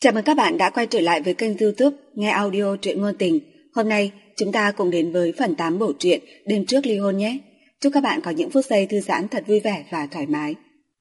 Chào mừng các bạn đã quay trở lại với kênh YouTube Nghe Audio Truyện Ngôn Tình. Hôm nay chúng ta cùng đến với phần 8 bộ truyện Đêm Trước Ly Hôn nhé. Chúc các bạn có những phút giây thư giãn thật vui vẻ và thoải mái.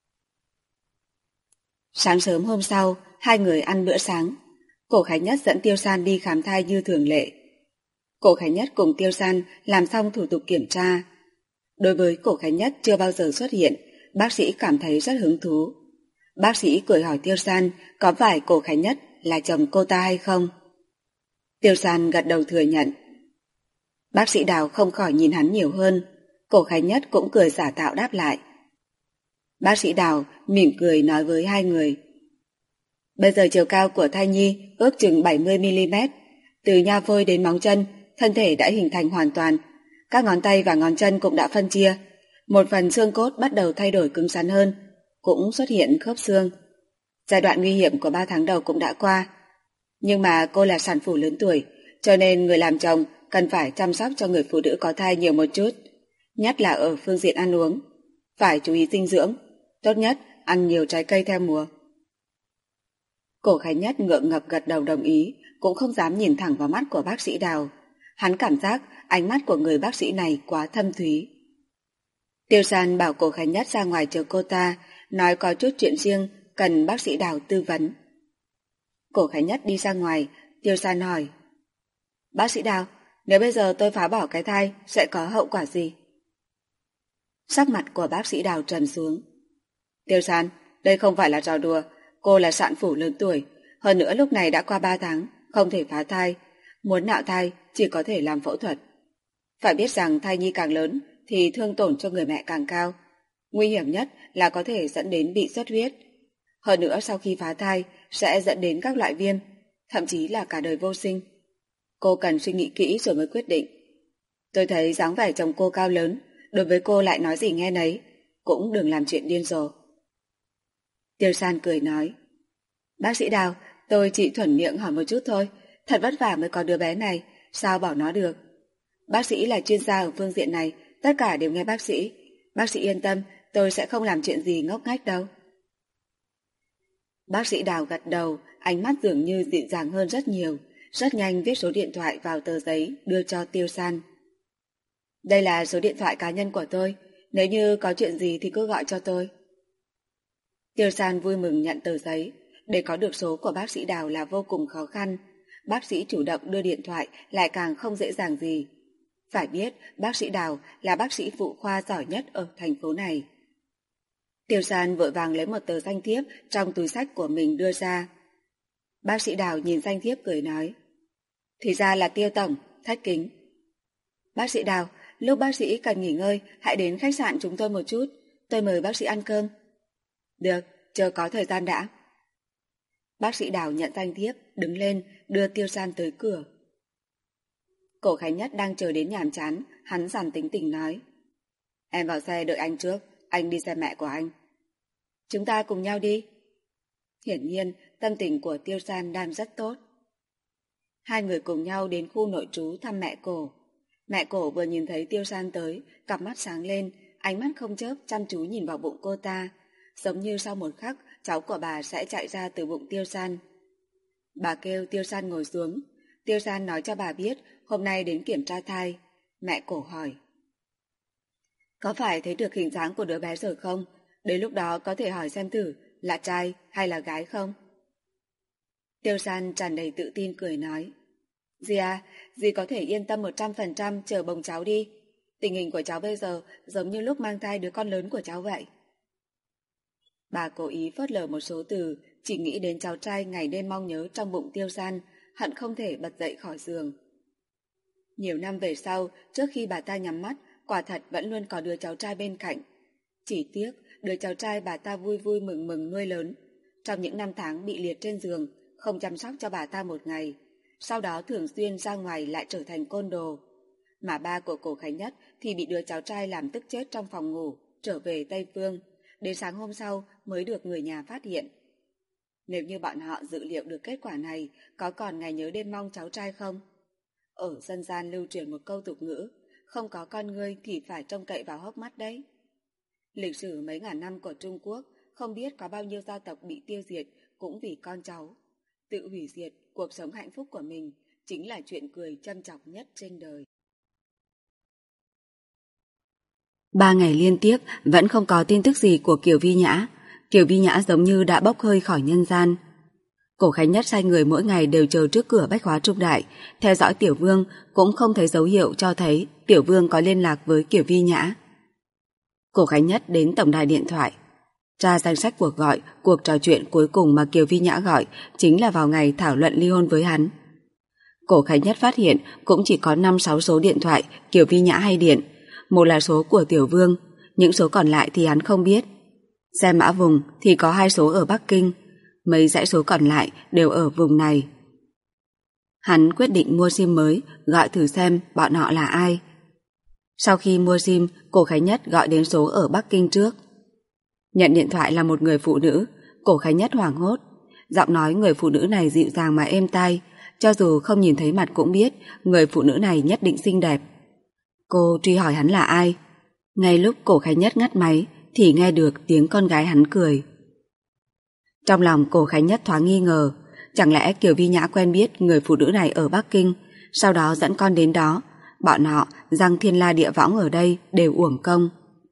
Sáng sớm hôm sau, hai người ăn bữa sáng. Cổ Khánh Nhất dẫn Tiêu San đi khám thai như thường lệ. Cổ Khánh Nhất cùng Tiêu San làm xong thủ tục kiểm tra. Đối với Cổ Khánh Nhất chưa bao giờ xuất hiện, bác sĩ cảm thấy rất hứng thú. Bác sĩ cười hỏi Tiêu San có phải Cổ Khánh Nhất là chồng cô ta hay không. Tiêu San gật đầu thừa nhận. Bác sĩ Đào không khỏi nhìn hắn nhiều hơn. Cổ Khánh Nhất cũng cười giả tạo đáp lại. Bác sĩ Đào mỉm cười nói với hai người. Bây giờ chiều cao của thai nhi ước chừng 70mm. Từ nha phôi đến móng chân, thân thể đã hình thành hoàn toàn. Các ngón tay và ngón chân cũng đã phân chia. Một phần xương cốt bắt đầu thay đổi cứng rắn hơn, cũng xuất hiện khớp xương. Giai đoạn nguy hiểm của 3 tháng đầu cũng đã qua. Nhưng mà cô là sản phụ lớn tuổi, cho nên người làm chồng cần phải chăm sóc cho người phụ nữ có thai nhiều một chút, nhất là ở phương diện ăn uống. Phải chú ý dinh dưỡng, tốt nhất ăn nhiều trái cây theo mùa. Cổ Khánh Nhất ngượng ngập gật đầu đồng ý, cũng không dám nhìn thẳng vào mắt của bác sĩ Đào. Hắn cảm giác ánh mắt của người bác sĩ này quá thâm thúy. Tiêu San bảo Cổ Khánh Nhất ra ngoài chờ cô ta, nói có chút chuyện riêng cần bác sĩ Đào tư vấn. Cổ Khánh Nhất đi ra ngoài, Tiêu San hỏi. Bác sĩ Đào, nếu bây giờ tôi phá bỏ cái thai sẽ có hậu quả gì? Sắc mặt của bác sĩ Đào trầm xuống. Tiêu San, đây không phải là trò đùa, cô là sản phụ lớn tuổi, hơn nữa lúc này đã qua 3 tháng, không thể phá thai, muốn nạo thai chỉ có thể làm phẫu thuật. Phải biết rằng thai nhi càng lớn thì thương tổn cho người mẹ càng cao, nguy hiểm nhất là có thể dẫn đến bị xuất huyết. Hơn nữa sau khi phá thai sẽ dẫn đến các loại viêm, thậm chí là cả đời vô sinh. Cô cần suy nghĩ kỹ rồi mới quyết định. Tôi thấy dáng vẻ chồng cô cao lớn, đối với cô lại nói gì nghe nấy, cũng đừng làm chuyện điên rồ. Tiêu San cười nói. Bác sĩ Đào, tôi chỉ thuận miệng hỏi một chút thôi, thật vất vả mới có đứa bé này, sao bỏ nó được. Bác sĩ là chuyên gia ở phương diện này, tất cả đều nghe bác sĩ. Bác sĩ yên tâm, tôi sẽ không làm chuyện gì ngốc nghếch đâu. Bác sĩ Đào gật đầu, ánh mắt dường như dịu dàng hơn rất nhiều, rất nhanh viết số điện thoại vào tờ giấy đưa cho Tiêu San. Đây là số điện thoại cá nhân của tôi, nếu như có chuyện gì thì cứ gọi cho tôi. Tiêu San vui mừng nhận tờ giấy, để có được số của bác sĩ Đào là vô cùng khó khăn. Bác sĩ chủ động đưa điện thoại lại càng không dễ dàng gì. Phải biết, bác sĩ Đào là bác sĩ phụ khoa giỏi nhất ở thành phố này. Tiêu San vội vàng lấy một tờ danh thiếp trong túi xách của mình đưa ra. Bác sĩ Đào nhìn danh thiếp cười nói. Thì ra là Tiêu Tổng, thách kính. Bác sĩ Đào, lúc bác sĩ cần nghỉ ngơi, hãy đến khách sạn chúng tôi một chút, tôi mời bác sĩ ăn cơm. Được, chờ có thời gian đã. Bác sĩ Đào nhận danh thiếp, đứng lên, đưa Tiêu San tới cửa. Cổ Khánh Nhất đang chờ đến nhàm chán, hắn dằn tính tình nói. Em vào xe đợi anh trước, anh đi xem mẹ của anh. Chúng ta cùng nhau đi. Hiển nhiên, tâm tình của Tiêu San đang rất tốt. Hai người cùng nhau đến khu nội trú thăm mẹ Cổ. Mẹ Cổ vừa nhìn thấy Tiêu San tới, cặp mắt sáng lên, ánh mắt không chớp chăm chú nhìn vào bụng cô ta, giống như sau một khắc cháu của bà sẽ chạy ra từ bụng Tiêu San. Bà kêu Tiêu San ngồi xuống. Tiêu San nói cho bà biết hôm nay đến kiểm tra thai. Mẹ Cổ hỏi. Có phải thấy được hình dáng của đứa bé rồi không? Đến lúc đó có thể hỏi xem thử là trai hay là gái không? Tiêu San tràn đầy tự tin cười nói. Dì à, dì có thể yên tâm 100% chờ bồng cháu đi. Tình hình của cháu bây giờ giống như lúc mang thai đứa con lớn của cháu vậy. Bà cố ý phớt lờ một số từ, chỉ nghĩ đến cháu trai ngày đêm mong nhớ trong bụng Tiêu San, hận không thể bật dậy khỏi giường. Nhiều năm về sau, trước khi bà ta nhắm mắt, quả thật vẫn luôn có đứa cháu trai bên cạnh. Chỉ tiếc, đứa cháu trai bà ta vui vui mừng mừng nuôi lớn. Trong những năm tháng bị liệt trên giường, không chăm sóc cho bà ta một ngày. Sau đó thường xuyên ra ngoài lại trở thành côn đồ. Mà ba của Cổ Khánh Nhất thì bị đứa cháu trai làm tức chết trong phòng ngủ, trở về Tây Phương. Đến sáng hôm sau mới được người nhà phát hiện. Nếu như bọn họ dự liệu được kết quả này, có còn ngày nhớ đêm mong cháu trai không? Ở dân gian lưu truyền một câu tục ngữ, không có con ngươi thì phải trông cậy vào hốc mắt đấy. Lịch sử mấy ngàn năm của Trung Quốc, không biết có bao nhiêu gia tộc bị tiêu diệt cũng vì con cháu. tự hủy diệt cuộc sống hạnh phúc của mình chính là chuyện cười châm chọc nhất trên đời. 3 ngày liên tiếp vẫn không có tin tức gì của Kiều Vi Nhã. Kiều Vi Nhã giống như đã bốc hơi khỏi nhân gian. Cổ Khánh Nhất sai người mỗi ngày đều chờ trước cửa Bách Hóa Trung Đại, theo dõi Tiểu Vương, cũng không thấy dấu hiệu cho thấy Tiểu Vương có liên lạc với Kiều Vi Nhã. Cổ Khánh Nhất đến tổng đài điện thoại, tra danh sách cuộc gọi, cuộc trò chuyện cuối cùng mà Kiều Vi Nhã gọi chính là vào ngày thảo luận ly hôn với hắn. Cổ Khánh Nhất phát hiện cũng chỉ có 5-6 số điện thoại Kiều Vi Nhã hay điện, một là số của Tiểu Vương, những số còn lại thì hắn không biết. Xem mã vùng thì có 2 số ở Bắc Kinh, mấy dãy số còn lại đều ở vùng này. Hắn quyết định mua SIM mới, gọi thử xem bọn họ là ai. Sau khi mua SIM, Cổ Khánh Nhất gọi đến số ở Bắc Kinh trước. Nhận điện thoại là một người phụ nữ. Cổ Khánh Nhất hoảng hốt. Giọng nói người phụ nữ này dịu dàng mà êm tai, cho dù không nhìn thấy mặt cũng biết người phụ nữ này nhất định xinh đẹp. Cô truy hỏi hắn là ai. Ngay lúc Cổ Khánh Nhất ngắt máy thì nghe được tiếng con gái hắn cười. Trong lòng Cổ Khánh Nhất thoáng nghi ngờ, chẳng lẽ Kiều Vi Nhã quen biết người phụ nữ này ở Bắc Kinh, sau đó dẫn con đến đó, bọn họ răng thiên la địa võng ở đây đều uổng công.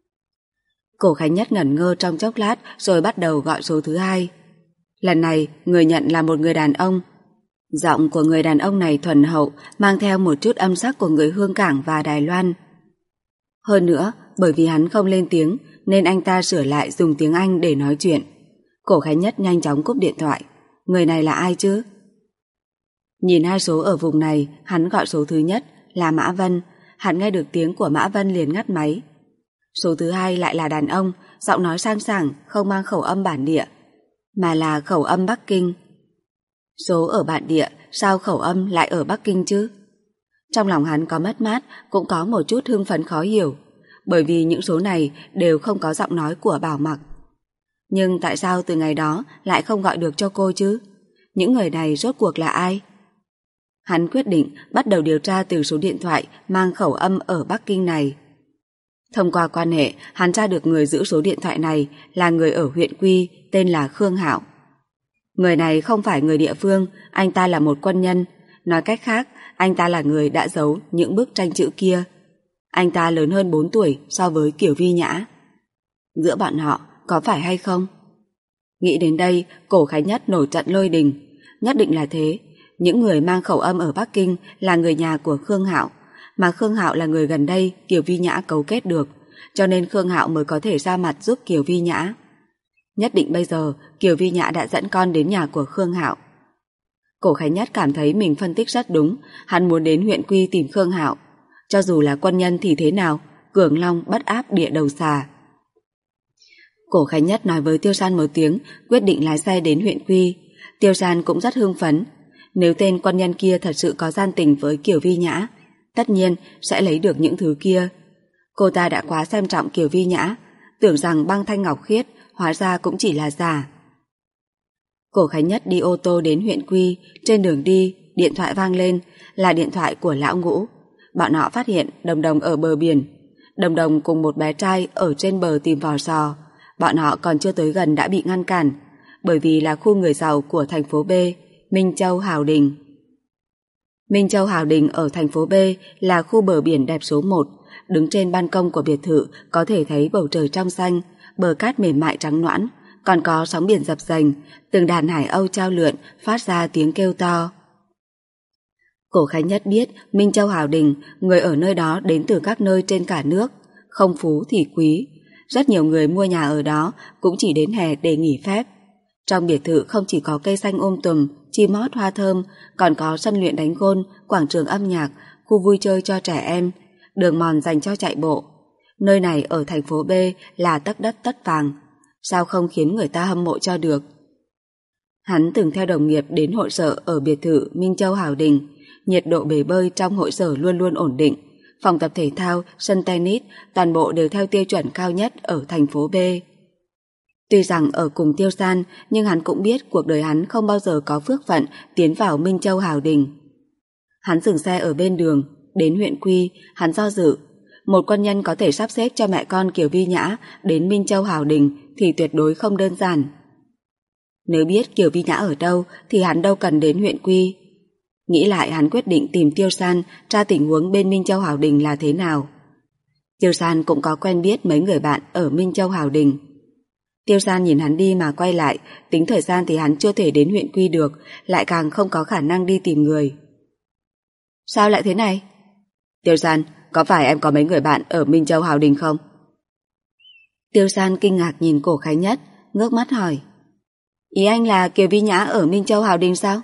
Cổ Khánh Nhất ngẩn ngơ trong chốc lát rồi bắt đầu gọi số thứ 2. Lần này người nhận là một người đàn ông. Giọng của người đàn ông này thuần hậu, mang theo một chút âm sắc của người Hương Cảng và Đài Loan. Hơn nữa, bởi vì hắn không lên tiếng nên anh ta sửa lại dùng tiếng Anh để nói chuyện. Cổ Khánh Nhất nhanh chóng cúp điện thoại. Người này là ai chứ? Nhìn 2 số ở vùng này, hắn gọi số thứ nhất là Mã Vân. Hắn nghe được tiếng của Mã Vân liền ngắt máy. Số thứ 2 lại là đàn ông, giọng nói sang sảng, không mang khẩu âm bản địa, mà là khẩu âm Bắc Kinh. Số ở bản địa, sao khẩu âm lại ở Bắc Kinh chứ? Trong lòng hắn có mất mát, cũng có một chút hưng phấn khó hiểu, bởi vì những số này đều không có giọng nói của Bảo Mặc. Nhưng tại sao từ ngày đó lại không gọi được cho cô chứ? Những người này rốt cuộc là ai? Hắn quyết định bắt đầu điều tra từ số điện thoại mang khẩu âm ở Bắc Kinh này. Thông qua quan hệ, hắn tra được người giữ số điện thoại này là người ở huyện Quy, tên là Khương Hạo. Người này không phải người địa phương, anh ta là một quân nhân. Nói cách khác, anh ta là người đã giấu những bức tranh chữ kia. Anh ta lớn hơn 4 tuổi so với Kiều Vi Nhã. Giữa bọn họ có phải hay không? Nghĩ đến đây, Cổ Khánh Nhất nổi trận lôi đình. Nhất định là thế. Những người mang khẩu âm ở Bắc Kinh là người nhà của Khương Hạo, mà Khương Hạo là người gần đây Kiều Vi Nhã cấu kết được, cho nên Khương Hạo mới có thể ra mặt giúp Kiều Vi Nhã. Nhất định bây giờ Kiều Vi Nhã đã dẫn con đến nhà của Khương Hạo. Cổ Khánh Nhất cảm thấy mình phân tích rất đúng, hắn muốn đến huyện Quy tìm Khương Hạo. Cho dù là quân nhân thì thế nào, cường long bất áp địa đầu xà. Cổ Khánh Nhất nói với Tiêu San một tiếng, quyết định lái xe đến huyện Quy. Tiêu San cũng rất hưng phấn. Nếu tên quân nhân kia thật sự có gian tình với Kiều Vi Nhã, tất nhiên sẽ lấy được những thứ kia. Cô ta đã quá xem trọng Kiều Vi Nhã, tưởng rằng băng thanh ngọc khiết, hóa ra cũng chỉ là giả. Cổ Khánh Nhất đi ô tô đến huyện Quy, trên đường đi, điện thoại vang lên, là điện thoại của Lão Ngũ. Bọn họ phát hiện Đồng Đồng ở bờ biển. Đồng Đồng cùng một bé trai ở trên bờ tìm vò sò. Bọn họ còn chưa tới gần đã bị ngăn cản, bởi vì là khu người giàu của thành phố B, Minh Châu Hào Đình. Minh Châu Hào Đình ở thành phố B là khu bờ biển đẹp số 1. Đứng trên ban công của biệt thự có thể thấy bầu trời trong xanh, bờ cát mềm mại trắng nõn, còn có sóng biển dập dềnh, từng đàn hải âu chao lượn phát ra tiếng kêu to. Cổ Khánh Nhất biết Minh Châu Hào Đình, người ở nơi đó đến từ các nơi trên cả nước, không phú thì quý. Rất nhiều người mua nhà ở đó cũng chỉ đến hè để nghỉ phép. Trong biệt thự không chỉ có cây xanh tùm, chim hót hoa thơm, còn có sân luyện đánh gôn, quảng trường âm nhạc, khu vui chơi cho trẻ em, đường mòn dành cho chạy bộ. Nơi này ở thành phố B là tất đất tất vàng, sao không khiến người ta hâm mộ cho được. Hắn từng theo đồng nghiệp đến hội sở ở biệt thự Minh Châu Hào Đình, nhiệt độ bể bơi trong hội sở luôn luôn ổn định, phòng tập thể thao, sân tennis, toàn bộ đều theo tiêu chuẩn cao nhất ở thành phố B. Tuy rằng ở cùng Tiêu San, nhưng hắn cũng biết cuộc đời hắn không bao giờ có phước phận tiến vào Minh Châu Hào Đình. Hắn dừng xe ở bên đường, đến huyện Quy, hắn do dự. Một quân nhân có thể sắp xếp cho mẹ con Kiều Vi Nhã đến Minh Châu Hào Đình thì tuyệt đối không đơn giản. Nếu biết Kiều Vi Nhã ở đâu thì hắn đâu cần đến huyện Quy. Nghĩ lại hắn quyết định tìm Tiêu San tra tình huống bên Minh Châu Hào Đình là thế nào. Tiêu San cũng có quen biết mấy người bạn ở Minh Châu Hào Đình. Tiêu San nhìn hắn đi mà quay lại, tính thời gian thì hắn chưa thể đến huyện Quy được, lại càng không có khả năng đi tìm người. Sao lại thế này? Tiêu San, có phải em có mấy người bạn ở Minh Châu Hào Đình không? Tiêu San kinh ngạc nhìn Cổ Khánh Nhất, ngước mắt hỏi. Ý anh là Kiều Vi Nhã ở Minh Châu Hào Đình sao?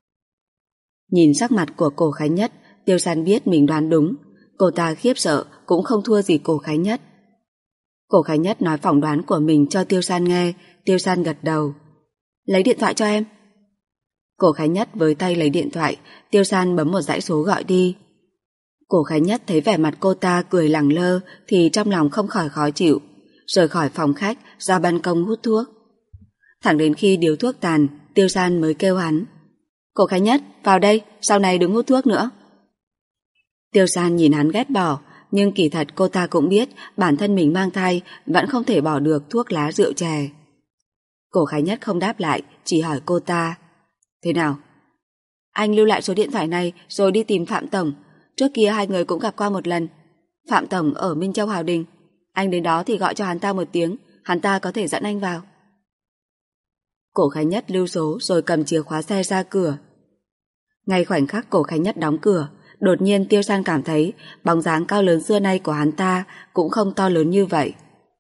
Nhìn sắc mặt của Cổ Khánh Nhất, Tiêu San biết mình đoán đúng. Cô ta khiếp sợ cũng không thua gì Cổ Khánh Nhất. Cổ Khánh Nhất nói phỏng đoán của mình cho Tiêu San nghe. Tiêu San gật đầu. Lấy điện thoại cho em. Cổ Khánh Nhất với tay lấy điện thoại. Tiêu San bấm một dãy số gọi đi. Cổ Khánh Nhất thấy vẻ mặt cô ta cười lẳng lơ thì trong lòng không khỏi khó chịu. Rời khỏi phòng khách, ra ban công hút thuốc. Thẳng đến khi điếu thuốc tàn, Tiêu San mới kêu hắn. Cổ Khánh Nhất, vào đây, sau này đừng hút thuốc nữa. Tiêu San nhìn hắn ghét bỏ, nhưng kỳ thật cô ta cũng biết bản thân mình mang thai vẫn không thể bỏ được thuốc lá rượu chè. Cổ Khánh Nhất không đáp lại, chỉ hỏi cô ta. Thế nào? Anh lưu lại số điện thoại này rồi đi tìm Phạm Tổng. Trước kia hai người cũng gặp qua một lần. Phạm Tổng ở Minh Châu Hào Đình. Anh đến đó thì gọi cho hắn ta một tiếng, hắn ta có thể dẫn anh vào. Cổ Khánh Nhất lưu số rồi cầm chìa khóa xe ra cửa. Ngay khoảnh khắc Cổ Khánh Nhất đóng cửa, đột nhiên Tiêu San cảm thấy bóng dáng cao lớn xưa nay của hắn ta cũng không to lớn như vậy.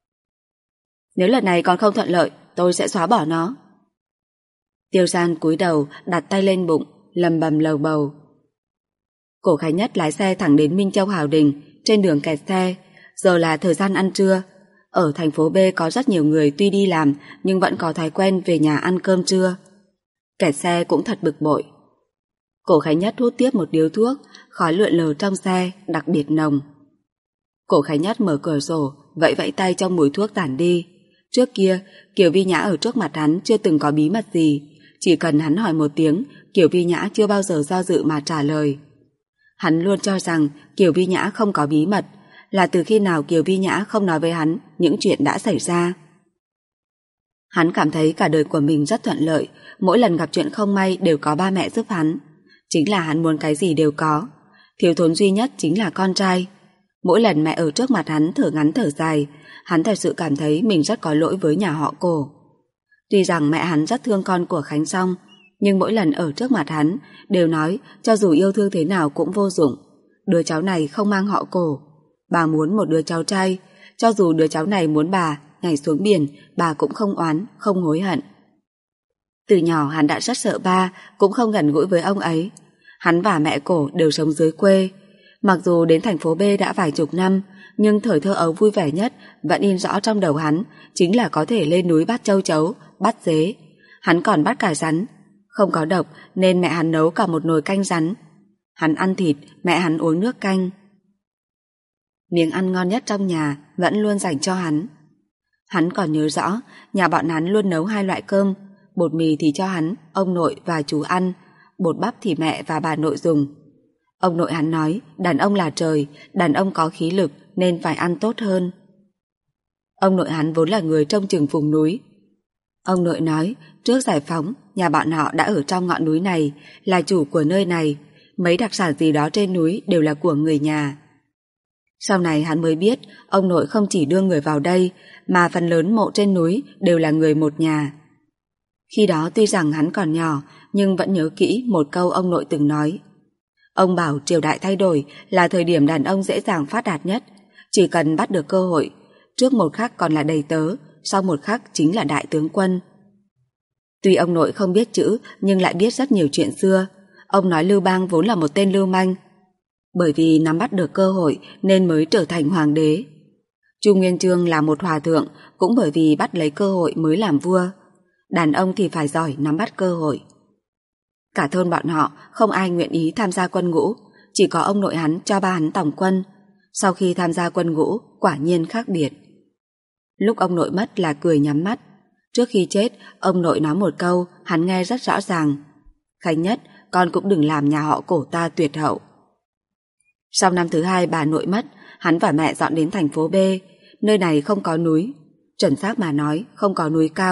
Nếu lần này còn không thuận lợi, tôi sẽ xóa bỏ nó. Tiêu San cúi đầu đặt tay lên bụng, lầm bầm lầu bầu. Cổ Khánh Nhất lái xe thẳng đến Minh Châu Hào Đình, trên đường kẹt xe. Giờ là thời gian ăn trưa. Ở thành phố B có rất nhiều người tuy đi làm nhưng vẫn có thói quen về nhà ăn cơm trưa. Kẹt xe cũng thật bực bội. Cổ Khánh Nhất hút tiếp một điếu thuốc, khói lượn lờ trong xe, đặc biệt nồng. Cổ Khánh Nhất mở cửa sổ, vẫy vẫy tay trong mùi thuốc tản đi. Trước kia, Kiều Vi Nhã ở trước mặt hắn chưa từng có bí mật gì. Chỉ cần hắn hỏi một tiếng, Kiều Vi Nhã chưa bao giờ do dự mà trả lời. Hắn luôn cho rằng Kiều Vi Nhã không có bí mật, là từ khi nào Kiều Vi Nhã không nói với hắn những chuyện đã xảy ra. Hắn cảm thấy cả đời của mình rất thuận lợi, mỗi lần gặp chuyện không may đều có ba mẹ giúp hắn. Chính là hắn muốn cái gì đều có. Thiếu thốn duy nhất chính là con trai. Mỗi lần mẹ ở trước mặt hắn thở ngắn thở dài, hắn thật sự cảm thấy mình rất có lỗi với nhà họ Cổ. Tuy rằng mẹ hắn rất thương con của Khánh Song, nhưng mỗi lần ở trước mặt hắn đều nói cho dù yêu thương thế nào cũng vô dụng. Đứa cháu này không mang họ Cổ. Bà muốn một đứa cháu trai, cho dù đứa cháu này muốn bà nhảy xuống biển, bà cũng không oán, không hối hận. Từ nhỏ hắn đã rất sợ ba, cũng không gần gũi với ông ấy. Hắn và mẹ Cổ đều sống dưới quê. Mặc dù đến thành phố B đã vài chục năm, nhưng thời thơ ấu vui vẻ nhất vẫn in rõ trong đầu hắn, chính là có thể lên núi bắt châu chấu, bắt dế. Hắn còn bắt cả rắn. Không có độc nên mẹ hắn nấu cả một nồi canh rắn. Hắn ăn thịt, mẹ hắn uống nước canh. Miếng ăn ngon nhất trong nhà vẫn luôn dành cho hắn. Hắn còn nhớ rõ, nhà bọn hắn luôn nấu hai loại cơm, bột mì thì cho hắn, ông nội và chú ăn, bột bắp thì mẹ và bà nội dùng. Ông nội hắn nói, đàn ông là trời, đàn ông có khí lực nên phải ăn tốt hơn. Ông nội hắn vốn là người trông chừng vùng núi. Ông nội nói, trước giải phóng, nhà bọn họ đã ở trong ngọn núi này, là chủ của nơi này, mấy đặc sản gì đó trên núi đều là của người nhà. Sau này hắn mới biết, ông nội không chỉ đưa người vào đây, mà phần lớn mộ trên núi đều là người một nhà. Khi đó tuy rằng hắn còn nhỏ, nhưng vẫn nhớ kỹ một câu ông nội từng nói. Ông bảo triều đại thay đổi là thời điểm đàn ông dễ dàng phát đạt nhất, chỉ cần bắt được cơ hội, trước một khắc còn là đầy tớ, sau một khắc chính là đại tướng quân. Tuy ông nội không biết chữ nhưng lại biết rất nhiều chuyện xưa. Ông nói Lưu Bang vốn là một tên lưu manh, bởi vì nắm bắt được cơ hội nên mới trở thành hoàng đế. Chu Nguyên Chương là một hòa thượng cũng bởi vì bắt lấy cơ hội mới làm vua. Đàn ông thì phải giỏi nắm bắt cơ hội. Cả thôn bọn họ không ai nguyện ý tham gia quân ngũ, chỉ có ông nội hắn cho ba hắn tổng quân. Sau khi tham gia quân ngũ, quả nhiên khác biệt. Lúc ông nội mất là cười nhắm mắt. Trước khi chết, ông nội nói một câu hắn nghe rất rõ ràng. Khánh Nhất, con cũng đừng làm nhà họ Cổ ta tuyệt hậu. Sau năm thứ hai bà nội mất, hắn và mẹ dọn đến thành phố B. Nơi này không có núi. Chuẩn xác mà nói, không có núi cao,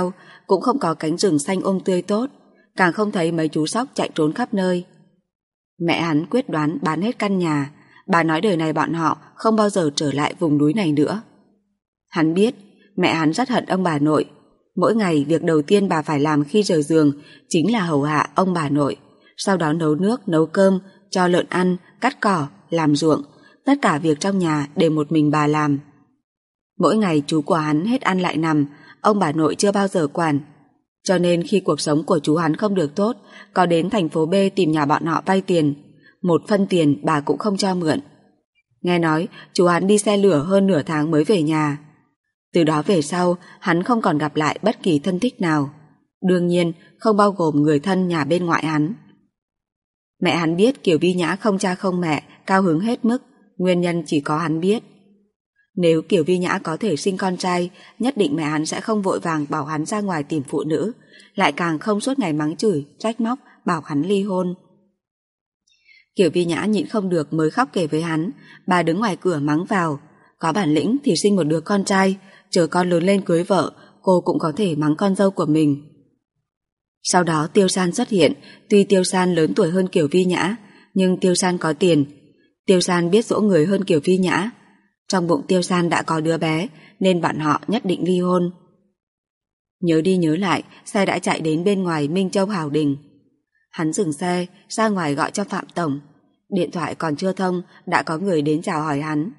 cũng không có cánh rừng xanh tươi tốt, càng không thấy mấy chú sóc chạy trốn khắp nơi. Mẹ hắn quyết đoán bán hết căn nhà, bà nói đời này bọn họ không bao giờ trở lại vùng núi này nữa. Hắn biết, mẹ hắn rất hận ông bà nội. Mỗi ngày việc đầu tiên bà phải làm khi rời giường chính là hầu hạ ông bà nội, sau đó nấu nước, nấu cơm, cho lợn ăn, cắt cỏ, làm ruộng, tất cả việc trong nhà đều một mình bà làm. Mỗi ngày chú của hắn hết ăn lại nằm, ông bà nội chưa bao giờ quản. Cho nên khi cuộc sống của chú hắn không được tốt, có đến thành phố B tìm nhà bọn họ vay tiền, một phân tiền bà cũng không cho mượn. Nghe nói chú hắn đi xe lửa hơn nửa tháng mới về nhà. Từ đó về sau, hắn không còn gặp lại bất kỳ thân thích nào. Đương nhiên, không bao gồm người thân nhà bên ngoại hắn. Mẹ hắn biết Kiều Vi Nhã không cha không mẹ, cao hứng hết mức, nguyên nhân chỉ có hắn biết. Nếu Kiều Vi Nhã có thể sinh con trai, nhất định mẹ hắn sẽ không vội vàng bảo hắn ra ngoài tìm phụ nữ, lại càng không suốt ngày mắng chửi, trách móc, bảo hắn ly hôn. Kiều Vi Nhã nhịn không được mới khóc kể với hắn, bà đứng ngoài cửa mắng vào, có bản lĩnh thì sinh một đứa con trai, chờ con lớn lên cưới vợ, cô cũng có thể mắng con dâu của mình. Sau đó Tiêu San xuất hiện, tuy Tiêu San lớn tuổi hơn Kiều Vi Nhã, nhưng Tiêu San có tiền. Tiêu San biết dỗ người hơn Kiều Vi Nhã. Trong bụng Tiêu San đã có đứa bé, nên bọn họ nhất định ly hôn. Nhớ đi nhớ lại, xe đã chạy đến bên ngoài Minh Châu Hào Đình. Hắn dừng xe, ra ngoài gọi cho Phạm Tổng. Điện thoại còn chưa thông, đã có người đến chào hỏi hắn.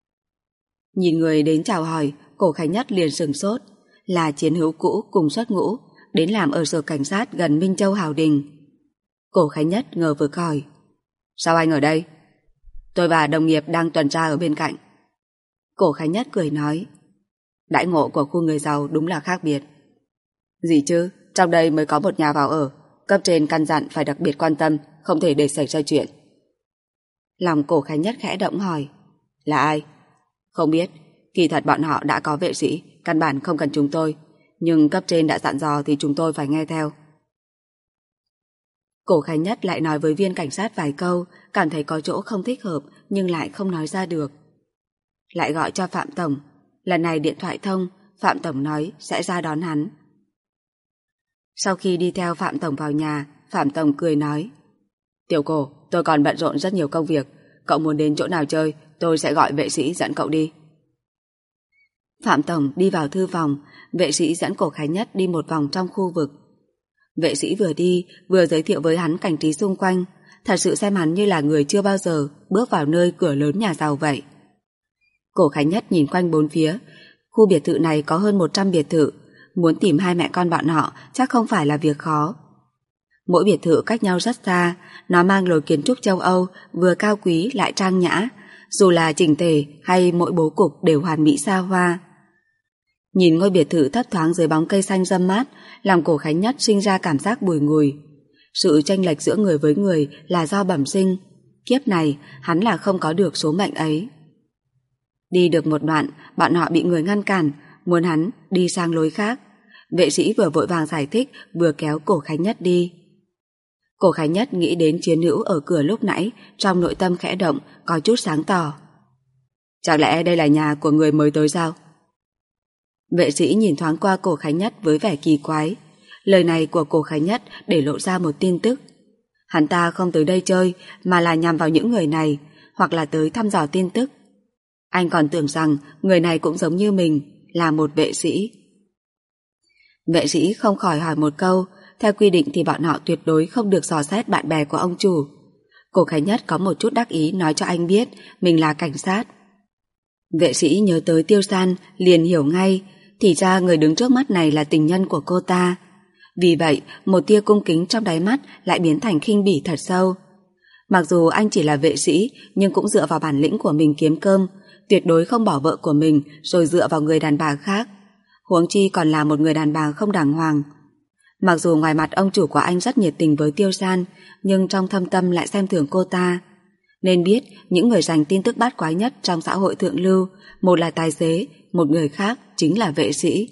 Nhìn người đến chào hỏi, Cổ Khánh Nhất liền sửng sốt, là chiến hữu cũ cùng xuất ngũ, đến làm ở sở cảnh sát gần Minh Châu Hào Đình. Cổ Khánh Nhất ngờ vực hỏi, sao anh ở đây? Tôi và đồng nghiệp đang tuần tra ở bên cạnh. Cổ Khánh Nhất cười nói, đãi ngộ của khu người giàu đúng là khác biệt. Gì chứ, trong đây mới có một nhà vào ở, cấp trên căn dặn phải đặc biệt quan tâm, không thể để xảy ra chuyện. Lòng Cổ Khánh Nhất khẽ động hỏi, là ai? Không biết, kỳ thật bọn họ đã có vệ sĩ, căn bản không cần chúng tôi, nhưng cấp trên đã dặn dò thì chúng tôi phải nghe theo. Cổ Khánh Nhất lại nói với viên cảnh sát vài câu, cảm thấy có chỗ không thích hợp nhưng lại không nói ra được. Lại gọi cho Phạm Tổng, lần này điện thoại thông, Phạm Tổng nói sẽ ra đón hắn. Sau khi đi theo Phạm Tổng vào nhà, Phạm Tổng cười nói, Tiểu Cổ, tôi còn bận rộn rất nhiều công việc, cậu muốn đến chỗ nào chơi, tôi sẽ gọi vệ sĩ dẫn cậu đi. Phạm Tổng đi vào thư phòng, vệ sĩ dẫn Cổ Khánh Nhất đi một vòng trong khu vực. Vệ sĩ vừa đi, vừa giới thiệu với hắn cảnh trí xung quanh, thật sự xem hắn như là người chưa bao giờ bước vào nơi cửa lớn nhà giàu vậy. Cổ Khánh Nhất nhìn quanh bốn phía, khu biệt thự này có hơn 100 biệt thự, muốn tìm hai mẹ con bọn họ chắc không phải là việc khó. Mỗi biệt thự cách nhau rất xa, nó mang lối kiến trúc châu Âu, vừa cao quý lại trang nhã, dù là chỉnh tề hay mỗi bố cục đều hoàn mỹ xa hoa. Nhìn ngôi biệt thự thấp thoáng dưới bóng cây xanh râm mát, làm Cổ Khánh Nhất sinh ra cảm giác bùi ngùi. Sự chênh lệch giữa người với người là do bẩm sinh, kiếp này hắn là không có được số mệnh ấy. Đi được một đoạn, bọn họ bị người ngăn cản, muốn hắn đi sang lối khác. Vệ sĩ vừa vội vàng giải thích, vừa kéo Cổ Khánh Nhất đi. Cổ Khánh Nhất nghĩ đến chiến hữu ở cửa lúc nãy, trong nội tâm khẽ động, có chút sáng tỏ. Chẳng lẽ đây là nhà của người mới tới sao? Vệ sĩ nhìn thoáng qua Cổ Khánh Nhất với vẻ kỳ quái. Lời này của Cổ Khánh Nhất để lộ ra một tin tức. Hắn ta không tới đây chơi, mà là nhằm vào những người này, hoặc là tới thăm dò tin tức. Anh còn tưởng rằng người này cũng giống như mình, là một vệ sĩ. Vệ sĩ không khỏi hỏi một câu, theo quy định thì bọn họ tuyệt đối không được dò xét bạn bè của ông chủ. Cổ Khánh Nhất có một chút đắc ý nói cho anh biết mình là cảnh sát. Vệ sĩ nhớ tới Tiêu San liền hiểu ngay, thì ra người đứng trước mắt này là tình nhân của cô ta. Vì vậy, một tia cung kính trong đáy mắt lại biến thành khinh bỉ thật sâu. Mặc dù anh chỉ là vệ sĩ, nhưng cũng dựa vào bản lĩnh của mình kiếm cơm, tuyệt đối không bỏ vợ của mình rồi dựa vào người đàn bà khác. Huống chi còn là một người đàn bà không đàng hoàng. Mặc dù ngoài mặt ông chủ của anh rất nhiệt tình với Tiêu San, nhưng trong thâm tâm lại xem thường cô ta. Nên biết những người dành tin tức bát quái nhất trong xã hội thượng lưu, một là tài xế, một người khác chính là vệ sĩ.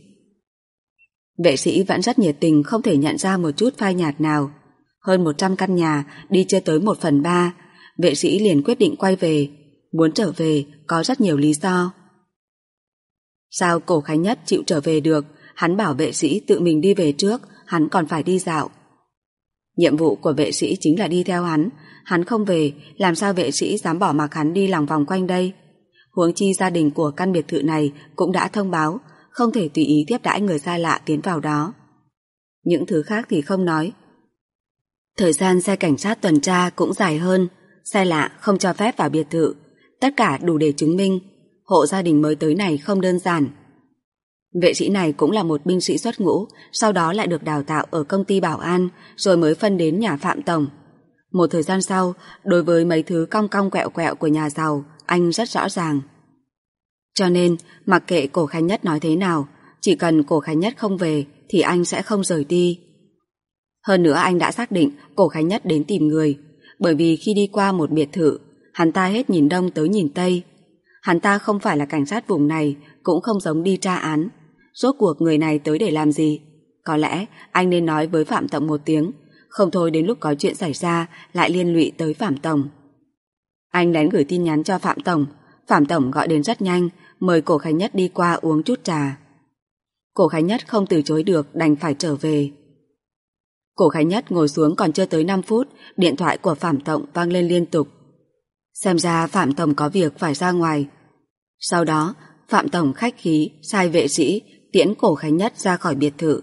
Vệ sĩ vẫn rất nhiệt tình, không thể nhận ra một chút phai nhạt nào. Hơn 100 căn nhà, đi chưa tới 1/3, vệ sĩ liền quyết định quay về. Muốn trở về có rất nhiều lý do. Sao Cổ Khánh Nhất chịu trở về được, hắn bảo vệ sĩ tự mình đi về trước, hắn còn phải đi dạo. Nhiệm vụ của vệ sĩ chính là đi theo hắn không về, làm sao vệ sĩ dám bỏ mặc hắn đi lòng vòng quanh đây? Huống chi gia đình của căn biệt thự này cũng đã thông báo, không thể tùy ý tiếp đãi người xa lạ tiến vào đó. Những thứ khác thì không nói. Thời gian xe cảnh sát tuần tra cũng dài hơn, xe lạ không cho phép vào biệt thự, tất cả đủ để chứng minh hộ gia đình mới tới này không đơn giản. Vệ sĩ này cũng là một binh sĩ xuất ngũ, sau đó lại được đào tạo ở công ty bảo an, rồi mới phân đến nhà Phạm Tổng. Một thời gian sau, đối với mấy thứ cong cong quẹo quẹo của nhà giàu, anh rất rõ ràng. Cho nên, mặc kệ Cổ Khánh Nhất nói thế nào, chỉ cần Cổ Khánh Nhất không về thì anh sẽ không rời đi. Hơn nữa anh đã xác định Cổ Khánh Nhất đến tìm người, bởi vì khi đi qua một biệt thự, hắn ta hết nhìn đông tới nhìn tây. Hắn ta không phải là cảnh sát vùng này, cũng không giống đi tra án. Rốt cuộc người này tới để làm gì? Có lẽ anh nên nói với Phạm Tổng một tiếng, không thôi đến lúc có chuyện xảy ra lại liên lụy tới Phạm Tổng. Anh lén gửi tin nhắn cho Phạm Tổng gọi đến rất nhanh, mời Cổ Khánh Nhất đi qua uống chút trà. Cổ Khánh Nhất không từ chối được, đành phải trở về. Cổ Khánh Nhất ngồi xuống còn chưa tới 5 phút, điện thoại của Phạm Tổng vang lên liên tục. Xem ra Phạm Tổng có việc phải ra ngoài. Sau đó, Phạm Tổng khách khí sai vệ sĩ tiễn Cổ Khánh Nhất ra khỏi biệt thự.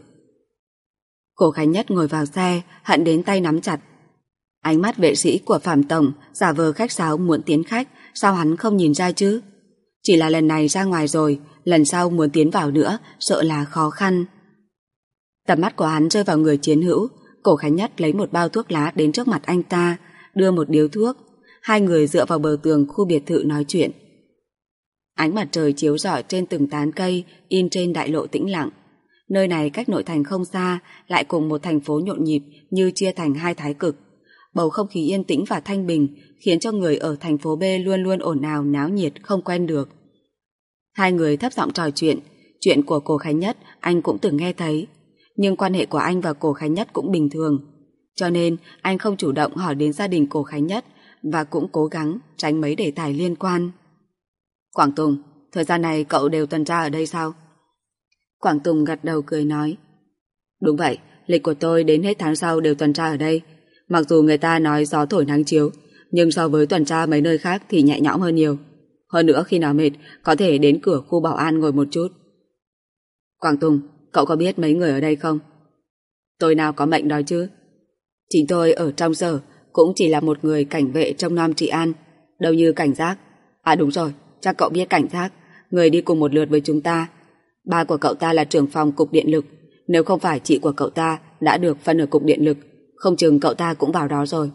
Cổ Khánh Nhất ngồi vào xe, hận đến tay nắm chặt. Ánh mắt vệ sĩ của Phạm Tổng giả vờ khách sáo muốn tiến khách, sao hắn không nhìn ra chứ? Chỉ là lần này ra ngoài rồi, lần sau muốn tiến vào nữa sợ là khó khăn. Tầm mắt của hắn rơi vào người chiến hữu. Cổ Khánh Nhất lấy một bao thuốc lá đến trước mặt anh ta, đưa một điếu thuốc. Hai người dựa vào bờ tường khu biệt thự nói chuyện. Ánh mặt trời chiếu rọi trên từng tán cây in trên đại lộ tĩnh lặng. Nơi này cách nội thành không xa, lại cùng một thành phố nhộn nhịp như chia thành hai thái cực. Bầu không khí yên tĩnh và thanh bình khiến cho người ở thành phố B luôn luôn ồn ào náo nhiệt không quen được. Hai người thấp giọng trò chuyện của Cổ Khánh Nhất anh cũng từng nghe thấy, nhưng quan hệ của anh và Cổ Khánh Nhất cũng bình thường, cho nên anh không chủ động hỏi đến gia đình Cổ Khánh Nhất và cũng cố gắng tránh mấy đề tài liên quan. Quảng Tùng, thời gian này cậu đều tuần tra ở đây sao? Quảng Tùng gật đầu cười nói. Đúng vậy, lịch của tôi đến hết tháng sau đều tuần tra ở đây. Mặc dù người ta nói gió thổi nắng chiếu, nhưng so với tuần tra mấy nơi khác thì nhẹ nhõm hơn nhiều. Hơn nữa khi nào mệt, có thể đến cửa khu bảo an ngồi một chút. Quảng Tùng, cậu có biết mấy người ở đây không? Tôi nào có mệnh đó chứ. Chính tôi ở trong sở cũng chỉ là một người cảnh vệ trông nom trị an, đâu như cảnh giác. À đúng rồi, chắc cậu biết cảnh giác, người đi cùng một lượt với chúng ta. Ba của cậu ta là trưởng phòng cục điện lực, nếu không phải chị của cậu ta đã được phân ở cục điện lực, không chừng cậu ta cũng vào đó rồi.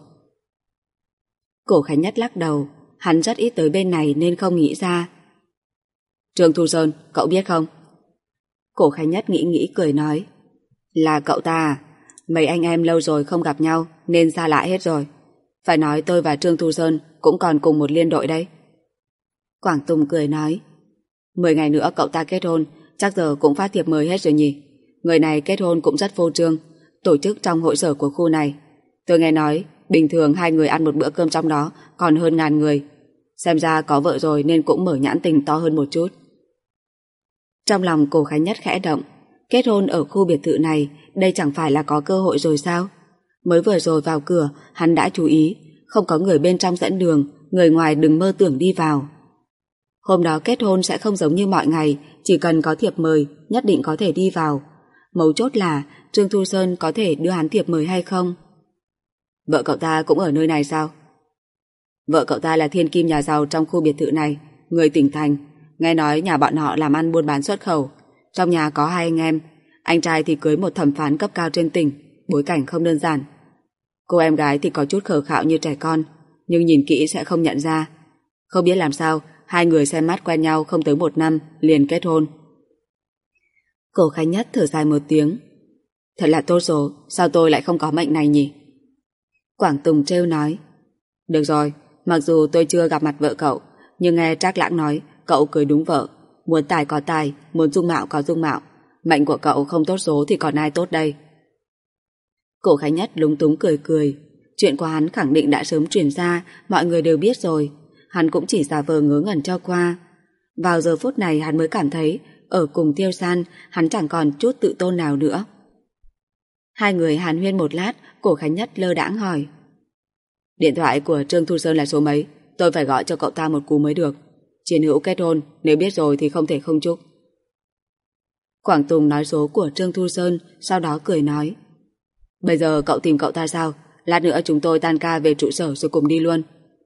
Cổ Khánh Nhất lắc đầu, hắn rất ít tới bên này nên không nghĩ ra. Trương Thu Sơn, cậu biết không? Cổ Khánh Nhất nghĩ cười nói. Là cậu ta à? Mấy anh em lâu rồi không gặp nhau nên xa lạ hết rồi. Phải nói tôi và Trương Thu Sơn cũng còn cùng một liên đội đấy. Quảng Tùng cười nói. 10 ngày nữa cậu ta kết hôn, chắc giờ cũng phát thiệp mời hết rồi nhỉ. Người này kết hôn cũng rất phô trương, tổ chức trong hội sở của khu này. Tôi nghe nói bình thường hai người ăn một bữa cơm trong đó còn hơn 1000 người. Xem ra có vợ rồi nên cũng mở nhãn tình to hơn một chút. Trong lòng Cổ Khánh Nhất khẽ động. Kết hôn ở khu biệt thự này, đây chẳng phải là có cơ hội rồi sao? Mới vừa rồi vào cửa, hắn đã chú ý, không có người bên trong dẫn đường, người ngoài đừng mơ tưởng đi vào. Hôm đó kết hôn sẽ không giống như mọi ngày, chỉ cần có thiệp mời, nhất định có thể đi vào. Mấu chốt là Trương Thu Sơn có thể đưa hắn thiệp mời hay không? Vợ cậu ta cũng ở nơi này sao? Vợ cậu ta là thiên kim nhà giàu trong khu biệt thự này, người tỉnh thành. Nghe nói nhà bọn họ làm ăn buôn bán xuất khẩu. Trong nhà có 2 anh em, anh trai thì cưới một thẩm phán cấp cao trên tỉnh, bối cảnh không đơn giản. Cô em gái thì có chút khờ khạo như trẻ con, nhưng nhìn kỹ sẽ không nhận ra. Không biết làm sao, hai người xem mắt quen nhau không tới 1 năm liền kết hôn. Cổ Khánh Nhất thở dài một tiếng. Thật là tốt số, sao tôi lại không có mệnh này nhỉ? Quảng Tùng trêu nói. Được rồi, mặc dù tôi chưa gặp mặt vợ cậu, nhưng nghe Trác Lãng nói cậu cưới đúng vợ, muốn tài có tài, muốn dung mạo có dung mạo. Mệnh của cậu không tốt số thì còn ai tốt đây? Cổ Khánh Nhất lúng túng cười. Chuyện của hắn khẳng định đã sớm truyền ra, mọi người đều biết rồi. Hắn cũng chỉ giả vờ ngớ ngẩn cho qua. Vào giờ phút này hắn mới cảm thấy ở cùng Tiêu San, hắn chẳng còn chút tự tôn nào nữa. Hai người hàn huyên một lát, Cổ Khánh Nhất lơ đãng hỏi. Điện thoại của Trương Thu Sơn là số mấy? Tôi phải gọi cho cậu ta một cú mới được. Chiến hữu kết hôn, nếu biết rồi thì không thể không chúc. Quảng Tùng nói số của Trương Thu Sơn, sau đó cười nói. Bây giờ cậu tìm cậu ta sao? Lát nữa chúng tôi tan ca về trụ sở rồi cùng đi luôn.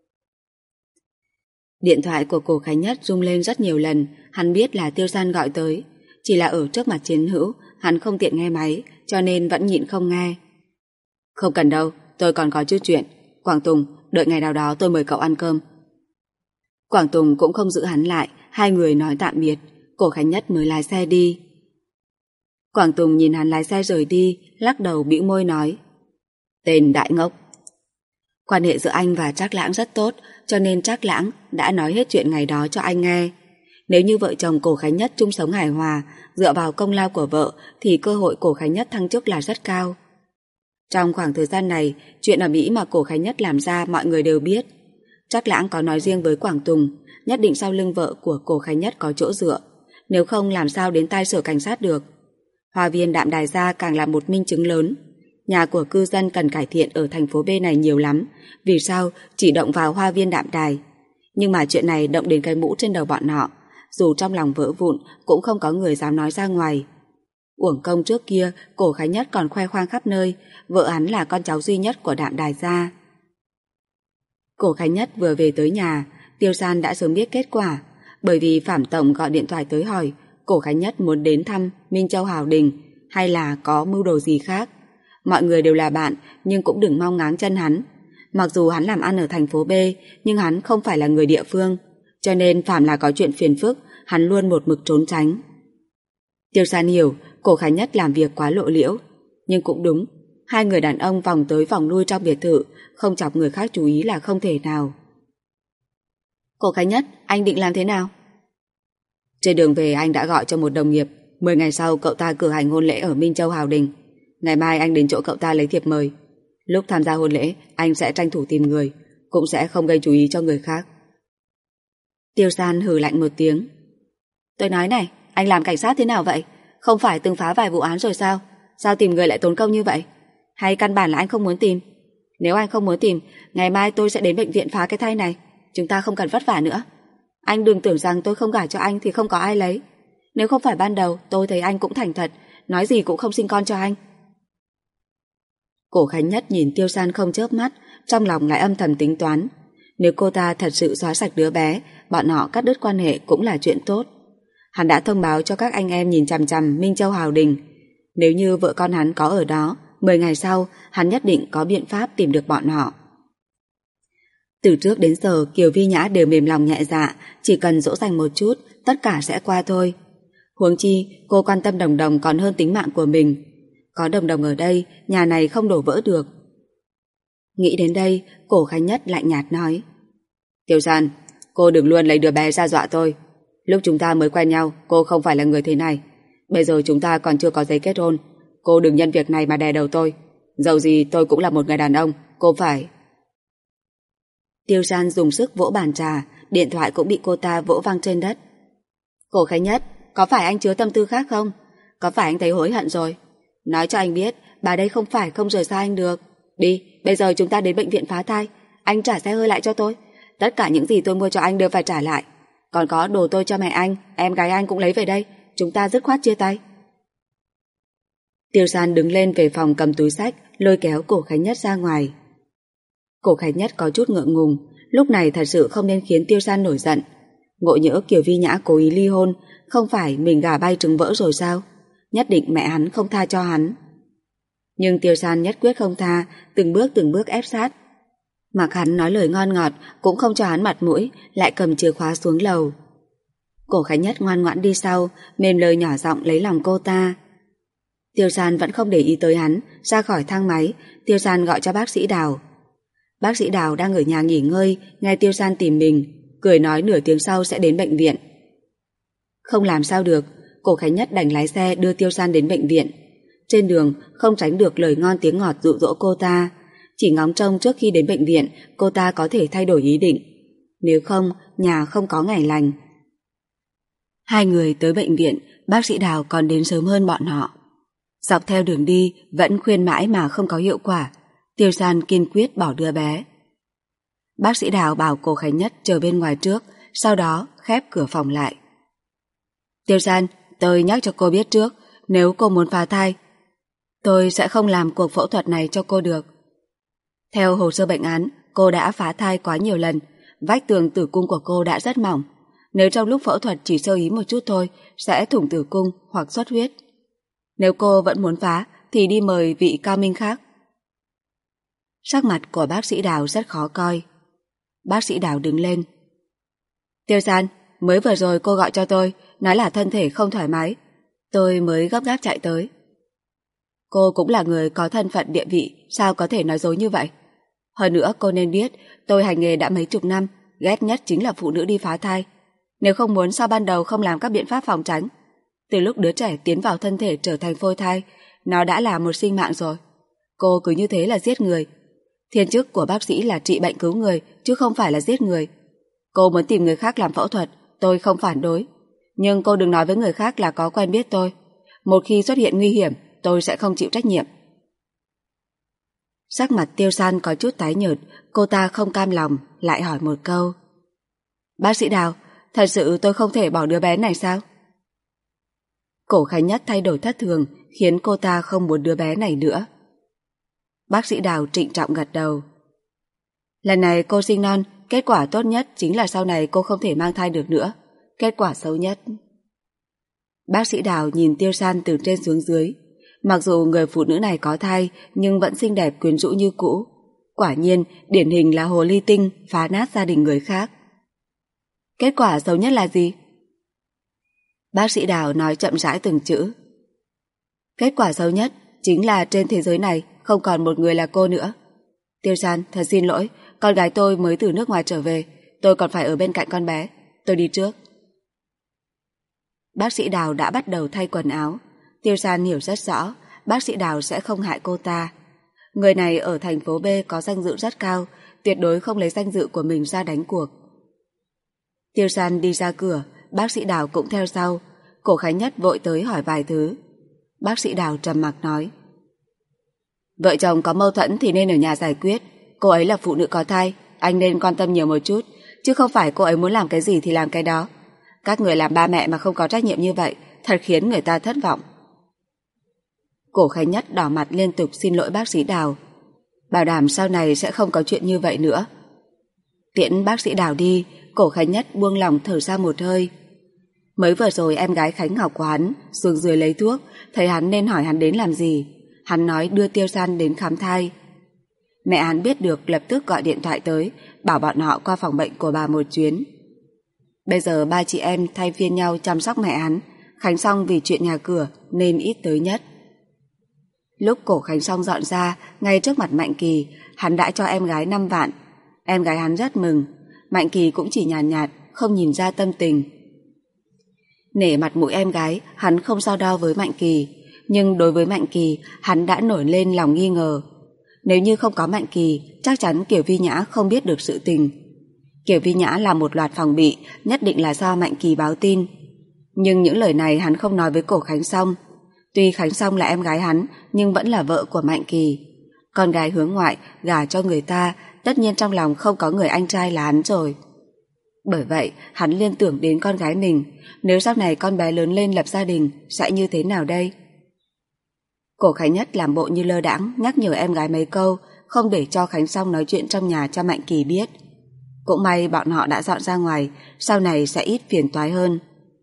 Điện thoại của Cổ Khánh Nhất rung lên rất nhiều lần, hắn biết là Tiêu San gọi tới. Chỉ là ở trước mặt chiến hữu, hắn không tiện nghe máy, cho nên vẫn nhịn không nghe. Không cần đâu, tôi còn có chút chuyện. Quảng Tùng, đợi ngày nào đó tôi mời cậu ăn cơm. Quảng Tùng cũng không giữ hắn lại, hai người nói tạm biệt, Cổ Khánh Nhất mới lái xe đi. Quảng Tùng nhìn hắn lái xe rời đi, lắc đầu bĩu môi nói. Tên đại ngốc. Quan hệ giữa anh và Trác Lãng rất tốt, cho nên Trác Lãng đã nói hết chuyện ngày đó cho anh nghe. Nếu như vợ chồng Cổ Khánh Nhất chung sống hài hòa, dựa vào công lao của vợ, thì cơ hội Cổ Khánh Nhất thăng chức là rất cao. Trong khoảng thời gian này, chuyện ở Mỹ mà Cổ Khánh Nhất làm ra mọi người đều biết. Trác Lãng có nói riêng với Quảng Tùng, nhất định sau lưng vợ của Cổ Khánh Nhất có chỗ dựa, nếu không làm sao đến tai sở cảnh sát được. Hoa viên Đạm Đài Gia càng là một minh chứng lớn. Nhà của cư dân cần cải thiện ở thành phố B này nhiều lắm, vì sao chỉ động vào hoa viên Đạm Đài. Nhưng mà chuyện này động đến cái mũ trên đầu bọn họ, dù trong lòng vỡ vụn cũng không có người dám nói ra ngoài. Uổng công trước kia Cổ Khánh Nhất còn khoe khoang khắp nơi, vợ hắn là con cháu duy nhất của Đạm Đài Gia. Cổ Khánh Nhất vừa về tới nhà, Tiêu San đã sớm biết kết quả, bởi vì Phạm Tổng gọi điện thoại tới hỏi Cổ Khánh Nhất muốn đến thăm Minh Châu Hào Đình hay là có mưu đồ gì khác. Mọi người đều là bạn, nhưng cũng đừng mong ngáng chân hắn. Mặc dù hắn làm ăn ở thành phố B, nhưng hắn không phải là người địa phương, cho nên phạm là có chuyện phiền phức, hắn luôn một mực trốn tránh. Tiêu San hiểu Cổ Khánh Nhất làm việc quá lộ liễu, nhưng cũng đúng, hai người đàn ông vòng tới vòng lui trong biệt thự, không chọc người khác chú ý là không thể nào. Cổ Khánh Nhất, anh định làm thế nào? Trên đường về anh đã gọi cho một đồng nghiệp, 10 ngày sau cậu ta cử hành hôn lễ ở Minh Châu Hào Đình. Ngày mai anh đến chỗ cậu ta lấy thiệp mời. Lúc tham gia hôn lễ, anh sẽ tranh thủ tìm người, cũng sẽ không gây chú ý cho người khác. Tiêu San hừ lạnh một tiếng. Tôi nói này, anh làm cảnh sát thế nào vậy? Không phải từng phá vài vụ án rồi sao? Sao tìm người lại tốn công như vậy? Hay căn bản là anh không muốn tìm? Nếu anh không muốn tìm, ngày mai tôi sẽ đến bệnh viện phá cái thai này. Chúng ta không cần vất vả nữa. Anh đừng tưởng rằng tôi không gả cho anh thì không có ai lấy. Nếu không phải ban đầu tôi thấy anh cũng thành thật, nói gì cũng không sinh con cho anh. Cổ Khánh Nhất nhìn Tiêu San không chớp mắt, trong lòng lại âm thầm tính toán. Nếu cô ta thật sự xóa sạch đứa bé, bọn họ cắt đứt quan hệ cũng là chuyện tốt. Hắn đã thông báo cho các anh em nhìn chằm chằm Minh Châu Hào Đình. Nếu như vợ con hắn có ở đó, 10 ngày sau, hắn nhất định có biện pháp tìm được bọn họ. Từ trước đến giờ Kiều Vi Nhã đều mềm lòng nhẹ dạ, chỉ cần dỗ dành một chút, tất cả sẽ qua thôi. Huống chi, cô quan tâm Đồng Đồng còn hơn tính mạng của mình. Có Đồng Đồng ở đây, nhà này không đổ vỡ được. Nghĩ đến đây, Cổ Khánh Nhất lạnh nhạt nói. Tiêu San, cô đừng luôn lấy đứa bé ra dọa tôi. Lúc chúng ta mới quen nhau, cô không phải là người thế này. Bây giờ chúng ta còn chưa có giấy kết hôn. Cô đừng nhân việc này mà đè đầu tôi. Dẫu gì tôi cũng là một người đàn ông, cô phải... Tiêu San dùng sức vỗ bàn trà, điện thoại cũng bị cô ta vỗ văng trên đất. Cổ Khánh Nhất, có phải anh chứa tâm tư khác không? Có phải anh thấy hối hận rồi? Nói cho anh biết, bà đây không phải không rời xa anh được. Đi, bây giờ chúng ta đến bệnh viện phá thai. Anh trả xe hơi lại cho tôi. Tất cả những gì tôi mua cho anh đều phải trả lại. Còn có đồ tôi cho mẹ anh, em gái anh cũng lấy về đây. Chúng ta dứt khoát chia tay. Tiêu San đứng lên về phòng cầm túi xách, lôi kéo Cổ Khánh Nhất ra ngoài. Cổ Khánh Nhất có chút ngượng ngùng, lúc này thật sự không nên khiến Tiêu San nổi giận. Ngộ nhỡ Kiều Vi Nhã cố ý ly hôn, không phải mình gà bay trứng vỡ rồi sao? Nhất định mẹ hắn không tha cho hắn. Nhưng Tiêu San nhất quyết không tha, từng bước ép sát. Mặc hắn nói lời ngon ngọt, cũng không cho hắn mặt mũi, lại cầm chìa khóa xuống lầu. Cổ Khánh Nhất ngoan ngoãn đi sau, mềm lời nhỏ giọng lấy lòng cô ta. Tiêu San vẫn không để ý tới hắn, ra khỏi thang máy, Tiêu San gọi cho bác sĩ Đào. Bác sĩ Đào đang ở nhà nghỉ ngơi, nghe Tiêu San tìm mình, cười nói nửa tiếng sau sẽ đến bệnh viện. Không làm sao được, Cổ Khánh Nhất đành lái xe đưa Tiêu San đến bệnh viện. Trên đường không tránh được lời ngon tiếng ngọt dụ dỗ cô ta, chỉ ngóng trông trước khi đến bệnh viện cô ta có thể thay đổi ý định. Nếu không, nhà không có ngày lành. Hai người tới bệnh viện, bác sĩ Đào còn đến sớm hơn bọn họ. Dọc theo đường đi vẫn khuyên mãi mà không có hiệu quả. Tiêu San kiên quyết bỏ đứa bé. Bác sĩ Đào bảo cô Khánh Nhất chờ bên ngoài trước, sau đó khép cửa phòng lại. Tiêu San, tôi nhắc cho cô biết trước, nếu cô muốn phá thai, tôi sẽ không làm cuộc phẫu thuật này cho cô được. Theo hồ sơ bệnh án, cô đã phá thai quá nhiều lần, vách tường tử cung của cô đã rất mỏng. Nếu trong lúc phẫu thuật chỉ sơ ý một chút thôi, sẽ thủng tử cung hoặc xuất huyết. Nếu cô vẫn muốn phá, thì đi mời vị cao minh khác. Sắc mặt của bác sĩ Đào rất khó coi. Bác sĩ Đào đứng lên. Tiêu San, mới vừa rồi cô gọi cho tôi, nói là thân thể không thoải mái. Tôi mới gấp gáp chạy tới. Cô cũng là người có thân phận địa vị, sao có thể nói dối như vậy? Hơn nữa cô nên biết, tôi hành nghề đã mấy chục năm, ghét nhất chính là phụ nữ đi phá thai. Nếu không muốn sao ban đầu không làm các biện pháp phòng tránh? Từ lúc đứa trẻ tiến vào thân thể trở thành phôi thai, nó đã là một sinh mạng rồi. Cô cứ như thế là giết người. Thiên chức của bác sĩ là trị bệnh cứu người, chứ không phải là giết người. Cô muốn tìm người khác làm phẫu thuật, tôi không phản đối. Nhưng cô đừng nói với người khác là có quen biết tôi. Một khi xuất hiện nguy hiểm, tôi sẽ không chịu trách nhiệm. Sắc mặt Tiêu San có chút tái nhợt, cô ta không cam lòng, lại hỏi một câu. Bác sĩ Đào, thật sự tôi không thể bỏ đứa bé này sao? Cổ Khánh Nhất thay đổi thất thường, khiến cô ta không muốn đứa bé này nữa. Bác sĩ Đào trịnh trọng gật đầu. Lần này cô sinh non, kết quả tốt nhất chính là sau này cô không thể mang thai được nữa. Kết quả xấu nhất. Bác sĩ Đào nhìn Tiêu San từ trên xuống dưới. Mặc dù người phụ nữ này có thai, nhưng vẫn xinh đẹp quyến rũ như cũ. Quả nhiên, điển hình là hồ ly tinh phá nát gia đình người khác. Kết quả xấu nhất là gì? Bác sĩ Đào nói chậm rãi từng chữ. Kết quả xấu nhất chính là trên thế giới này không còn một người là cô nữa. Tiêu San, thật xin lỗi, con gái tôi mới từ nước ngoài trở về, tôi còn phải ở bên cạnh con bé. Tôi đi trước. Bác sĩ Đào đã bắt đầu thay quần áo. Tiêu San hiểu rất rõ, bác sĩ Đào sẽ không hại cô ta. Người này ở thành phố B có danh dự rất cao, tuyệt đối không lấy danh dự của mình ra đánh cuộc. Tiêu San đi ra cửa, bác sĩ Đào cũng theo sau. Cổ Khánh Nhất vội tới hỏi vài thứ. Bác sĩ Đào trầm mặc nói. Vợ chồng có mâu thuẫn thì nên ở nhà giải quyết. Cô ấy là phụ nữ có thai, anh nên quan tâm nhiều một chút, chứ không phải cô ấy muốn làm cái gì thì làm cái đó. Các người làm ba mẹ mà không có trách nhiệm như vậy, thật khiến người ta thất vọng. Cổ Khánh Nhất đỏ mặt liên tục xin lỗi bác sĩ Đào, bảo đảm sau này sẽ không có chuyện như vậy nữa. Tiễn bác sĩ Đào đi, Cổ Khánh Nhất buông lòng thở ra một hơi. Mới vừa rồi em gái Khánh Ngọc của hắn xuống dưới lấy thuốc, thấy hắn nên hỏi hắn đến làm gì. Hắn nói đưa Tiêu San đến khám thai. Mẹ hắn biết được lập tức gọi điện thoại tới, bảo bọn họ qua phòng bệnh của bà một chuyến. Bây giờ ba chị em thay phiên nhau chăm sóc mẹ hắn. Khánh Song vì chuyện nhà cửa nên ít tới nhất. Lúc Cổ Khánh Song dọn ra, ngay trước mặt Mạnh Kỳ, hắn đã cho em gái 5 vạn. Em gái hắn rất mừng. Mạnh Kỳ cũng chỉ nhàn nhạt, không nhìn ra tâm tình. Nể mặt mũi em gái, hắn không so đo với Mạnh Kỳ. Nhưng đối với Mạnh Kỳ, hắn đã nổi lên lòng nghi ngờ. Nếu như không có Mạnh Kỳ, chắc chắn Kiều Vi Nhã không biết được sự tình. Kiều Vi Nhã làm một loạt phòng bị, nhất định là do Mạnh Kỳ báo tin. Nhưng những lời này hắn không nói với Cổ Khánh Song. Tuy Khánh Song là em gái hắn, nhưng vẫn là vợ của Mạnh Kỳ. Con gái hướng ngoại, gả cho người ta, tất nhiên trong lòng không có người anh trai là hắn rồi. Bởi vậy, hắn liên tưởng đến con gái mình. Nếu sau này con bé lớn lên lập gia đình, sẽ như thế nào đây? Cổ Khánh Nhất làm bộ như lơ đãng, nhắc nhở em gái mấy câu, không để cho Khánh Song nói chuyện trong nhà cho Mạnh Kỳ biết. Cũng may bọn họ đã dọn ra ngoài, sau này sẽ ít phiền toái hơn.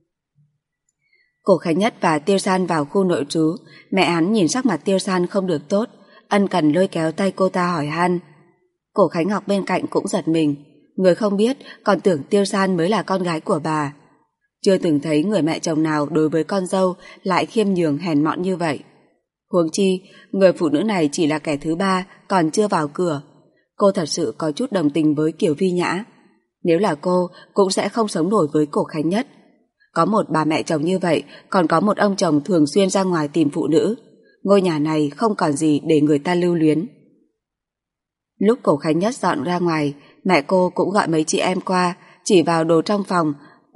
Cổ Khánh Nhất và Tiêu San vào khu nội trú, mẹ hắn nhìn sắc mặt Tiêu San không được tốt, ân cần lôi kéo tay cô ta hỏi han. Cổ Khánh Ngọc bên cạnh cũng giật mình, người không biết còn tưởng Tiêu San mới là con gái của bà. Chưa từng thấy người mẹ chồng nào đối với con dâu lại khiêm nhường hèn mọn như vậy. Huống chi, người phụ nữ này chỉ là kẻ thứ ba, còn chưa vào cửa. Cô thật sự có chút đồng tình với Kiều Vi Nhã. Nếu là cô, cũng sẽ không sống nổi với Cổ Khánh Nhất. Có một bà mẹ chồng như vậy, còn có một ông chồng thường xuyên ra ngoài tìm phụ nữ. Ngôi nhà này không còn gì để người ta lưu luyến. Lúc Cổ Khánh Nhất dọn ra ngoài, mẹ cô cũng gọi mấy chị em qua, chỉ vào đồ trong phòng,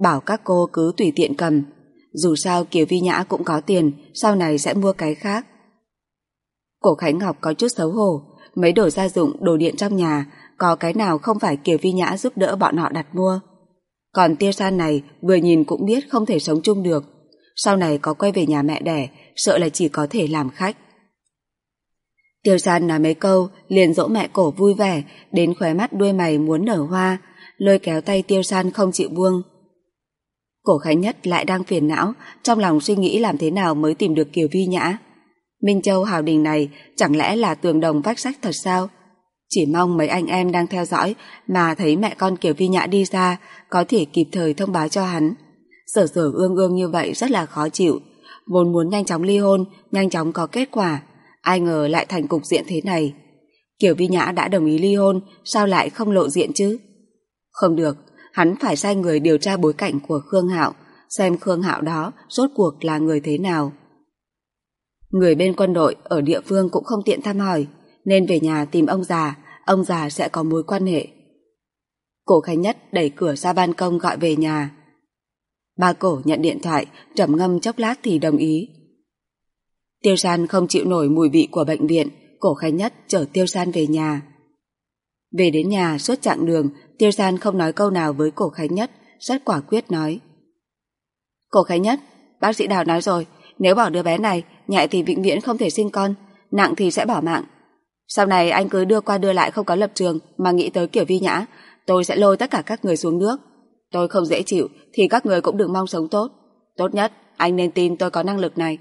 bảo các cô cứ tùy tiện cầm. Dù sao Kiều Vi Nhã cũng có tiền, sau này sẽ mua cái khác. Cổ Khánh Ngọc có chút xấu hổ, mấy đồ gia dụng, đồ điện trong nhà, có cái nào không phải Kiều Vi Nhã giúp đỡ bọn họ đặt mua. Còn Tiêu San này vừa nhìn cũng biết không thể sống chung được. Sau này có quay về nhà mẹ đẻ, sợ là chỉ có thể làm khách. Tiêu San nói mấy câu, liền dỗ mẹ Cổ vui vẻ, đến khóe mắt đuôi mày muốn nở hoa, lôi kéo tay Tiêu San không chịu buông. Cổ Khánh Nhất lại đang phiền não, trong lòng suy nghĩ làm thế nào mới tìm được Kiều Vi Nhã. Minh Châu Hào Đình này chẳng lẽ là tường đồng vách sách thật sao? Chỉ mong mấy anh em đang theo dõi mà thấy mẹ con Kiều Vi Nhã đi ra có thể kịp thời thông báo cho hắn. Sở sở ương ương như vậy rất là khó chịu, vốn muốn nhanh chóng ly hôn, nhanh chóng có kết quả, ai ngờ lại thành cục diện thế này. Kiều Vi Nhã đã đồng ý ly hôn, sao lại không lộ diện chứ? Không được, hắn phải sai người điều tra bối cảnh của Khương Hạo, xem Khương Hạo đó rốt cuộc là người thế nào. Người bên quân đội ở địa phương cũng không tiện thăm hỏi, nên về nhà tìm ông già sẽ có mối quan hệ. Cổ Khánh Nhất đẩy cửa ra ban công gọi về nhà. Ba Cổ nhận điện thoại, trầm ngâm chốc lát thì đồng ý. Tiêu San không chịu nổi mùi vị của bệnh viện, Cổ Khánh Nhất chở Tiêu San về nhà. Về đến nhà suốt chặng đường, Tiêu San không nói câu nào với Cổ Khánh Nhất, rất quả quyết nói. Cổ Khánh Nhất, bác sĩ Đào nói rồi, nếu bỏ đứa bé này, nhẹ thì vĩnh viễn không thể sinh con, nặng thì sẽ bỏ mạng. Sau này anh cứ đưa qua đưa lại không có lập trường mà nghĩ tới Kiều Vi Nhã, tôi sẽ lôi tất cả các người xuống nước. Tôi không dễ chịu thì các người cũng đừng mong sống tốt. Tốt nhất anh nên tin tôi có năng lực này.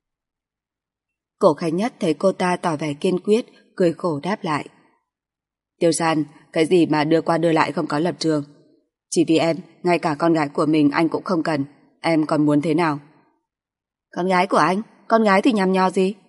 Cổ Khánh Nhất thấy cô ta tỏ vẻ kiên quyết, cười khổ đáp lại. Tiêu San, cái gì mà đưa qua đưa lại không có lập trường? Chỉ vì em, ngay cả con gái của mình anh cũng không cần. Em còn muốn thế nào? Con gái của anh? Con gái thì nhằm nho gì?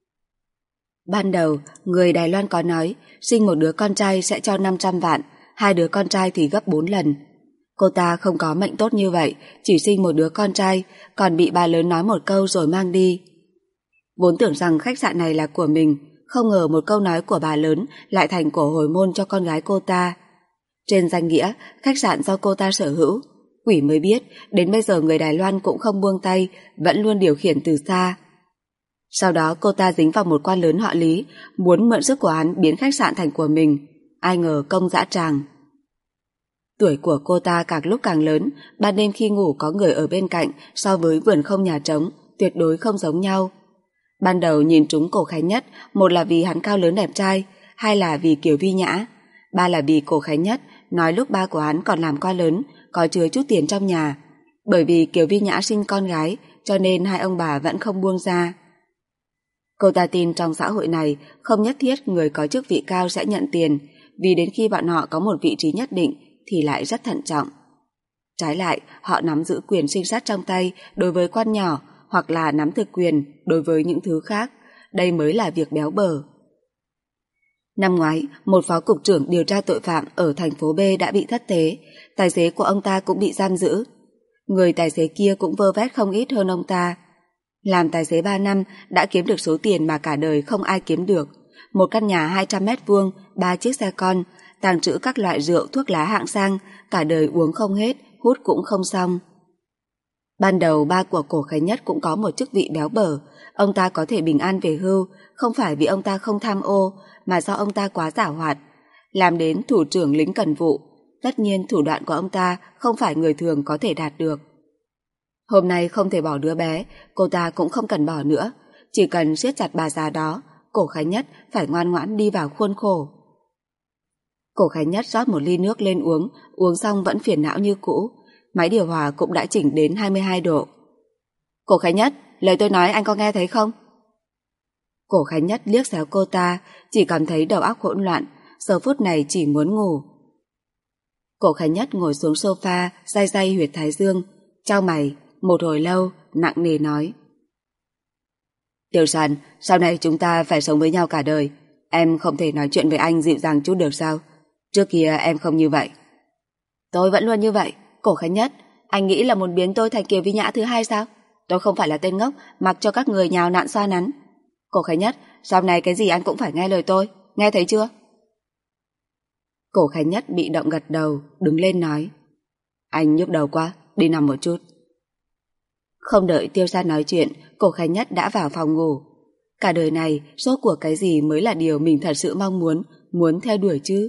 Ban đầu, người Đài Loan có nói sinh một đứa con trai sẽ cho 500 vạn, hai đứa con trai thì gấp 4 lần. Cô ta không có mệnh tốt như vậy, chỉ sinh một đứa con trai, còn bị bà lớn nói một câu rồi mang đi. Vốn tưởng rằng khách sạn này là của mình, không ngờ một câu nói của bà lớn lại thành cổ hồi môn cho con gái cô ta. Trên danh nghĩa, khách sạn do cô ta sở hữu, quỷ mới biết, đến bây giờ người Đài Loan cũng không buông tay, vẫn luôn điều khiển từ xa. Sau đó cô ta dính vào một quan lớn họ Lý, muốn mượn sức của hắn biến khách sạn thành của mình, ai ngờ công dã tràng. Tuổi của cô ta càng lúc càng lớn, ban đêm khi ngủ có người ở bên cạnh so với vườn không nhà trống, tuyệt đối không giống nhau. Ban đầu nhìn trúng Cổ Khánh Nhất, một là vì hắn cao lớn đẹp trai, hai là vì Kiều Vi Nhã, ba là vì Cổ Khánh Nhất nói lúc ba của hắn còn làm quan lớn, có chứa chút tiền trong nhà. Bởi vì Kiều Vi Nhã sinh con gái, cho nên hai ông bà vẫn không buông ra. Cô ta tin trong xã hội này không nhất thiết người có chức vị cao sẽ nhận tiền, vì đến khi bọn họ có một vị trí nhất định thì lại rất thận trọng. Trái lại, họ nắm giữ quyền sinh sát trong tay đối với quan nhỏ, hoặc là nắm thực quyền đối với những thứ khác. Đây mới là việc béo bở. Năm ngoái, một phó cục trưởng điều tra tội phạm ở thành phố B đã bị thất thế, tài xế của ông ta cũng bị giam giữ. Người tài xế kia cũng vơ vét không ít hơn ông ta. Làm tài xế 3 năm đã kiếm được số tiền mà cả đời không ai kiếm được. Một căn nhà 200 mét vuông, 3 chiếc xe con, tàng trữ các loại rượu thuốc lá hạng sang, cả đời uống không hết, hút cũng không xong. Ban đầu ba của Cổ Khánh Nhất cũng có một chức vị béo bở, ông ta có thể bình an về hưu, không phải vì ông ta không tham ô, mà do ông ta quá giảo hoạt. Làm đến thủ trưởng lính cần vụ, tất nhiên thủ đoạn của ông ta không phải người thường có thể đạt được. Hôm nay không thể bỏ đứa bé, cô ta cũng không cần bỏ nữa, chỉ cần siết chặt bà già đó, Cổ Khánh Nhất phải ngoan ngoãn đi vào khuôn khổ. Cổ Khánh Nhất rót một ly nước lên uống, uống xong vẫn phiền não như cũ, máy điều hòa cũng đã chỉnh đến 22 độ. Cổ Khánh Nhất, lời tôi nói anh có nghe thấy không? Cổ Khánh Nhất liếc xéo cô ta, chỉ cảm thấy đầu óc hỗn loạn, giờ phút này chỉ muốn ngủ. Cổ Khánh Nhất ngồi xuống sofa, day day huyệt thái dương, chau mày, một hồi lâu, nặng nề nói. Tiêu San, sau này chúng ta phải sống với nhau cả đời. Em không thể nói chuyện với anh dịu dàng chút được sao? Trước kia em không như vậy. Tôi vẫn luôn như vậy. Cổ Khánh Nhất, anh nghĩ là muốn biến tôi thành Kiều Vi Nhã thứ hai sao? Tôi không phải là tên ngốc mặc cho các người nhào nặn xoa nắn. Cổ Khánh Nhất, sau này cái gì anh cũng phải nghe lời tôi, nghe thấy chưa? Cổ Khánh Nhất bị động gật đầu, đứng lên nói. Anh nhức đầu quá, đi nằm một chút. Không đợi Tiêu San nói chuyện, Cổ Khánh Nhất đã vào phòng ngủ. Cả đời này, rốt cuộc cái gì mới là điều mình thật sự mong muốn theo đuổi chứ?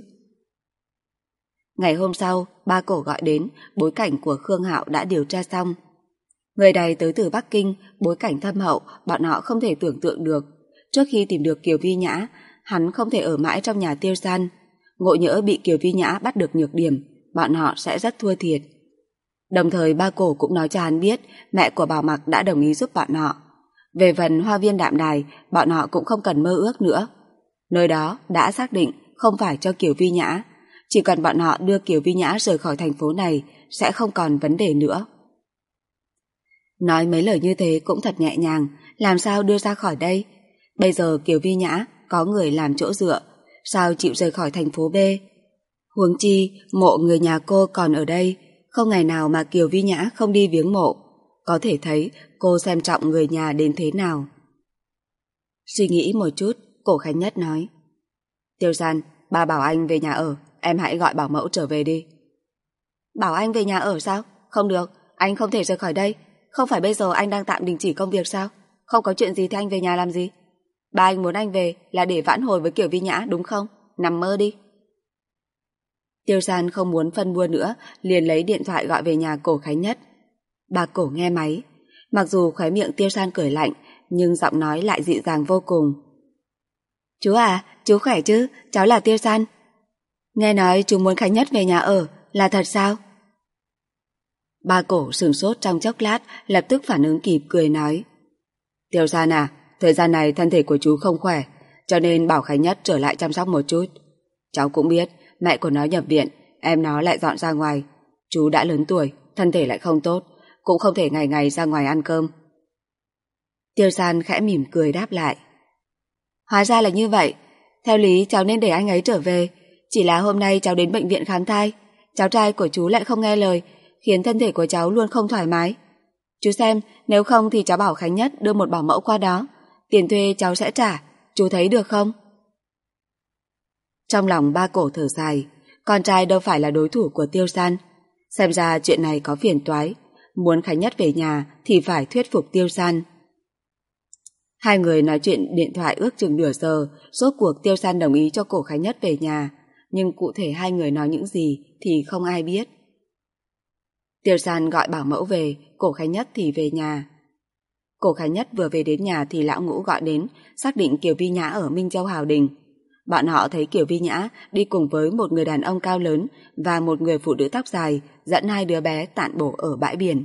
Ngày hôm sau, ba Cổ gọi đến, bối cảnh của Khương Hạo đã điều tra xong. Người này tới từ Bắc Kinh, bối cảnh thâm hậu, bọn họ không thể tưởng tượng được. Trước khi tìm được Kiều Vi Nhã, hắn không thể ở mãi trong nhà Tiêu San. Ngộ nhỡ bị Kiều Vi Nhã bắt được nhược điểm, bọn họ sẽ rất thua thiệt. Đồng thời ba Cổ cũng nói cho hắn biết mẹ của Bảo Mặc đã đồng ý giúp bọn họ. Về phần Hoa Viên Đạm Đài, bọn họ cũng không cần mơ ước nữa. Nơi đó đã xác định không phải cho Kiều Vi Nhã. Chỉ cần bọn họ đưa Kiều Vi Nhã rời khỏi thành phố này sẽ không còn vấn đề nữa. Nói mấy lời như thế cũng thật nhẹ nhàng, làm sao đưa ra khỏi đây? Bây giờ Kiều Vi Nhã có người làm chỗ dựa, sao chịu rời khỏi thành phố B? Huống chi, mộ người nhà cô còn ở đây, không ngày nào mà Kiều Vi Nhã không đi viếng mộ. Có thể thấy cô xem trọng người nhà đến thế nào. Suy nghĩ một chút, Cổ Khánh Nhất nói: Tiêu San, ba bảo anh về nhà ở, em hãy gọi bảo mẫu trở về đi. Bảo anh về nhà ở sao? Không được, anh không thể rời khỏi đây. Không phải bây giờ anh đang tạm đình chỉ công việc sao? Không có chuyện gì thì anh về nhà làm gì? Ba anh muốn anh về là để vãn hồi với Kiều Vi Nhã đúng không? Nằm mơ đi. Tiêu San không muốn phân bua nữa, liền lấy điện thoại gọi về nhà Cổ Khánh Nhất. Bà Cổ nghe máy. Mặc dù khóe miệng Tiêu San cười lạnh, nhưng giọng nói lại dịu dàng vô cùng. Chú à, chú khỏe chứ? Cháu là Tiêu San. Nghe nói chú muốn Khánh Nhất về nhà ở, là thật sao? Bà Cổ sửng sốt trong chốc lát, lập tức phản ứng kịp cười nói: Tiêu San à, thời gian này thân thể của chú không khỏe, cho nên bảo Khánh Nhất trở lại chăm sóc một chút. Cháu cũng biết mẹ của nó nhập viện, em nó lại dọn ra ngoài. Chú đã lớn tuổi, thân thể lại không tốt, cũng không thể ngày ngày ra ngoài ăn cơm. Tiêu San khẽ mỉm cười đáp lại: Hóa ra là như vậy. Theo lý cháu nên để anh ấy trở về, chỉ là hôm nay cháu đến bệnh viện khám thai, cháu trai của chú lại không nghe lời, khiến thân thể của cháu luôn không thoải mái. Chú xem, nếu không thì cháu bảo Khánh Nhất đưa một bảo mẫu qua đó, tiền thuê cháu sẽ trả, chú thấy được không? Trong lòng ba Cổ thở dài, con trai đâu phải là đối thủ của Tiêu San. Xem ra chuyện này có phiền toái, muốn Khánh Nhất về nhà thì phải thuyết phục Tiêu San. Hai người nói chuyện điện thoại ước chừng nửa giờ, rốt cuộc Tiêu San đồng ý cho Cổ Khánh Nhất về nhà, nhưng cụ thể hai người nói những gì thì không ai biết. Tiêu San gọi bảo mẫu về, Cổ Khánh Nhất thì về nhà. Cổ Khánh Nhất vừa về đến nhà thì lão Ngũ gọi đến, xác định Kiều Vi Nhã ở Minh Châu Hào Đình. Bọn họ thấy Kiều Vi Nhã đi cùng với một người đàn ông cao lớn và một người phụ nữ tóc dài dẫn hai đứa bé tản bộ ở bãi biển.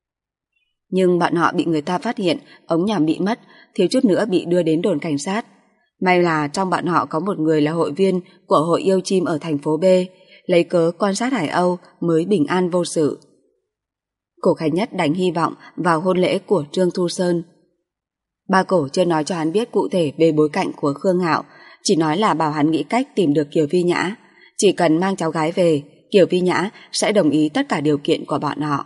Nhưng bọn họ bị người ta phát hiện, ống nhòm bị mất, thiếu chút nữa bị đưa đến đồn cảnh sát. May là trong bọn họ có một người là hội viên của hội yêu chim ở thành phố B, lấy cớ quan sát Hải Âu mới bình an vô sự. Cổ Khánh Nhất đánh hy vọng vào hôn lễ của Trương Thu Sơn. Ba Cổ chưa nói cho hắn biết cụ thể về bối cảnh của Khương Hạo, chỉ nói là bảo hắn nghĩ cách tìm được Kiều Vi Nhã. Chỉ cần mang cháu gái về, Kiều Vi Nhã sẽ đồng ý tất cả điều kiện của bọn họ.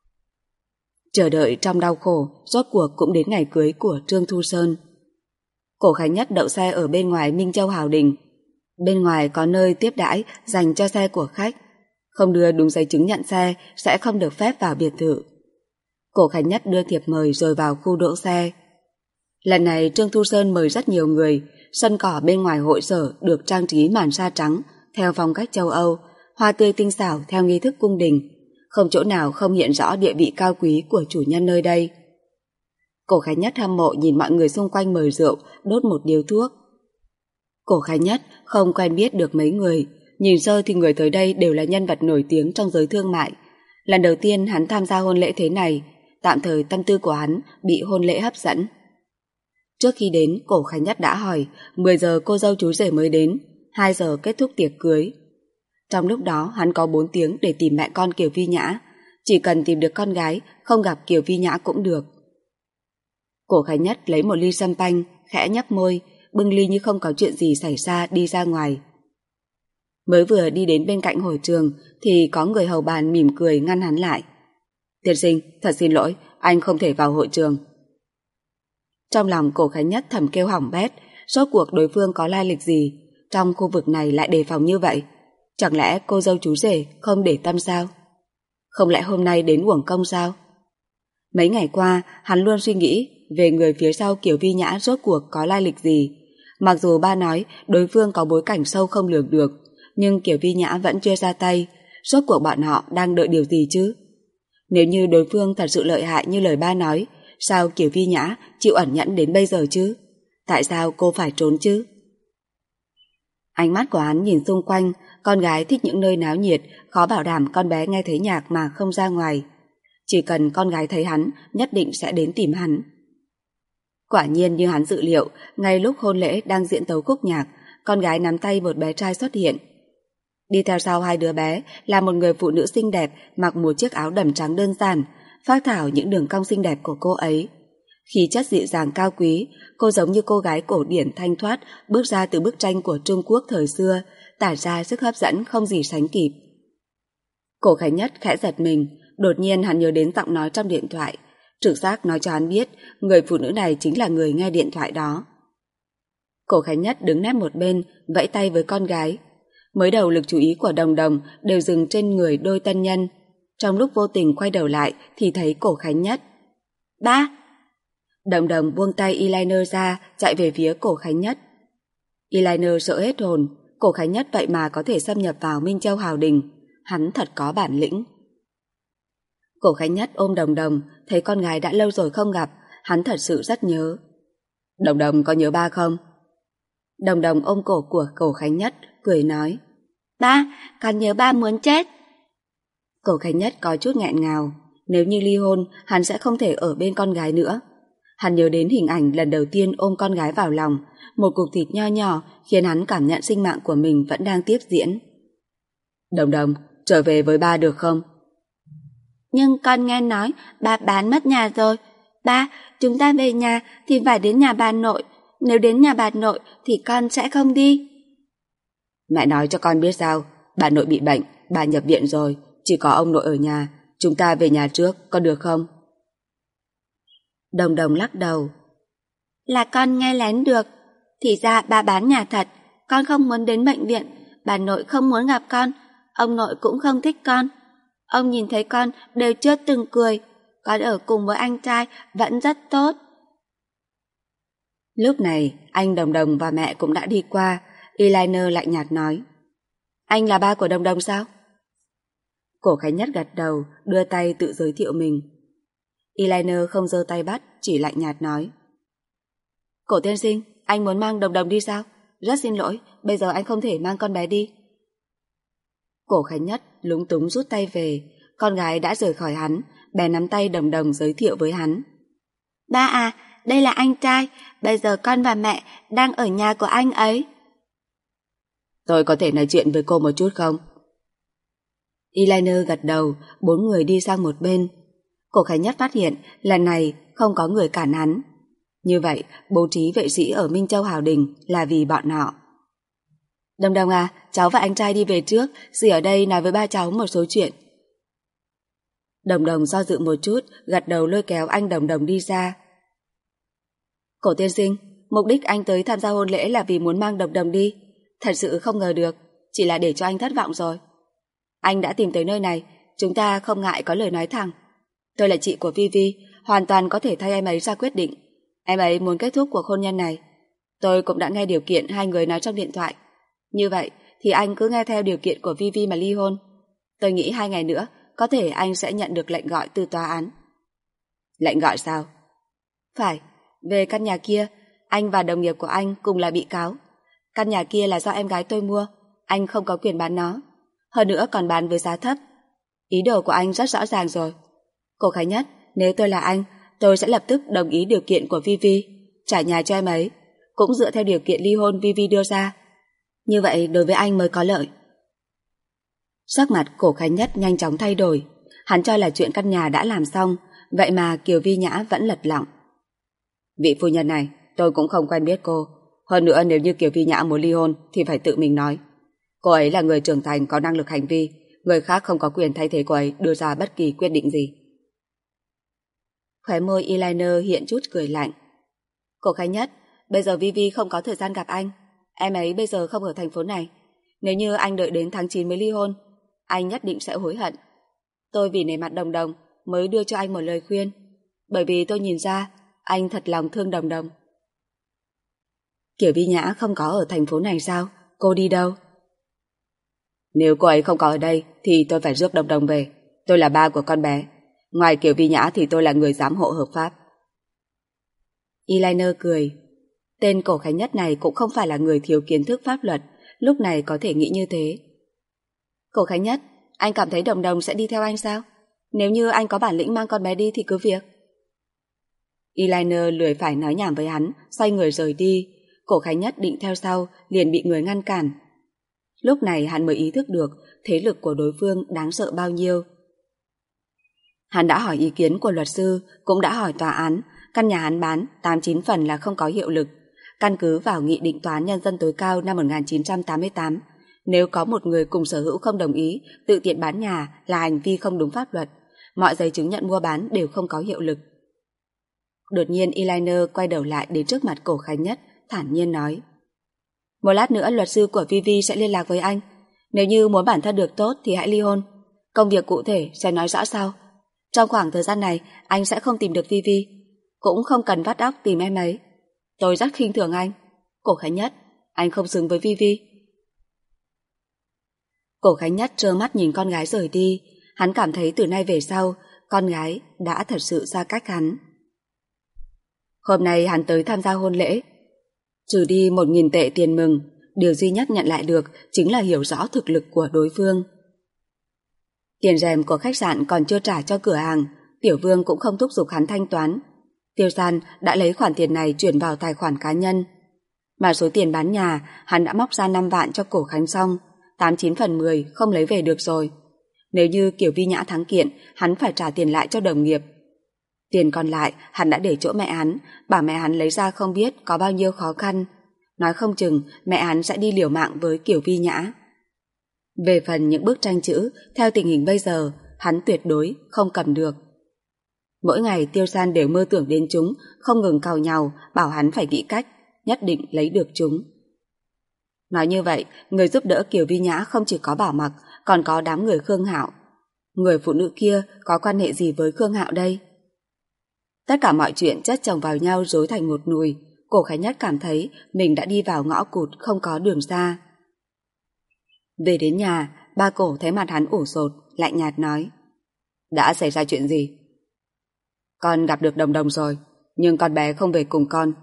Chờ đợi trong đau khổ, rốt cuộc cũng đến ngày cưới của Trương Thu Sơn. Cổ Khánh Nhất đậu xe ở bên ngoài Minh Châu Hào Đình. Bên ngoài có nơi tiếp đãi dành cho xe của khách. Không đưa đúng giấy chứng nhận xe sẽ không được phép vào biệt thự. Cổ Khánh Nhất đưa thiệp mời rồi vào khu đỗ xe. Lần này Trương Thu Sơn mời rất nhiều người. Sân cỏ bên ngoài hội sở được trang trí màn sa trắng theo phong cách châu Âu, hoa tươi tinh xảo theo nghi thức cung đình. Không chỗ nào không hiện rõ địa vị cao quý của chủ nhân nơi đây. Cổ Khánh Nhất hâm mộ nhìn mọi người xung quanh mời rượu, đốt một điếu thuốc. Cổ Khánh Nhất không quen biết được mấy người, nhìn sơ thì người tới đây đều là nhân vật nổi tiếng trong giới thương mại. Lần đầu tiên hắn tham gia hôn lễ thế này, tạm thời tâm tư của hắn bị hôn lễ hấp dẫn. Trước khi đến, Cổ Khánh Nhất đã hỏi 10 giờ cô dâu chú rể mới đến, 2 giờ kết thúc tiệc cưới. Trong lúc đó hắn có 4 tiếng để tìm mẹ con Kiều Vi Nhã. Chỉ cần tìm được con gái, không gặp Kiều Vi Nhã cũng được. Cổ Khánh Nhất lấy một ly sâm panh, khẽ nhấp môi, bưng ly như không có chuyện gì xảy ra đi ra ngoài. Mới vừa đi đến bên cạnh hội trường thì có người hầu bàn mỉm cười ngăn hắn lại. Tiên sinh, thật xin lỗi, anh không thể vào hội trường. Trong lòng Cổ Khánh Nhất thầm kêu hỏng bét, rốt cuộc đối phương có lai lịch gì, trong khu vực này lại đề phòng như vậy. Chẳng lẽ cô dâu chú rể không để tâm sao? Không lẽ hôm nay đến uổng công sao? Mấy ngày qua, hắn luôn suy nghĩ về người phía sau Kiều Vi Nhã rốt cuộc có lai lịch gì. Mặc dù ba nói đối phương có bối cảnh sâu không lường được, nhưng Kiều Vi Nhã vẫn chưa ra tay. Rốt cuộc bọn họ đang đợi điều gì chứ? Nếu như đối phương thật sự lợi hại như lời ba nói, sao Kiều Vi Nhã chịu ẩn nhẫn đến bây giờ chứ? Tại sao cô phải trốn chứ? Ánh mắt của hắn nhìn xung quanh, con gái thích những nơi náo nhiệt, khó bảo đảm con bé nghe thấy nhạc mà không ra ngoài. Chỉ cần con gái thấy hắn, nhất định sẽ đến tìm hắn. Quả nhiên như hắn dự liệu, ngay lúc hôn lễ đang diễn tấu khúc nhạc, con gái nắm tay một bé trai xuất hiện. Đi theo sau hai đứa bé là một người phụ nữ xinh đẹp mặc một chiếc áo đầm trắng đơn giản, phác thảo những đường cong xinh đẹp của cô ấy. Khí chất dịu dàng cao quý, cô giống như cô gái cổ điển thanh thoát bước ra từ bức tranh của Trung Quốc thời xưa, tỏa ra sức hấp dẫn không gì sánh kịp. Cổ Khánh Nhất khẽ giật mình, đột nhiên hắn nhớ đến giọng nói trong điện thoại. Trực giác nói cho hắn biết người phụ nữ này chính là người nghe điện thoại đó. Cổ Khánh Nhất đứng nép một bên, vẫy tay với con gái. Mới đầu lực chú ý của Đồng Đồng đều dừng trên người đôi tân nhân. Trong lúc vô tình quay đầu lại thì thấy Cổ Khánh Nhất. Ba! Đồng Đồng buông tay eyeliner ra, chạy về phía Cổ Khánh Nhất. Eyeliner sợ hết hồn, Cổ Khánh Nhất vậy mà có thể xâm nhập vào Minh Châu Hào Đình. Hắn thật có bản lĩnh. Cổ Khánh Nhất ôm Đồng Đồng, thấy con gái đã lâu rồi không gặp, hắn thật sự rất nhớ. Đồng Đồng có nhớ ba không? Đồng Đồng ôm cổ của Cổ Khánh Nhất, cười nói. Ba, con nhớ ba muốn chết. Cổ Khánh Nhất có chút nghẹn ngào, nếu như ly hôn, hắn sẽ không thể ở bên con gái nữa. Hắn nhớ đến hình ảnh lần đầu tiên ôm con gái vào lòng, một cục thịt nho nhỏ khiến hắn cảm nhận sinh mạng của mình vẫn đang tiếp diễn. Đồng Đồng, trở về với ba được không? Nhưng con nghe nói ba bán mất nhà rồi. Ba, chúng ta về nhà thì phải đến nhà bà nội. Nếu đến nhà bà nội thì con sẽ không đi. Mẹ nói cho con biết sao, bà nội bị bệnh, bà nhập viện rồi, chỉ có ông nội ở nhà. Chúng ta về nhà trước, có được không? Đồng Đồng lắc đầu. Là con nghe lén được. Thì ra ba bán nhà thật. Con không muốn đến bệnh viện. Bà nội không muốn gặp con. Ông nội cũng không thích con. Ông nhìn thấy con đều chưa từng cười. Con ở cùng với anh trai vẫn rất tốt. Lúc này, anh Đồng Đồng và mẹ cũng đã đi qua. Eyeliner lạnh nhạt nói. Anh là ba của Đồng Đồng sao? Cổ Khánh Nhất gật đầu, đưa tay tự giới thiệu mình. Eyeliner không giơ tay bắt, chỉ lạnh nhạt nói. Cổ tiên sinh, anh muốn mang Đồng Đồng đi sao? Rất xin lỗi, bây giờ anh không thể mang con bé đi. Cổ Khánh Nhất lúng túng rút tay về, con gái đã rời khỏi hắn, bèn nắm tay Đồng Đồng giới thiệu với hắn. Ba à, đây là anh trai, bây giờ con và mẹ đang ở nhà của anh ấy. Tôi có thể nói chuyện với cô một chút không? Eyeliner gật đầu, bốn người đi sang một bên. Cổ Khánh Nhất phát hiện lần này không có người cản hắn. Như vậy, bố trí vệ sĩ ở Minh Châu Hào Đình là vì bọn họ. Đồng Đồng à, cháu và anh trai đi về trước, dì ở đây nói với ba cháu một số chuyện. Đồng Đồng do dự một chút, gật đầu lôi kéo anh Đồng Đồng đi ra. Cổ tiên sinh, mục đích anh tới tham gia hôn lễ là vì muốn mang Đồng Đồng đi. Thật sự không ngờ được, chỉ là để cho anh thất vọng rồi. Anh đã tìm tới nơi này, chúng ta không ngại có lời nói thẳng. Tôi là chị của Vivi, hoàn toàn có thể thay em ấy ra quyết định. Em ấy muốn kết thúc cuộc hôn nhân này. Tôi cũng đã nghe điều kiện hai người nói trong điện thoại. Như vậy thì anh cứ nghe theo điều kiện của Vivi mà ly hôn. Tôi nghĩ 2 ngày nữa có thể anh sẽ nhận được lệnh gọi từ tòa án. Lệnh gọi sao? Phải, về căn nhà kia, anh và đồng nghiệp của anh cùng là bị cáo. Căn nhà kia là do em gái tôi mua, anh không có quyền bán nó. Hơn nữa còn bán với giá thấp. Ý đồ của anh rất rõ ràng rồi. Cổ Khánh Nhất, nếu tôi là anh, tôi sẽ lập tức đồng ý điều kiện của Vivi, trả nhà cho em ấy, cũng dựa theo điều kiện ly hôn Vivi đưa ra. Như vậy đối với anh mới có lợi. Sắc mặt Cổ Khánh Nhất nhanh chóng thay đổi. Hắn cho là chuyện căn nhà đã làm xong, vậy mà Kiều Vi Nhã vẫn lật lọng. Vị phu nhân này, tôi cũng không quen biết cô. Hơn nữa nếu như Kiều Vi Nhã muốn ly hôn thì phải tự mình nói. Cô ấy là người trưởng thành có năng lực hành vi, người khác không có quyền thay thế cô ấy đưa ra bất kỳ quyết định gì. Khóe môi eyeliner hiện chút cười lạnh. Cổ Khánh Nhất, bây giờ Vivi không có thời gian gặp anh. Em ấy bây giờ không ở thành phố này. Nếu như anh đợi đến tháng 9 mới ly hôn, anh nhất định sẽ hối hận. Tôi vì nể mặt Đồng Đồng mới đưa cho anh một lời khuyên, bởi vì tôi nhìn ra anh thật lòng thương Đồng Đồng. Kiều Vi Nhã không có ở thành phố này sao? Cô đi đâu? Nếu cô ấy không có ở đây thì tôi phải rước Đồng Đồng về. Tôi là ba của con bé. Ngoài Kiều Vi Nhã thì tôi là người giám hộ hợp pháp. Eyeliner cười. Tên Cổ Khánh Nhất này cũng không phải là người thiếu kiến thức pháp luật, lúc này có thể nghĩ như thế. Cổ Khánh Nhất, anh cảm thấy Đồng Đồng sẽ đi theo anh sao? Nếu như anh có bản lĩnh mang con bé đi thì cứ việc. Eyeliner lười phải nói nhảm với hắn, xoay người rời đi. Cổ Khánh Nhất định theo sau, liền bị người ngăn cản. Lúc này hắn mới ý thức được thế lực của đối phương đáng sợ bao nhiêu. Hắn đã hỏi ý kiến của luật sư, cũng đã hỏi tòa án. Căn nhà hắn bán 89 phần là không có hiệu lực. Căn cứ vào Nghị định Tòa án Nhân dân tối cao năm 1988, nếu có một người cùng sở hữu không đồng ý, tự tiện bán nhà là hành vi không đúng pháp luật. Mọi giấy chứng nhận mua bán đều không có hiệu lực. Đột nhiên Eyeliner quay đầu lại đến trước mặt Cổ Khánh Nhất, thản nhiên nói: một lát nữa luật sư của Vivi sẽ liên lạc với anh. Nếu như muốn bản thân được tốt thì hãy ly hôn. Công việc cụ thể sẽ nói rõ sau. Trong khoảng thời gian này anh sẽ không tìm được Vivi, cũng không cần vắt óc tìm em ấy. Tôi rất khinh thường anh. Cổ Khánh Nhất, anh không xứng với Vivi. Cổ Khánh Nhất trơ mắt nhìn con gái rời đi. Hắn cảm thấy từ nay về sau con gái đã thật sự xa cách hắn. Hôm nay hắn tới tham gia hôn lễ. Trừ đi 1.000 tệ tiền mừng, điều duy nhất nhận lại được chính là hiểu rõ thực lực của đối phương. Tiền rèm của khách sạn còn chưa trả cho cửa hàng, Tiểu Vương cũng không thúc giục hắn thanh toán. Tiêu San đã lấy khoản tiền này chuyển vào tài khoản cá nhân. Mà số tiền bán nhà, hắn đã móc ra 5 vạn cho Cổ Khánh xong, 89 phần 10 không lấy về được rồi. Nếu như Kiều Vi Nhã thắng kiện, hắn phải trả tiền lại cho đồng nghiệp. Tiền còn lại hắn đã để chỗ mẹ hắn, bảo mẹ hắn lấy ra không biết có bao nhiêu khó khăn. Nói không chừng mẹ hắn sẽ đi liều mạng với Kiều Vi Nhã. Về phần những bức tranh chữ, theo tình hình bây giờ, hắn tuyệt đối không cầm được. Mỗi ngày Tiêu San đều mơ tưởng đến chúng, không ngừng càu nhàu, bảo hắn phải nghĩ cách, nhất định lấy được chúng. Nói như vậy, người giúp đỡ Kiều Vi Nhã không chỉ có Bảo Mặc, còn có đám người Khương Hạo. Người phụ nữ kia có quan hệ gì với Khương Hạo đây? Tất cả mọi chuyện chất chồng vào nhau rối thành một nùi. Cổ Khánh Nhất cảm thấy mình đã đi vào ngõ cụt không có đường ra. Về đến nhà, ba Cổ thấy mặt hắn ủ sột, lạnh nhạt nói: đã xảy ra chuyện gì? Con gặp được Đồng Đồng rồi, nhưng con bé không về cùng con.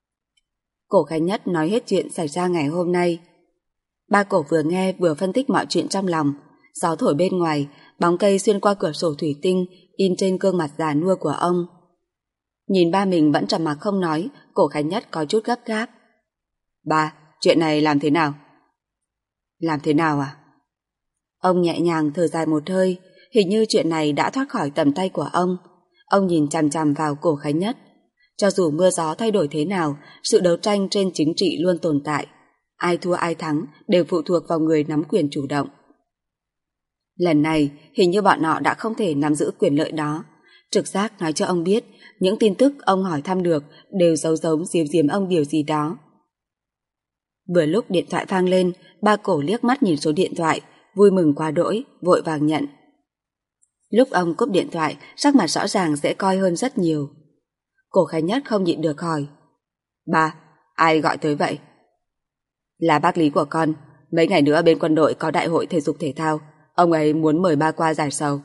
Cổ Khánh Nhất nói hết chuyện xảy ra ngày hôm nay. Ba Cổ vừa nghe vừa phân tích mọi chuyện trong lòng. Gió thổi bên ngoài, bóng cây xuyên qua cửa sổ thủy tinh in trên gương mặt già nua của ông. Nhìn ba mình vẫn trầm mặc không nói, Cổ Khánh Nhất có chút gấp gáp. Ba, chuyện này làm thế nào? Làm thế nào à? Ông nhẹ nhàng thở dài một hơi, hình như chuyện này đã thoát khỏi tầm tay của ông. Ông nhìn chằm chằm vào Cổ Khánh Nhất. Cho dù mưa gió thay đổi thế nào, sự đấu tranh trên chính trị luôn tồn tại. Ai thua ai thắng đều phụ thuộc vào người nắm quyền chủ động. Lần này, hình như bọn họ đã không thể nắm giữ quyền lợi đó. Trực giác nói cho ông biết, những tin tức ông hỏi thăm được đều giấu giấu giếm giếm ông điều gì đó. Vừa lúc điện thoại vang lên, ba Cổ liếc mắt nhìn số điện thoại, vui mừng quá đỗi, vội vàng nhận. Lúc ông cúp điện thoại, sắc mặt rõ ràng dễ coi hơn rất nhiều. Cổ Khánh Nhất không nhịn được hỏi: ba, ai gọi tới vậy? Là bác Lý của con. Mấy ngày nữa bên quân đội có đại hội thể dục thể thao, ông ấy muốn mời ba qua giải sầu.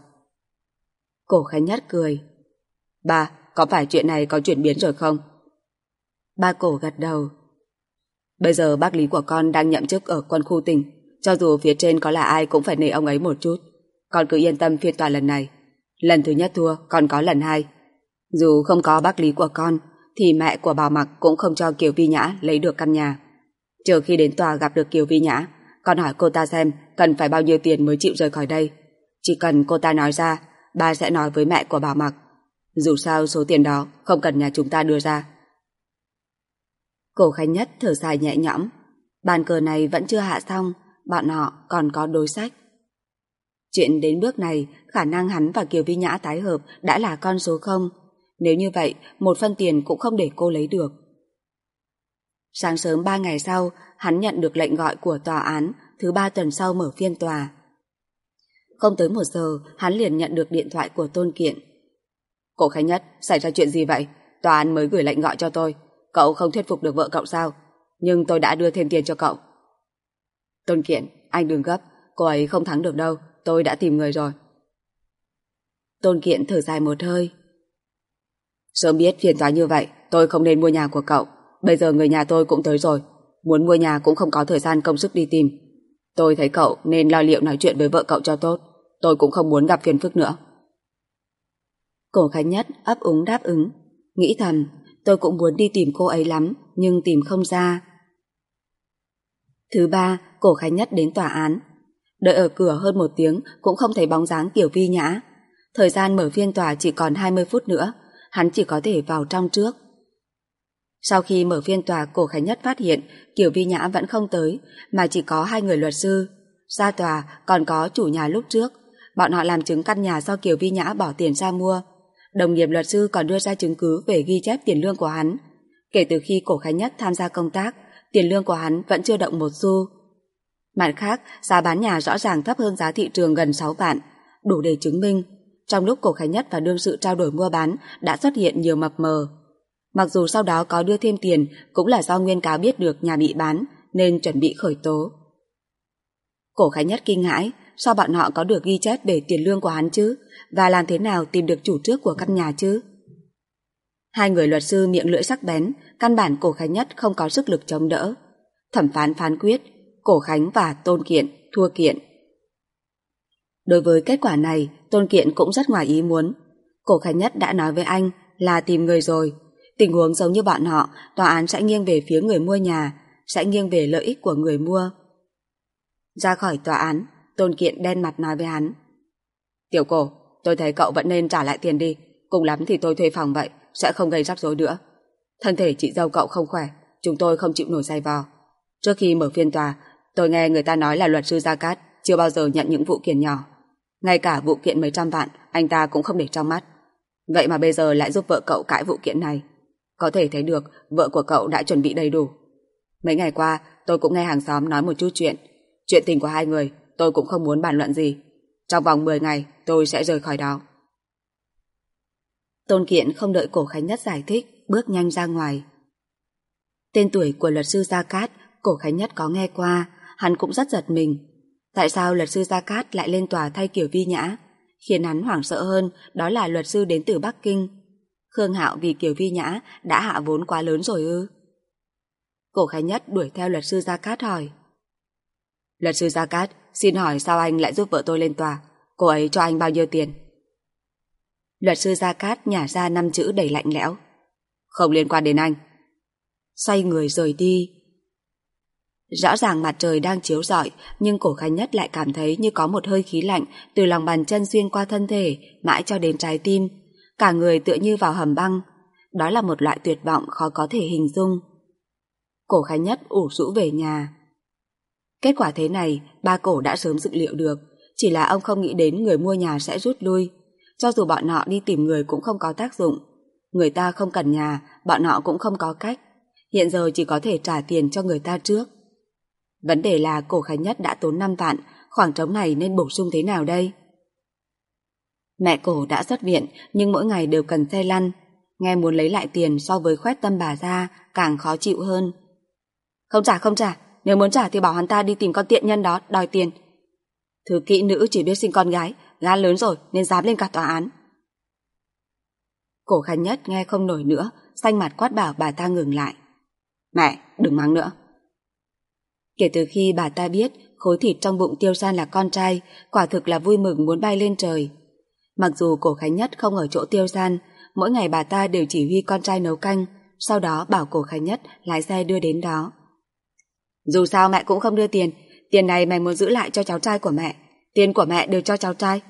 Cổ Khánh Nhất cười: ba, có phải chuyện này có chuyển biến rồi không? Ba Cổ gật đầu. Bây giờ bác Lý của con đang nhậm chức ở quân khu tỉnh, cho dù phía trên có là ai cũng phải nể ông ấy một chút. Con cứ yên tâm phiên tòa lần này. Lần thứ nhất thua, còn có lần hai. Dù không có bác Lý của con, thì mẹ của Bảo Mặc cũng không cho Kiều Vi Nhã lấy được căn nhà. Trừ khi đến tòa gặp được Kiều Vi Nhã, con hỏi cô ta xem cần phải bao nhiêu tiền mới chịu rời khỏi đây. Chỉ cần cô ta nói ra, ba sẽ nói với mẹ của Bảo Mặc. Dù sao số tiền đó không cần nhà chúng ta đưa ra. Cổ Khánh Nhất thở dài nhẹ nhõm. Bàn cờ này vẫn chưa hạ xong, bọn họ còn có đối sách. Chuyện đến bước này, khả năng hắn và Kiều Vi Nhã tái hợp đã là con số 0. Nếu như vậy, một phân tiền cũng không để cô lấy được. Sáng sớm 3 ngày sau, hắn nhận được lệnh gọi của tòa án, thứ 3 tuần sau mở phiên tòa. không tới 1 giờ hắn liền nhận được điện thoại của Tôn Kiện. Cổ Khánh Nhất, xảy ra chuyện gì vậy? Tòa án mới gửi lệnh gọi cho tôi. Cậu không thuyết phục được vợ cậu sao? Nhưng tôi đã đưa thêm tiền cho cậu. Tôn Kiện, anh đừng gấp, cô ấy không thắng được đâu, tôi đã tìm người rồi. Tôn Kiện thở dài một hơi. Sớm biết phiền toái như vậy, tôi không nên mua nhà của cậu. Bây giờ người nhà tôi cũng tới rồi, muốn mua nhà cũng không có thời gian công sức đi tìm. Tôi thấy cậu nên lo liệu nói chuyện với vợ cậu cho tốt. Tôi cũng không muốn gặp phiền phức nữa. Cổ Khánh Nhất ấp úng đáp ứng, nghĩ thầm, tôi cũng muốn đi tìm cô ấy lắm, nhưng tìm không ra. Thứ ba, Cổ Khánh Nhất đến tòa án. Đợi ở cửa hơn 1 tiếng cũng không thấy bóng dáng Kiều Vi Nhã. Thời gian mở phiên tòa chỉ còn 20 phút nữa, hắn chỉ có thể vào trong trước. Sau khi mở phiên tòa, Cổ Khánh Nhất phát hiện Kiều Vi Nhã vẫn không tới, mà chỉ có 2 người luật sư. Ra tòa còn có chủ nhà lúc trước, bọn họ làm chứng căn nhà do Kiều Vi Nhã bỏ tiền ra mua. Đồng nghiệp luật sư còn đưa ra chứng cứ về ghi chép tiền lương của hắn. Kể từ khi Cổ Khánh Nhất tham gia công tác, tiền lương của hắn vẫn chưa động 1 xu. Mặt khác, giá bán nhà rõ ràng thấp hơn giá thị trường gần 6 vạn, đủ để chứng minh trong lúc Cổ Khánh Nhất và đương sự trao đổi mua bán đã xuất hiện nhiều mập mờ. Mặc dù sau đó có đưa thêm tiền, cũng là do nguyên cáo biết được nhà bị bán nên chuẩn bị khởi tố. Cổ Khánh Nhất kinh hãi, sao bọn họ có được ghi chép về tiền lương của hắn chứ, và làm thế nào tìm được chủ trước của căn nhà chứ? 2 người luật sư miệng lưỡi sắc bén, căn bản Cổ Khánh Nhất không có sức lực chống đỡ. Thẩm phán phán quyết, Cổ Khánh và Tôn Kiện thua kiện. Đối với kết quả này, Tôn Kiện cũng rất ngoài ý muốn. Cổ Khánh Nhất đã nói với anh là tìm người rồi. Tình huống giống như bọn họ, tòa án sẽ nghiêng về phía người mua nhà, sẽ nghiêng về lợi ích của người mua. Ra khỏi tòa án, Tôn Kiện đen mặt nói với hắn. Tiểu Cổ, tôi thấy cậu vẫn nên trả lại tiền đi, cùng lắm thì tôi thuê phòng vậy, sẽ không gây rắc rối nữa. Thân thể chị dâu cậu không khỏe, chúng tôi không chịu nổi dày vò. Trước khi mở phiên tòa, tôi nghe người ta nói là luật sư Gia Cát chưa bao giờ nhận những vụ kiện nhỏ. Ngay cả vụ kiện mấy trăm vạn, anh ta cũng không để trong mắt. Vậy mà bây giờ lại giúp vợ cậu cãi vụ kiện này. Có thể thấy được vợ của cậu đã chuẩn bị đầy đủ. Mấy ngày qua, tôi cũng nghe hàng xóm nói một chút chuyện. Chuyện tình của 2 người, tôi cũng không muốn bàn luận gì. Trong vòng 10 ngày, tôi sẽ rời khỏi đó. Tôn Kiện không đợi Cổ Khánh Nhất giải thích, bước nhanh ra ngoài. Tên tuổi của luật sư Gia Cát, Cổ Khánh Nhất có nghe qua, hắn cũng rất giật mình. Tại sao luật sư Gia Cát lại lên tòa thay Kiều Vi Nhã? Khiến hắn hoảng sợ hơn, đó là luật sư đến từ Bắc Kinh. Khương Hạo vì Kiều Vi Nhã đã hạ vốn quá lớn rồi ư? Cổ Khánh Nhất đuổi theo luật sư Gia Cát hỏi. Luật sư Gia Cát, xin hỏi sao anh lại giúp vợ tôi lên tòa? Cô ấy cho anh bao nhiêu tiền? Luật sư Gia Cát nhả ra 5 chữ đầy lạnh lẽo. Không liên quan đến anh. Xoay người rời đi. Rõ ràng mặt trời đang chiếu rọi, nhưng Cổ Khánh Nhất lại cảm thấy như có một hơi khí lạnh từ lòng bàn chân xuyên qua thân thể mãi cho đến trái tim. Cả người tựa như vào hầm băng. Đó là một loại tuyệt vọng khó có thể hình dung. Cổ Khánh Nhất ủ rũ về nhà. Kết quả thế này, ba Cổ đã sớm dự liệu được, chỉ là ông không nghĩ đến người mua nhà sẽ rút lui. Cho dù bọn họ đi tìm người cũng không có tác dụng. Người ta không cần nhà, bọn họ cũng không có cách. Hiện giờ chỉ có thể trả tiền cho người ta trước. Vấn đề là Cổ Khánh Nhất đã tốn 5 vạn, khoảng trống này nên bổ sung thế nào đây? Mẹ Cổ đã xuất viện, nhưng mỗi ngày đều cần xe lăn. Nghe muốn lấy lại tiền so với khoét tâm bà ra, càng khó chịu hơn. Không trả, nếu muốn trả thì bảo hắn ta đi tìm con tiện nhân đó đòi tiền. Thứ kỹ nữ chỉ biết sinh con gái, gan lớn rồi nên dám lên cả tòa án. Cổ Khánh Nhất nghe không nổi nữa, xanh mặt quát bảo bà ta ngừng lại. Mẹ, đừng mắng nữa. Kể từ khi bà ta biết khối thịt trong bụng Tiêu San là con trai, quả thực là vui mừng muốn bay lên trời. Mặc dù Cổ Khánh Nhất không ở chỗ Tiêu San, mỗi ngày bà ta đều chỉ huy con trai nấu canh, sau đó bảo Cổ Khánh Nhất lái xe đưa đến đó. Dù sao mẹ cũng không đưa tiền, tiền này mày muốn giữ lại cho cháu trai của mẹ, tiền của mẹ đều cho cháu trai.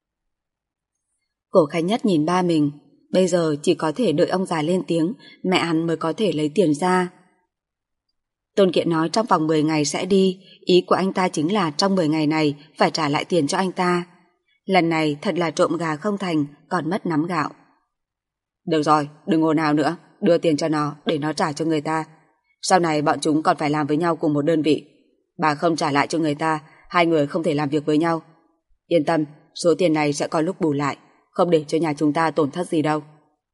Cổ Khánh Nhất nhìn ba mình, bây giờ chỉ có thể đợi ông già lên tiếng, mẹ hắn mới có thể lấy tiền ra. Tôn Kiện nói trong vòng 10 ngày sẽ đi, ý của anh ta chính là trong 10 ngày này phải trả lại tiền cho anh ta. Lần này thật là trộm gà không thành, còn mất nắm gạo. Được rồi, đừng ồn ào nữa, đưa tiền cho nó để nó trả cho người ta. Sau này bọn chúng còn phải làm với nhau cùng một đơn vị. Bà không trả lại cho người ta, 2 người không thể làm việc với nhau. Yên tâm, số tiền này sẽ có lúc bù lại, không để cho nhà chúng ta tổn thất gì đâu.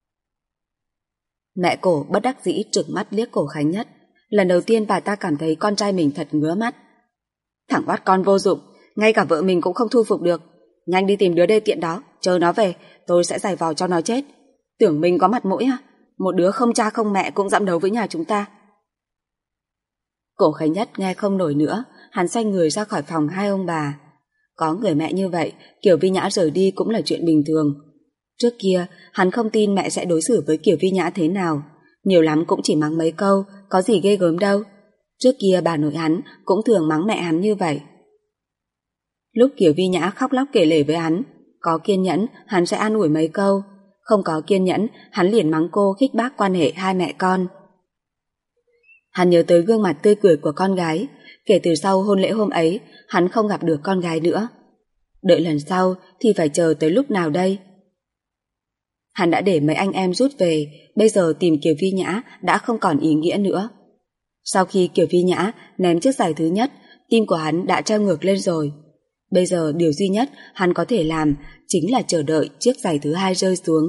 Mẹ Cổ bất đắc dĩ trừng mắt liếc Cổ Khánh Nhất. Lần đầu tiên bà ta cảm thấy con trai mình thật ngứa mắt. Thằng oát con vô dụng, ngay cả vợ mình cũng không thu phục được. Nhanh đi tìm đứa đê tiện đó, chờ nó về, tôi sẽ giày vò cho nó chết. Tưởng mình có mặt mũi à? Một đứa không cha không mẹ cũng dám đấu với nhà chúng ta. Cổ Khánh Nhất nghe không nổi nữa, hắn xoay người ra khỏi phòng hai ông bà. Có người mẹ như vậy, Kiều Vi Nhã rời đi cũng là chuyện bình thường. Trước kia, hắn không tin mẹ sẽ đối xử với Kiều Vi Nhã thế nào. Nhiều lắm cũng chỉ mắng mấy câu, có gì ghê gớm đâu. Trước kia bà nội hắn cũng thường mắng mẹ hắn như vậy. Lúc Kiều Vi Nhã khóc lóc kể lể với hắn, có kiên nhẫn hắn sẽ an ủi mấy câu, không có kiên nhẫn hắn liền mắng cô khích bác quan hệ hai mẹ con. Hắn nhớ tới gương mặt tươi cười của con gái, kể từ sau hôn lễ hôm ấy hắn không gặp được con gái nữa. Đợi lần sau thì phải chờ tới lúc nào đây? Hắn đã để mấy anh em rút về, bây giờ tìm Kiều Vi Nhã đã không còn ý nghĩa nữa. Sau khi Kiều Vi Nhã ném chiếc giày thứ nhất, tim của hắn đã treo ngược lên rồi. Bây giờ điều duy nhất hắn có thể làm chính là chờ đợi chiếc giày thứ hai rơi xuống.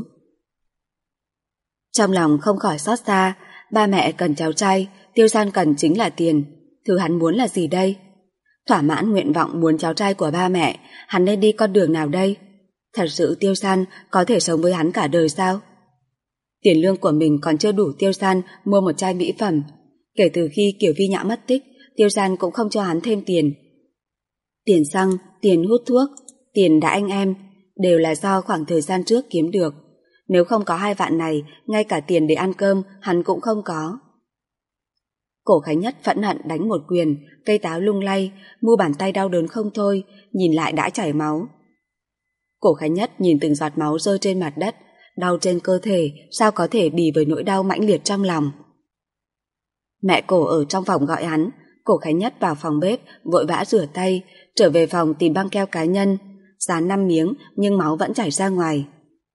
Trong lòng không khỏi xót xa, ba mẹ cần cháu trai, Tiêu San cần chính là tiền. Thứ hắn muốn là gì đây? Thỏa mãn nguyện vọng muốn cháu trai của ba mẹ, hắn nên đi con đường nào đây? Thật sự Tiêu San có thể sống với hắn cả đời sao? Tiền lương của mình còn chưa đủ Tiêu San mua một chai mỹ phẩm. Kể từ khi Kiều Vi Nhã mất tích, Tiêu San cũng không cho hắn thêm tiền. Tiền xăng, tiền hút thuốc, tiền đã anh em, đều là do khoảng thời gian trước kiếm được. Nếu không có 2 vạn này, ngay cả tiền để ăn cơm hắn cũng không có. Cổ Khánh Nhất phẫn hận đánh một quyền, cây táo lung lay, mu bàn tay đau đớn không thôi, nhìn lại đã chảy máu. Cổ Khánh Nhất nhìn từng giọt máu rơi trên mặt đất, đau trên cơ thể, sao có thể bì với nỗi đau mãnh liệt trong lòng. Mẹ Cổ ở trong phòng gọi hắn, Cổ Khánh Nhất vào phòng bếp, vội vã rửa tay, trở về phòng tìm băng keo cá nhân, dán 5 miếng nhưng máu vẫn chảy ra ngoài.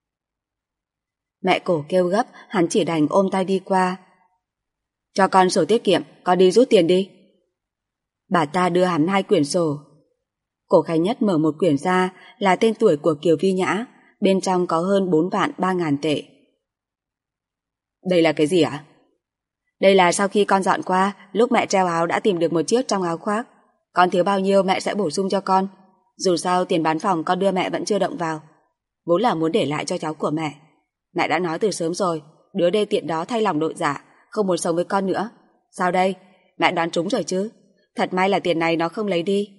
Mẹ Cổ kêu gấp, hắn chỉ đành ôm tay đi qua. Cho con sổ tiết kiệm, con đi rút tiền đi. Bà ta đưa hắn 2 quyển sổ. Cổ Khánh Nhất mở một quyển ra là tên tuổi của Kiều Vi Nhã, bên trong có hơn 4 vạn 3 ngàn tệ. Đây là cái gì ạ? Đây là sau khi con dọn qua, lúc mẹ treo áo đã tìm được một chiếc trong áo khoác. Con thiếu bao nhiêu mẹ sẽ bổ sung cho con. Dù sao tiền bán phòng con đưa mẹ vẫn chưa động vào. Vốn là muốn để lại cho cháu của mẹ. Mẹ đã nói từ sớm rồi, đứa đê tiện đó thay lòng đổi dạ, không muốn sống với con nữa. Sao đây? Mẹ đoán trúng rồi chứ? Thật may là tiền này nó không lấy đi.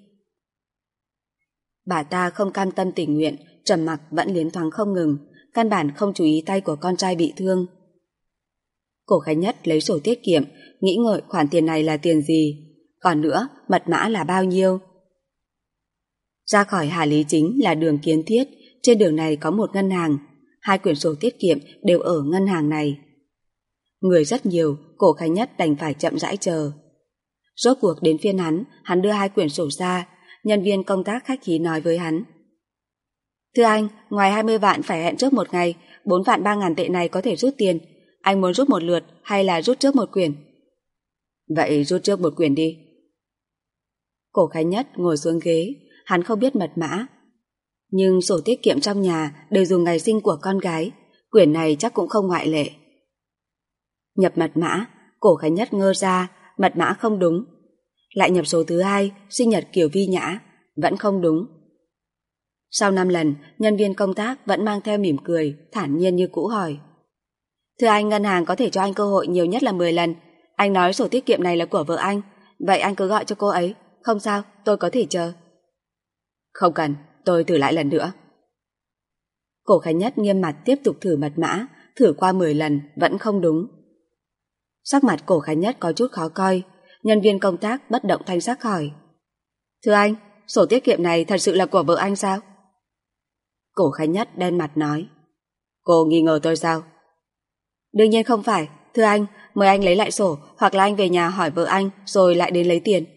Bà ta không cam tâm tình nguyện, trầm mặc vẫn liến thoáng không ngừng, căn bản không chú ý tay của con trai bị thương. Cổ Khánh Nhất lấy sổ tiết kiệm, nghĩ ngợi khoản tiền này là tiền gì, còn nữa mật mã là bao nhiêu. Ra khỏi Hà Lý Chính là đường Kiến Thiết, trên đường này có một ngân hàng, 2 quyển sổ tiết kiệm đều ở ngân hàng này. Người rất nhiều, Cổ Khánh Nhất đành phải chậm rãi chờ. Rốt cuộc đến phiên hắn đưa 2 quyển sổ ra, nhân viên công tác khách khí nói với hắn. Thưa anh, ngoài 20 vạn phải hẹn trước một ngày, 4 vạn 3 ngàn tệ này có thể rút tiền. Anh muốn rút một lượt hay là rút trước một quyển? Vậy rút trước một quyển đi. Cổ Khánh Nhất ngồi xuống ghế, hắn không biết mật mã. Nhưng sổ tiết kiệm trong nhà đều dùng ngày sinh của con gái, quyển này chắc cũng không ngoại lệ. Nhập mật mã, Cổ Khánh Nhất ngơ ra, mật mã không đúng. Lại nhập số thứ 2, sinh nhật Kiều Vi Nhã, vẫn không đúng. Sau 5 lần, nhân viên công tác vẫn mang theo mỉm cười, thản nhiên như cũ hỏi. Thưa anh, ngân hàng có thể cho anh cơ hội nhiều nhất là 10 lần. Anh nói sổ tiết kiệm này là của vợ anh, vậy anh cứ gọi cho cô ấy. Không sao, tôi có thể chờ. Không cần, tôi thử lại lần nữa. Cổ Khánh Nhất nghiêm mặt tiếp tục thử mật mã, thử qua 10 lần, vẫn không đúng. Sắc mặt Cổ Khánh Nhất có chút khó coi, nhân viên công tác bất động thanh sắc hỏi. Thưa anh, sổ tiết kiệm này thật sự là của vợ anh sao? Cổ Khánh Nhất đen mặt nói. Cô nghi ngờ tôi sao? Đương nhiên không phải, thưa anh, mời anh lấy lại sổ, hoặc là anh về nhà hỏi vợ anh rồi lại đến lấy tiền.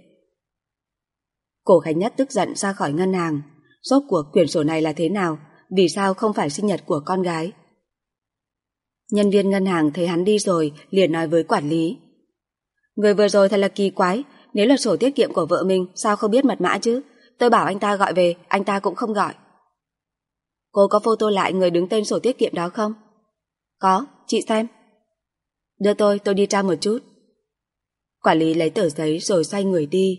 Cổ Khánh Nhất tức giận ra khỏi ngân hàng. Rốt cuộc quyển sổ này là thế nào? Vì sao không phải sinh nhật của con gái? Nhân viên ngân hàng thấy hắn đi rồi liền nói với quản lý. Người vừa rồi thật là kỳ quái, nếu là sổ tiết kiệm của vợ mình sao không biết mật mã chứ? Tôi bảo anh ta gọi về, anh ta cũng không gọi. Cô có photo lại người đứng tên sổ tiết kiệm đó không? Có, chị xem. Đưa tôi đi tra một chút. Quản lý lấy tờ giấy rồi xoay người đi.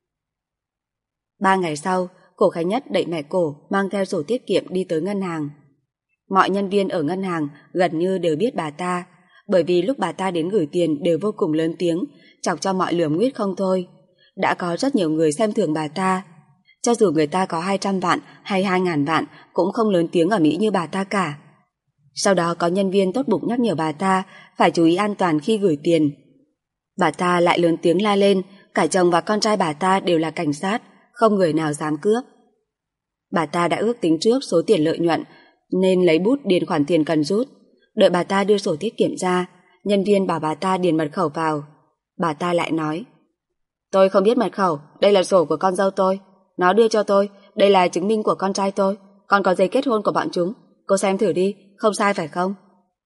3 ngày sau, Cổ Khánh Nhất đẩy mẹ Cổ mang theo sổ tiết kiệm đi tới ngân hàng. Mọi nhân viên ở ngân hàng gần như đều biết bà ta, bởi vì lúc bà ta đến gửi tiền đều vô cùng lớn tiếng, chọc cho mọi lườm nguyết không thôi. Đã có rất nhiều người xem thường bà ta. Cho dù người ta có 200 vạn hay 2.000 vạn cũng không lớn tiếng ở Mỹ như bà ta cả. Sau đó có nhân viên tốt bụng nhắc nhở bà ta phải chú ý an toàn khi gửi tiền. Bà ta lại lớn tiếng la lên, cả chồng và con trai bà ta đều là cảnh sát, không người nào dám cướp. Bà ta đã ước tính trước số tiền lợi nhuận nên lấy bút điền khoản tiền cần rút. Đợi bà ta đưa sổ tiết kiệm ra, nhân viên bảo bà ta điền mật khẩu vào. Bà ta lại nói: Tôi không biết mật khẩu, đây là sổ của con dâu tôi. Nó đưa cho tôi, đây là chứng minh của con trai tôi, còn có giấy kết hôn của bọn chúng. Cô xem thử đi, không sai phải không?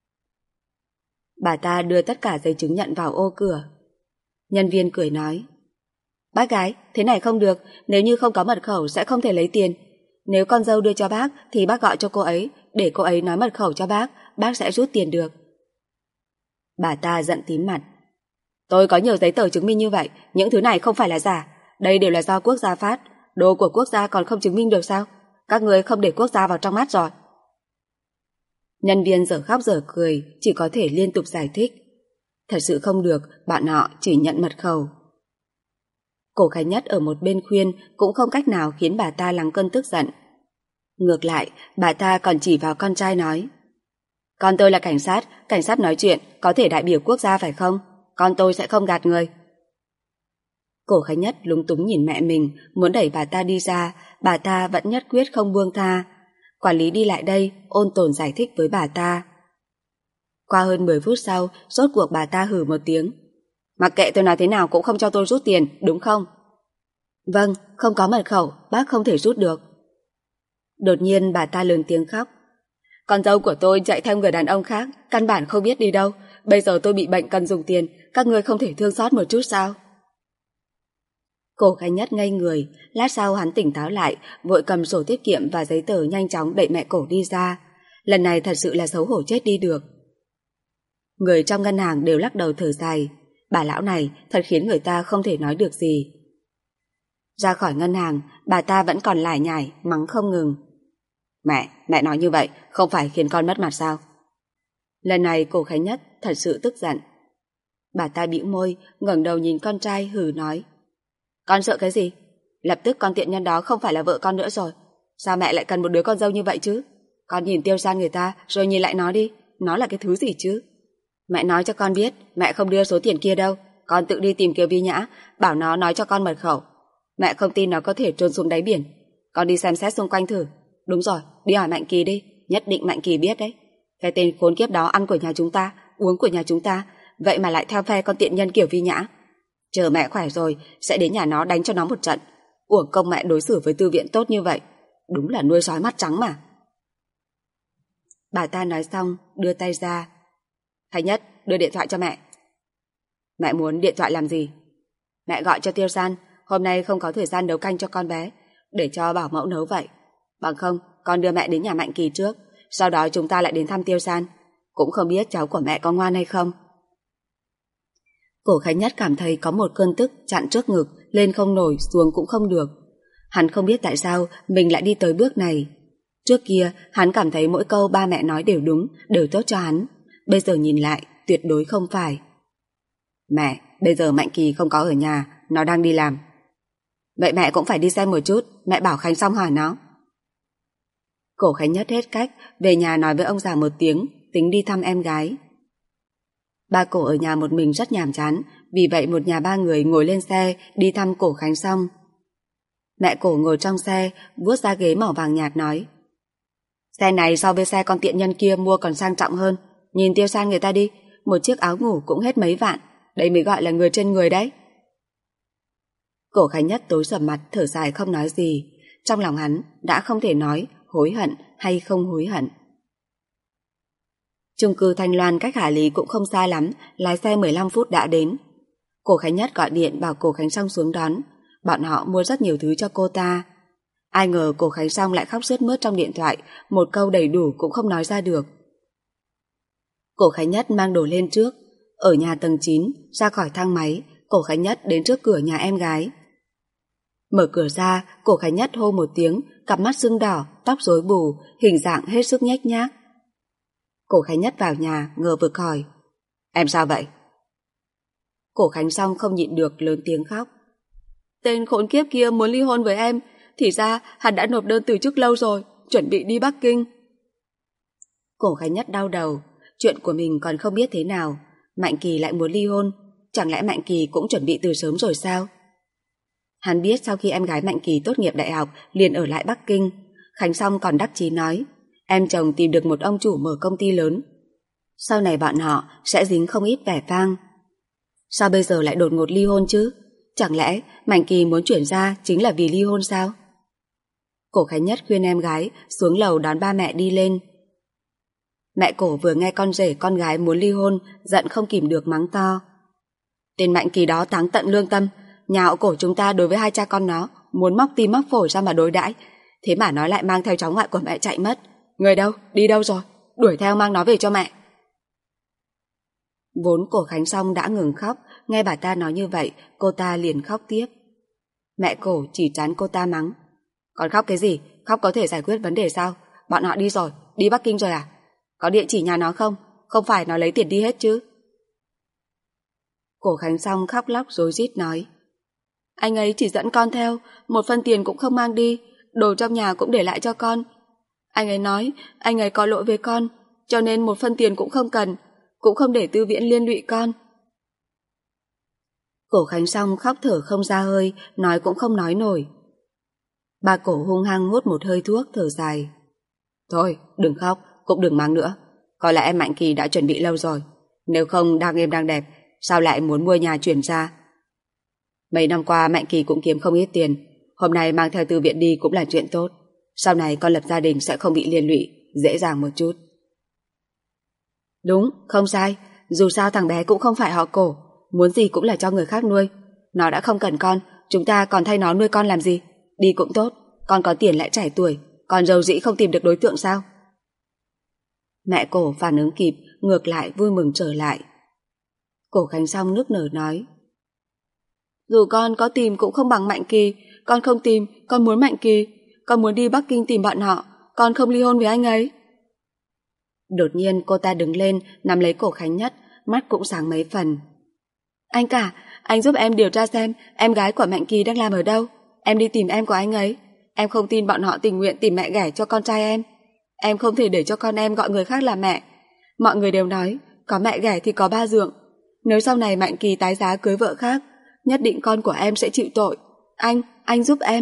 Bà ta đưa tất cả giấy chứng nhận vào ô cửa. Nhân viên cười nói: Bác gái, thế này không được, nếu như không có mật khẩu sẽ không thể lấy tiền. Nếu con dâu đưa cho bác thì bác gọi cho cô ấy, để cô ấy nói mật khẩu cho bác sẽ rút tiền được. Bà ta giận tím mặt: Tôi có nhiều giấy tờ chứng minh như vậy, những thứ này không phải là giả, đây đều là do quốc gia phát, đồ của quốc gia còn không chứng minh được sao? Các người không để quốc gia vào trong mắt rồi. Nhân viên dở khóc dở cười, chỉ có thể liên tục giải thích. Thật sự không được, bọn họ chỉ nhận mật khẩu. Cổ Khánh Nhất ở một bên khuyên cũng không cách nào khiến bà ta lắng cơn tức giận. Ngược lại, bà ta còn chỉ vào con trai nói: Con tôi là cảnh sát nói chuyện có thể đại biểu quốc gia phải không? Con tôi sẽ không gạt người. Cổ Khánh Nhất lúng túng nhìn mẹ mình, muốn đẩy bà ta đi ra, bà ta vẫn nhất quyết không buông tha. Quản lý đi lại đây, ôn tồn giải thích với bà ta. Qua hơn 10 phút sau, rốt cuộc bà ta hử một tiếng: Mặc kệ tôi nói thế nào cũng không cho tôi rút tiền, đúng không? Vâng, không có mật khẩu, bác không thể rút được. Đột nhiên bà ta lớn tiếng khóc: Con dâu của tôi chạy theo người đàn ông khác, căn bản không biết đi đâu. Bây giờ tôi bị bệnh cần dùng tiền, các ngươi không thể thương xót một chút sao? Cổ Khánh Nhất ngây người, lát sau hắn tỉnh táo lại, vội cầm sổ tiết kiệm và giấy tờ nhanh chóng đẩy mẹ Cổ đi ra. Lần này thật sự là xấu hổ chết đi được. Người trong ngân hàng đều lắc đầu thở dài, bà lão này thật khiến người ta không thể nói được gì. Ra khỏi ngân hàng, bà ta vẫn còn lải nhải, mắng không ngừng. Mẹ nói như vậy không phải khiến con mất mặt sao? Lần này Cổ Khánh Nhất thật sự tức giận. Bà ta bĩu môi, ngẩng đầu nhìn con trai hừ nói: Con sợ cái gì? Lập tức con tiện nhân đó không phải là vợ con nữa rồi. Sao mẹ lại cần một đứa con dâu như vậy chứ? Con nhìn Tiêu San người ta rồi nhìn lại nó đi, nó là cái thứ gì chứ? Mẹ nói cho con biết, mẹ không đưa số tiền kia đâu. Con tự đi tìm Kiều Vi Nhã, bảo nó nói cho con mật khẩu. Mẹ không tin nó có thể trôn xuống đáy biển. Con đi xem xét xung quanh thử. Đúng rồi, đi hỏi Mạnh Kỳ đi, nhất định Mạnh Kỳ biết đấy. Cái tên khốn kiếp đó ăn của nhà chúng ta, uống của nhà chúng ta, vậy mà lại theo phe con tiện nhân Kiều Vi Nhã. Chờ mẹ khỏe rồi sẽ đến nhà nó đánh cho nó một trận. Uổng công mẹ đối xử với Tư Viện tốt như vậy, đúng là nuôi sói mắt trắng mà. Bà ta nói xong đưa tay ra. Thái Nhất, đưa điện thoại cho mẹ. Mẹ muốn điện thoại làm gì? Mẹ gọi cho Tiêu San, hôm nay không có thời gian nấu canh cho con bé, để cho bảo mẫu nấu vậy. Bằng không, con đưa mẹ đến nhà Mạnh Kỳ trước, sau đó chúng ta lại đến thăm Tiêu San. Cũng không biết cháu của mẹ có ngoan hay không. Cổ Khánh Nhất cảm thấy có một cơn tức chặn trước ngực, lên không nổi, xuống cũng không được. Hắn không biết tại sao mình lại đi tới bước này. Trước kia, hắn cảm thấy mỗi câu ba mẹ nói đều đúng, đều tốt cho hắn. Bây giờ nhìn lại, tuyệt đối không phải. Mẹ, bây giờ Mạnh Kỳ không có ở nhà, nó đang đi làm. Vậy mẹ cũng phải đi xem một chút, mẹ bảo Khánh xong hỏi nó. Cổ Khánh Nhất hết cách, về nhà nói với ông già một tiếng, tính đi thăm em gái. Ba Cổ ở nhà một mình rất nhàm chán, vì vậy một nhà ba người ngồi lên xe đi thăm Cổ Khánh xong. Mẹ Cổ ngồi trong xe, vuốt ra ghế màu vàng nhạt nói: Xe này so với xe con tiện nhân kia mua còn sang trọng hơn. Nhìn Tiêu San người ta đi, một chiếc áo ngủ cũng hết mấy vạn, đây mới gọi là người trên người đấy. Cổ Khánh Nhất tối sầm mặt thở dài không nói gì. Trong lòng hắn đã không thể nói hối hận hay không hối hận. Chung cư Thanh Loan cách Hải Lý cũng không xa lắm, lái xe 15 phút đã đến. Cổ Khánh Nhất gọi điện bảo Cổ Khánh Song xuống đón. Bọn họ mua rất nhiều thứ cho cô ta. Ai ngờ cổ Khánh Song lại khóc sướt mướt trong điện thoại, một câu đầy đủ cũng không nói ra được. Cổ Khánh Nhất mang đồ lên trước, ở nhà tầng 9, ra khỏi thang máy, cổ Khánh Nhất đến trước cửa nhà em gái. Mở cửa ra, cổ Khánh Nhất hô một tiếng, cặp mắt sưng đỏ, tóc rối bù, hình dạng hết sức nhếch nhác. Cổ Khánh Nhất vào nhà, ngờ vực hỏi: Em sao vậy? Cổ Khánh Song không nhịn được lớn tiếng khóc. Tên khốn kiếp kia muốn ly hôn với em, thì ra hắn đã nộp đơn từ chức lâu rồi, chuẩn bị đi Bắc Kinh. Cổ Khánh Nhất đau đầu, chuyện của mình còn không biết thế nào, Mạnh Kỳ lại muốn ly hôn, chẳng lẽ Mạnh Kỳ cũng chuẩn bị từ sớm rồi sao? Hắn biết sau khi em gái Mạnh Kỳ tốt nghiệp đại học liền ở lại Bắc Kinh. Khánh Song còn đắc chí nói em chồng tìm được một ông chủ mở công ty lớn, sau này bọn họ sẽ dính không ít vẻ vang. Sao bây giờ lại đột ngột ly hôn chứ? Chẳng lẽ Mạnh Kỳ muốn chuyển ra chính là vì ly hôn sao? Cổ Khánh Nhất khuyên em gái xuống lầu đón ba mẹ đi lên. Mẹ Cổ vừa nghe con rể con gái muốn ly hôn, giận không kìm được mắng to. Tên Mạnh Kỳ đó táng tận lương tâm, nhà họ Cổ chúng ta đối với hai cha con nó muốn móc tim móc phổi ra mà đối đãi, thế mà nó lại mang theo cháu ngoại của mẹ chạy mất. Người đâu? Đi đâu rồi? Đuổi theo mang nó về cho mẹ. Vốn Cổ Khánh Song đã ngừng khóc, nghe bà ta nói như vậy, cô ta liền khóc tiếp. Mẹ Cổ chỉ trán cô ta mắng. Còn khóc cái gì? Khóc có thể giải quyết vấn đề sao? Bọn họ đi rồi, đi Bắc Kinh rồi à? Có địa chỉ nhà nó không? Không phải nó lấy tiền đi hết chứ? Cổ Khánh Song khóc lóc rối rít nói. Anh ấy chỉ dẫn con theo, một phân tiền cũng không mang đi, đồ trong nhà cũng để lại cho con. Anh ấy nói anh ấy có lỗi với con, cho nên một phân tiền cũng không cần, cũng không để Tư Viễn liên lụy con. Cổ Khánh Song khóc thở không ra hơi, nói cũng không nói nổi. Bà Cổ hung hăng hút một hơi thuốc, thở dài. Thôi, đừng khóc, cũng đừng mắng nữa. Có lẽ em Mạnh Kỳ đã chuẩn bị lâu rồi. Nếu không đang êm đang đẹp, sao lại muốn mua nhà chuyển ra? Mấy năm qua Mạnh Kỳ cũng kiếm không ít tiền, hôm nay mang theo Tư Viễn đi cũng là chuyện tốt. Sau này con lập gia đình sẽ không bị liên lụy, dễ dàng một chút. Đúng, không sai. Dù sao thằng bé cũng không phải họ Cổ, muốn gì cũng là cho người khác nuôi. Nó đã không cần con, chúng ta còn thay nó nuôi con làm gì? Đi cũng tốt, con có tiền lại trẻ tuổi, còn dầu dĩ không tìm được đối tượng sao? Mẹ Cổ phản ứng kịp, ngược lại vui mừng trở lại. Cổ Khánh Song nức nở nói. Dù con có tìm cũng không bằng Mạnh Kỳ, con không tìm, con muốn Mạnh Kỳ, con muốn đi Bắc Kinh tìm bọn họ, con không ly hôn với anh ấy. Đột nhiên cô ta đứng lên, nắm lấy cổ Khánh Nhất, mắt cũng sáng mấy phần. Anh cả, anh giúp em điều tra xem em gái của Mạnh Kỳ đang làm ở đâu, em đi tìm em của anh ấy. Em không tin bọn họ tình nguyện tìm mẹ ghẻ cho con trai em. Em không thể để cho con em gọi người khác là mẹ. Mọi người đều nói, có mẹ ghẻ thì có ba dượng. Nếu sau này Mạnh Kỳ tái giá cưới vợ khác, nhất định con của em sẽ chịu tội. Anh giúp em.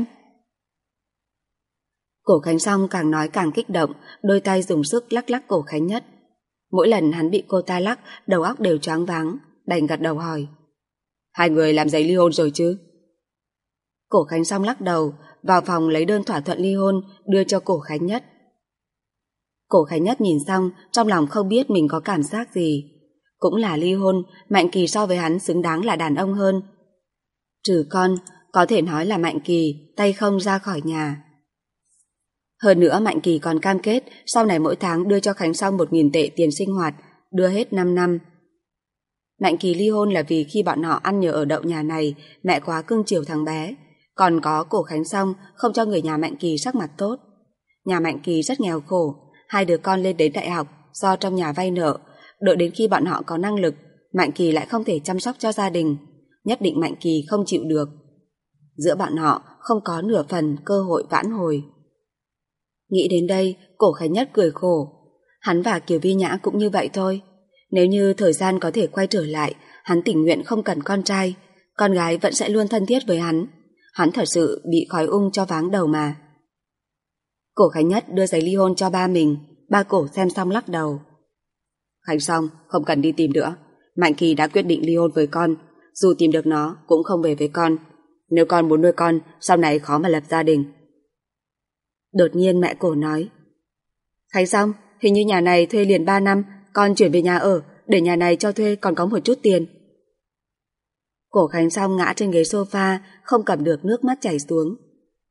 Cổ Khánh Song càng nói càng kích động, đôi tay dùng sức lắc lắc cổ Khánh Nhất. Mỗi lần hắn bị cô ta lắc, đầu óc đều choáng váng, đành gật đầu hỏi. Hai người làm giấy ly hôn rồi chứ? Cổ Khánh Song lắc đầu, vào phòng lấy đơn thỏa thuận ly hôn, đưa cho cổ Khánh Nhất. Cổ Khánh Nhất nhìn xong, trong lòng không biết mình có cảm giác gì. Cũng là ly hôn, Mạnh Kỳ so với hắn xứng đáng là đàn ông hơn. Trừ con, có thể nói là Mạnh Kỳ tay không ra khỏi nhà. Hơn nữa Mạnh Kỳ còn cam kết sau này mỗi tháng đưa cho Khánh Song 1.000 tệ tiền sinh hoạt, đưa hết 5 năm. Mạnh Kỳ ly hôn là vì khi bọn họ ăn nhờ ở đậu nhà này, mẹ quá cưng chiều thằng bé. Còn có cổ Khánh Song không cho người nhà Mạnh Kỳ sắc mặt tốt. Nhà Mạnh Kỳ rất nghèo khổ, hai đứa con lên đến đại học do trong nhà vay nợ, đợi đến khi bọn họ có năng lực, Mạnh Kỳ lại không thể chăm sóc cho gia đình, nhất định Mạnh Kỳ không chịu được. Giữa bọn họ không có nửa phần cơ hội vãn hồi. Nghĩ đến đây, cổ Khánh Nhất cười khổ. Hắn và Kiều Vi Nhã cũng như vậy thôi. Nếu như thời gian có thể quay trở lại, hắn tình nguyện không cần con trai, con gái vẫn sẽ luôn thân thiết với hắn. Hắn thật sự bị khói ung cho váng đầu mà. Cổ Khánh Nhất đưa giấy ly hôn cho ba mình, ba cổ xem xong lắc đầu. Khánh Song, không cần đi tìm nữa. Mạnh Kỳ đã quyết định ly hôn với con, dù tìm được nó cũng không về với con. Nếu con muốn nuôi con, sau này khó mà lập gia đình. Đột nhiên mẹ cổ nói. Khánh Song, hình như nhà này thuê liền 3 năm, con chuyển về nhà ở, để nhà này cho thuê còn có một chút tiền. Cổ Khánh Song ngã trên ghế sofa, không cầm được nước mắt chảy xuống.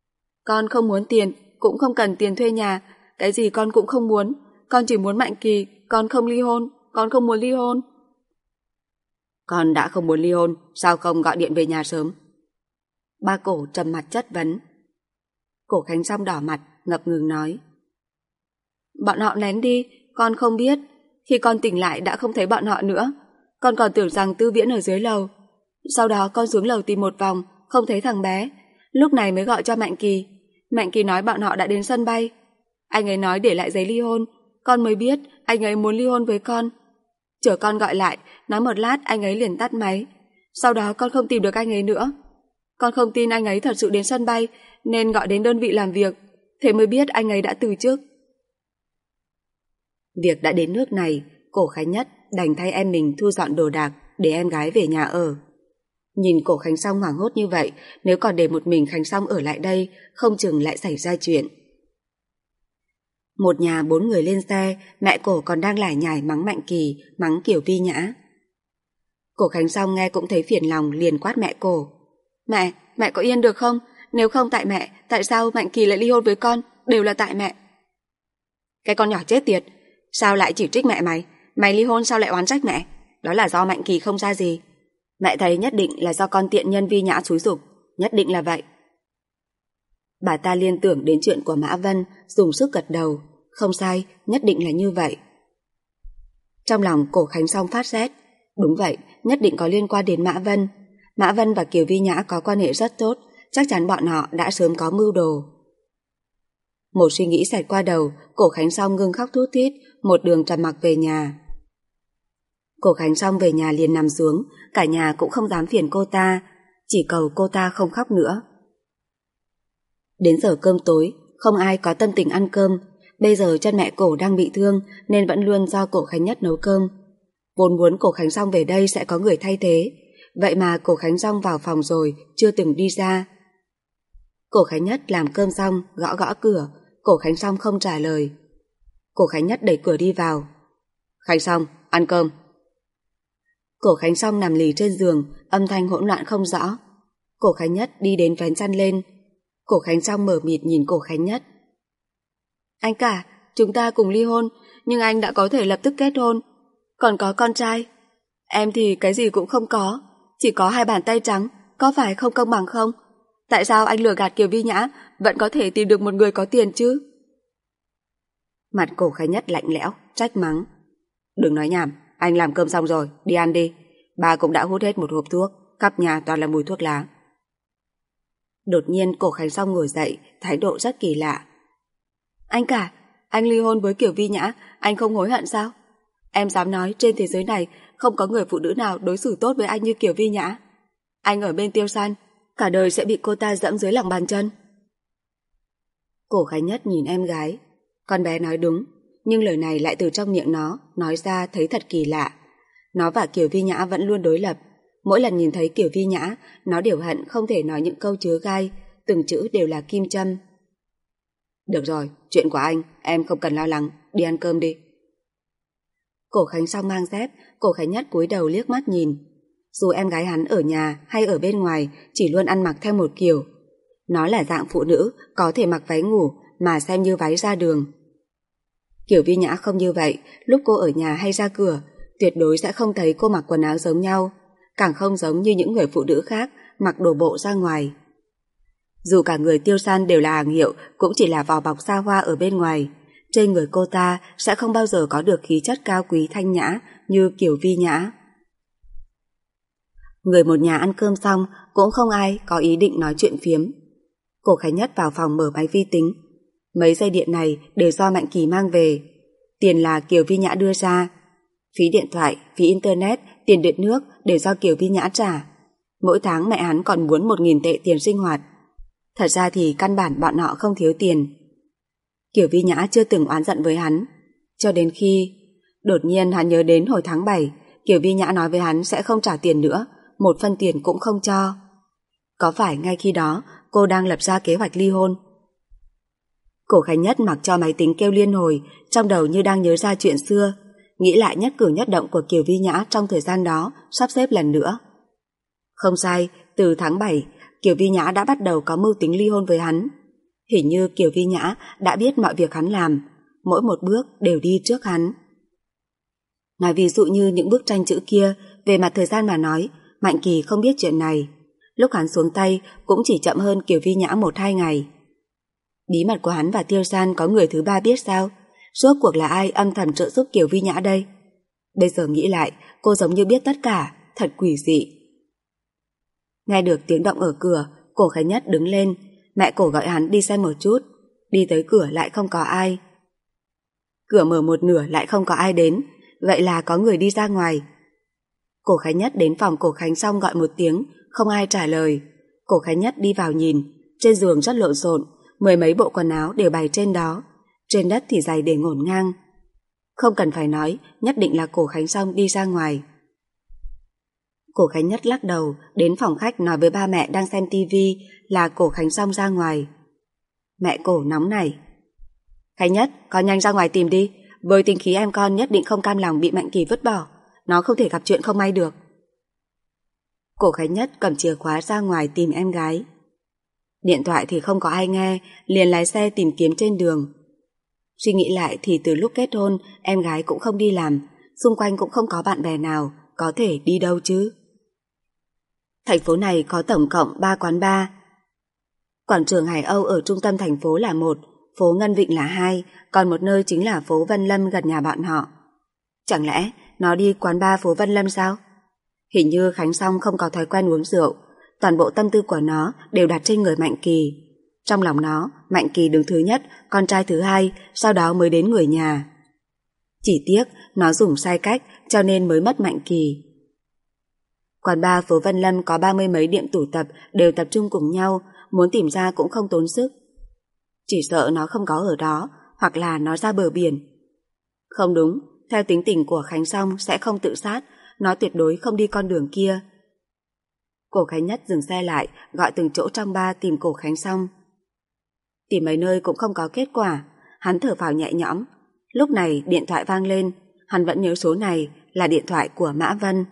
Con không muốn tiền, cũng không cần tiền thuê nhà, cái gì con cũng không muốn, con chỉ muốn Mạnh Kỳ, con không ly hôn, con không muốn ly hôn. Con đã không muốn ly hôn, sao không gọi điện về nhà sớm? Ba Cổ trầm mặt chất vấn. Cổ Khánh Song đỏ mặt, ngập ngừng nói. Bọn họ lén đi, con không biết. Khi con tỉnh lại đã không thấy bọn họ nữa. Con còn tưởng rằng Tư Viễn ở dưới lầu. Sau đó con xuống lầu tìm một vòng, không thấy thằng bé. Lúc này mới gọi cho Mạnh Kỳ. Mạnh Kỳ nói bọn họ đã đến sân bay. Anh ấy nói để lại giấy ly hôn. Con mới biết anh ấy muốn ly hôn với con. Chờ con gọi lại, nói một lát anh ấy liền tắt máy. Sau đó con không tìm được anh ấy nữa. Con không tin anh ấy thật sự đến sân bay, nên gọi đến đơn vị làm việc. Thế mới biết anh ấy đã từ chức. Việc đã đến nước này, Cổ Khánh Nhất đành thay em mình thu dọn đồ đạc để em gái về nhà ở. Nhìn Cổ Khánh Song hoảng hốt như vậy, nếu còn để một mình Khánh Song ở lại đây, không chừng lại xảy ra chuyện. Một nhà 4 người lên xe, mẹ Cổ còn đang lải nhải mắng Mạnh Kỳ, mắng Kiều Vi Nhã. Cổ Khánh Song nghe cũng thấy phiền lòng, liền quát mẹ Cổ. Mẹ có yên được không? Nếu không tại mẹ, tại sao Mạnh Kỳ lại ly hôn với con? Đều là tại mẹ. Cái con nhỏ chết tiệt, sao lại chỉ trích mẹ mày? Mày ly hôn sao lại oán trách mẹ? Đó là do Mạnh Kỳ không ra gì. Mẹ thấy nhất định là do con tiện nhân Vi Nhã xúi giục, nhất định là vậy. Bà ta liên tưởng đến chuyện của Mã Vân, dùng sức gật đầu. Không sai, nhất định là như vậy. Trong lòng Cổ Khánh Song phát rét. Đúng vậy, nhất định có liên quan đến Mã Vân. Mã Vân và Kiều Vi Nhã có quan hệ rất tốt, chắc chắn bọn họ đã sớm có mưu đồ. Một suy nghĩ xẹt qua đầu, Cổ Khánh Song ngưng khóc thút thít, một đường trầm mặc về nhà. Cổ Khánh Song về nhà liền nằm xuống, cả nhà cũng không dám phiền cô ta, chỉ cầu cô ta không khóc nữa. Đến giờ cơm tối, không ai có tâm tình ăn cơm. Bây giờ chân mẹ Cổ đang bị thương nên vẫn luôn do Cổ Khánh Nhất nấu cơm. Vốn muốn Cổ Khánh Song về đây sẽ có người thay thế, vậy mà Cổ Khánh Song vào phòng rồi chưa từng đi ra. Cổ Khánh Nhất làm cơm xong, gõ gõ cửa, Cổ Khánh Song không trả lời. Cổ Khánh Nhất đẩy cửa đi vào. Khánh Song, ăn cơm. Cổ Khánh Song nằm lì trên giường, âm thanh hỗn loạn không rõ. Cổ Khánh Nhất đi đến vén chăn lên. Cổ Khánh Song mờ mịt nhìn Cổ Khánh Nhất. Anh cả, chúng ta cùng ly hôn, nhưng anh đã có thể lập tức kết hôn. Còn có con trai. Em thì cái gì cũng không có, chỉ có 2 bàn tay trắng, có phải không công bằng không? Tại sao anh lừa gạt Kiều Vi Nhã vẫn có thể tìm được một người có tiền chứ? Mặt Cổ Khánh Nhất lạnh lẽo, trách mắng. Đừng nói nhảm, anh làm cơm xong rồi, đi ăn đi. Bà cũng đã hút hết một hộp thuốc, khắp nhà toàn là mùi thuốc lá. Đột nhiên Cổ Khánh Song ngồi dậy, thái độ rất kỳ lạ. Anh cả, anh ly hôn với Kiều Vi Nhã, anh không hối hận sao? Em dám nói trên thế giới này không có người phụ nữ nào đối xử tốt với anh như Kiều Vi Nhã. Anh ở bên Tiêu San, cả đời sẽ bị cô ta dẫm dưới lòng bàn chân. Cổ Khánh Nhất nhìn em gái. Con bé nói đúng, nhưng lời này lại từ trong miệng nó nói ra thấy thật kỳ lạ. Nó và Kiều Vi Nhã vẫn luôn đối lập. Mỗi lần nhìn thấy Kiều Vi Nhã, nó đều hận không thể nói những câu chứa gai, từng chữ đều là kim châm. Được rồi, chuyện của anh, em không cần lo lắng, đi ăn cơm đi. Cổ Khánh Song mang dép, Cổ Khánh Nhất cúi đầu liếc mắt nhìn. Dù em gái hắn ở nhà hay ở bên ngoài, chỉ luôn ăn mặc theo một kiểu. Nó là dạng phụ nữ, có thể mặc váy ngủ mà xem như váy ra đường. Kiều Vi Nhã không như vậy, lúc cô ở nhà hay ra cửa, tuyệt đối sẽ không thấy cô mặc quần áo giống nhau, càng không giống như những người phụ nữ khác mặc đồ bộ ra ngoài. Dù cả người Tiêu San đều là hàng hiệu, cũng chỉ là vỏ bọc xa hoa ở bên ngoài. Trên người cô ta sẽ không bao giờ có được khí chất cao quý thanh nhã như Kiều Vi Nhã. Người một nhà ăn cơm xong, cũng không ai có ý định nói chuyện phiếm. Cổ Khánh Nhất vào phòng mở máy vi tính. Mấy dây điện này đều do Mạnh Kỳ mang về. Tiền là Kiều Vi Nhã đưa ra. Phí điện thoại, phí internet, tiền điện nước đều do Kiều Vi Nhã trả. Mỗi tháng mẹ hắn còn muốn 1.000 tệ tiền sinh hoạt. Thật ra thì căn bản bọn họ không thiếu tiền. Kiều Vi Nhã chưa từng oán giận với hắn. Cho đến khi đột nhiên hắn nhớ đến hồi tháng 7, Kiều Vi Nhã nói với hắn sẽ không trả tiền nữa, 1 phân tiền cũng không cho. Có phải ngay khi đó cô đang lập ra kế hoạch ly hôn? Cổ Khánh Nhất mặc cho máy tính kêu liên hồi, trong đầu như đang nhớ ra chuyện xưa, nghĩ lại nhất cử nhất động của Kiều Vi Nhã trong thời gian đó, sắp xếp lần nữa. Không sai, từ tháng 7, Kiều Vi Nhã đã bắt đầu có mưu tính ly hôn với hắn. Hình như Kiều Vi Nhã đã biết mọi việc hắn làm, mỗi một bước đều đi trước hắn. Nói ví dụ như những bức tranh chữ kia, về mặt thời gian mà nói, Mạnh Kỳ không biết chuyện này. Lúc hắn xuống tay cũng chỉ chậm hơn Kiều Vi Nhã 1-2 ngày. Bí mật của hắn và Tiêu San có người thứ ba biết sao? Rốt cuộc là ai âm thầm trợ giúp Kiều Vi Nhã đây? Bây giờ nghĩ lại, cô giống như biết tất cả, thật quỷ dị. Nghe được tiếng động ở cửa, Cổ Khánh Nhất đứng lên, mẹ Cổ gọi hắn đi xem một chút. Đi tới cửa lại không có ai. Cửa mở một nửa lại không có ai đến, vậy là có người đi ra ngoài. Cổ Khánh Nhất đến phòng Cổ Khánh xong gọi một tiếng, không ai trả lời. Cổ Khánh Nhất đi vào nhìn, trên giường rất lộn xộn, 10 mấy bộ quần áo đều bày trên đó, trên đất thì giày để ngổn ngang. Không cần phải nói, nhất định là Cổ Khánh Song đi ra ngoài. Cổ Khánh Nhất lắc đầu, đến phòng khách nói với ba mẹ đang xem tivi là Cổ Khánh Song ra ngoài. Mẹ Cổ nóng nảy. Khánh Nhất, con nhanh ra ngoài tìm đi, với tính khí em con nhất định không cam lòng bị Mạnh Kỳ vứt bỏ, nó không thể gặp chuyện không may được. Cổ Khánh Nhất cầm chìa khóa ra ngoài tìm em gái. Điện thoại thì không có ai nghe, liền lái xe tìm kiếm trên đường. Suy nghĩ lại thì từ lúc kết hôn, em gái cũng không đi làm, xung quanh cũng không có bạn bè nào, có thể đi đâu chứ. Thành phố này có tổng cộng 3 quán bar. Quảng trường Hải Âu ở trung tâm thành phố là 1, phố Ngân Vịnh là 2, còn một nơi chính là phố Vân Lâm gần nhà bọn họ. Chẳng lẽ nó đi quán bar phố Vân Lâm sao? Hình như Khánh Song không có thói quen uống rượu, toàn bộ tâm tư của nó đều đặt trên người Mạnh Kỳ. Trong lòng nó, Mạnh Kỳ đứng thứ nhất, con trai thứ hai, sau đó mới đến người nhà. Chỉ tiếc nó dùng sai cách cho nên mới mất Mạnh Kỳ. Quán bar phố Vân Lâm có 30 mấy điểm tụ tập đều tập trung cùng nhau, muốn tìm ra cũng không tốn sức. Chỉ sợ nó không có ở đó, hoặc là nó ra bờ biển. Không đúng, theo tính tình của Khánh Song sẽ không tự sát, nó tuyệt đối không đi con đường kia. Cổ Khánh Nhất dừng xe lại, gọi từng chỗ trong bar tìm Cổ Khánh Song. Tìm mấy nơi cũng không có kết quả, hắn thở phào nhẹ nhõm. Lúc này điện thoại vang lên, hắn vẫn nhớ số này là điện thoại của Mã Vân.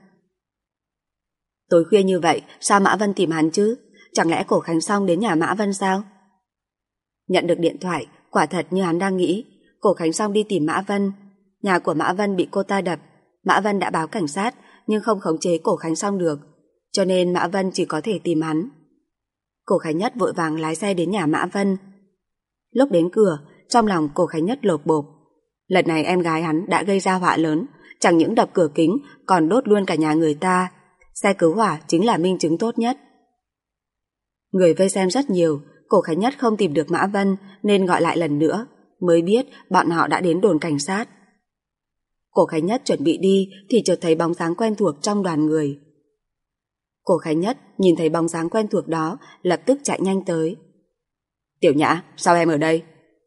Tối khuya như vậy, sao Mã Vân tìm hắn chứ? Chẳng lẽ Cổ Khánh Song đến nhà Mã Vân sao? Nhận được điện thoại, quả thật như hắn đang nghĩ, Cổ Khánh Song đi tìm Mã Vân. Nhà của Mã Vân bị cô ta đập, Mã Vân đã báo cảnh sát nhưng không khống chế Cổ Khánh Song được, cho nên Mã Vân chỉ có thể tìm hắn. Cổ Khánh Nhất vội vàng lái xe đến nhà Mã Vân. Lúc đến cửa, trong lòng Cổ Khánh Nhất lột bột. Lần này em gái hắn đã gây ra họa lớn, chẳng những đập cửa kính còn đốt luôn cả nhà người ta. Xe cứu hỏa chính là minh chứng tốt nhất. Người vây xem rất nhiều, Cổ Khánh Nhất không tìm được Mã Vân nên gọi lại lần nữa, mới biết bọn họ đã đến đồn cảnh sát. Cổ Khánh Nhất chuẩn bị đi thì chợt thấy bóng dáng quen thuộc trong đoàn người. Cổ Khánh Nhất nhìn thấy bóng dáng quen thuộc đó, lập tức chạy nhanh tới. Tiểu Nhã, sao em ở đây?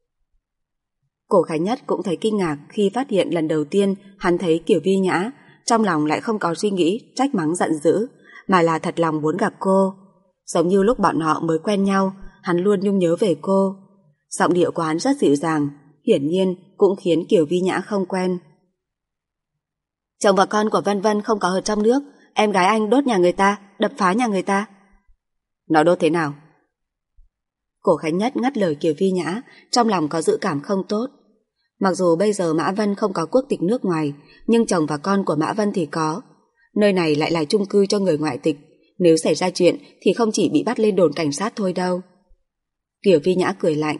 Cổ Khánh Nhất cũng thấy kinh ngạc khi phát hiện lần đầu tiên hắn thấy Kiều Vi Nhã, trong lòng lại không có suy nghĩ trách mắng giận dữ, mà là thật lòng muốn gặp cô. Giống như lúc bọn họ mới quen nhau, hắn luôn nhung nhớ về cô. Giọng điệu của hắn rất dịu dàng, hiển nhiên cũng khiến Kiều Vi Nhã không quen. Chồng và con của Vân Vân không có ở trong nước, em gái anh đốt nhà người ta, đập phá nhà người ta. Nó đốt thế nào? Cổ Khánh Nhất ngắt lời Kiều Vi Nhã, trong lòng có dự cảm không tốt. Mặc dù bây giờ Mã Vân không có quốc tịch nước ngoài, nhưng chồng và con của Mã Vân thì có. Nơi này lại là chung cư cho người ngoại tịch, nếu xảy ra chuyện thì không chỉ bị bắt lên đồn cảnh sát thôi đâu. Kiều Vi Nhã cười lạnh.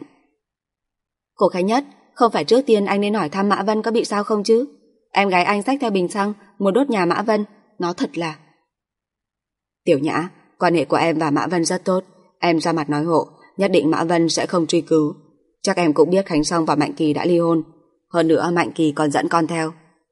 Cổ Khánh Nhất, không phải trước tiên anh nên hỏi thăm Mã Vân có bị sao không chứ? Em gái anh xách theo bình xăng muốn đốt nhà Mã Vân, nó thật là... Tiểu Nhã, quan hệ của em và Mã Vân rất tốt, em ra mặt nói hộ, nhất định Mã Vân sẽ không truy cứu. Chắc em cũng biết Khánh Song và Mạnh Kỳ đã ly hôn, hơn nữa Mạnh Kỳ còn dẫn con theo.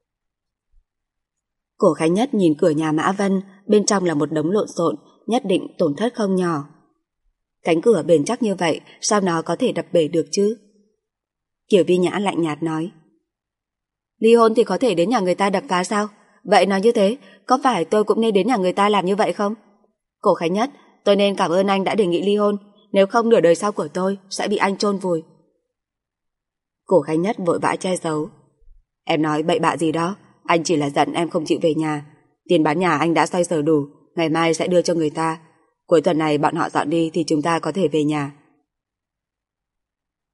Cổ Khánh Nhất nhìn cửa nhà Mã Vân, bên trong là một đống lộn xộn, nhất định tổn thất không nhỏ. Cánh cửa bền chắc như vậy, sao nó có thể đập bể được chứ? Kiều Vi Nhã lạnh nhạt nói. Ly hôn thì có thể đến nhà người ta đập phá sao? Vậy nói như thế, có phải tôi cũng nên đến nhà người ta làm như vậy không? Cổ Khánh Nhất, tôi nên cảm ơn anh đã đề nghị ly hôn, nếu không nửa đời sau của tôi sẽ bị anh chôn vùi. Cổ Khánh Nhất vội vã che giấu. Em nói bậy bạ gì đó, anh chỉ là giận em không chịu về nhà. Tiền bán nhà anh đã xoay sở đủ, ngày mai sẽ đưa cho người ta. Cuối tuần này bọn họ dọn đi thì chúng ta có thể về nhà.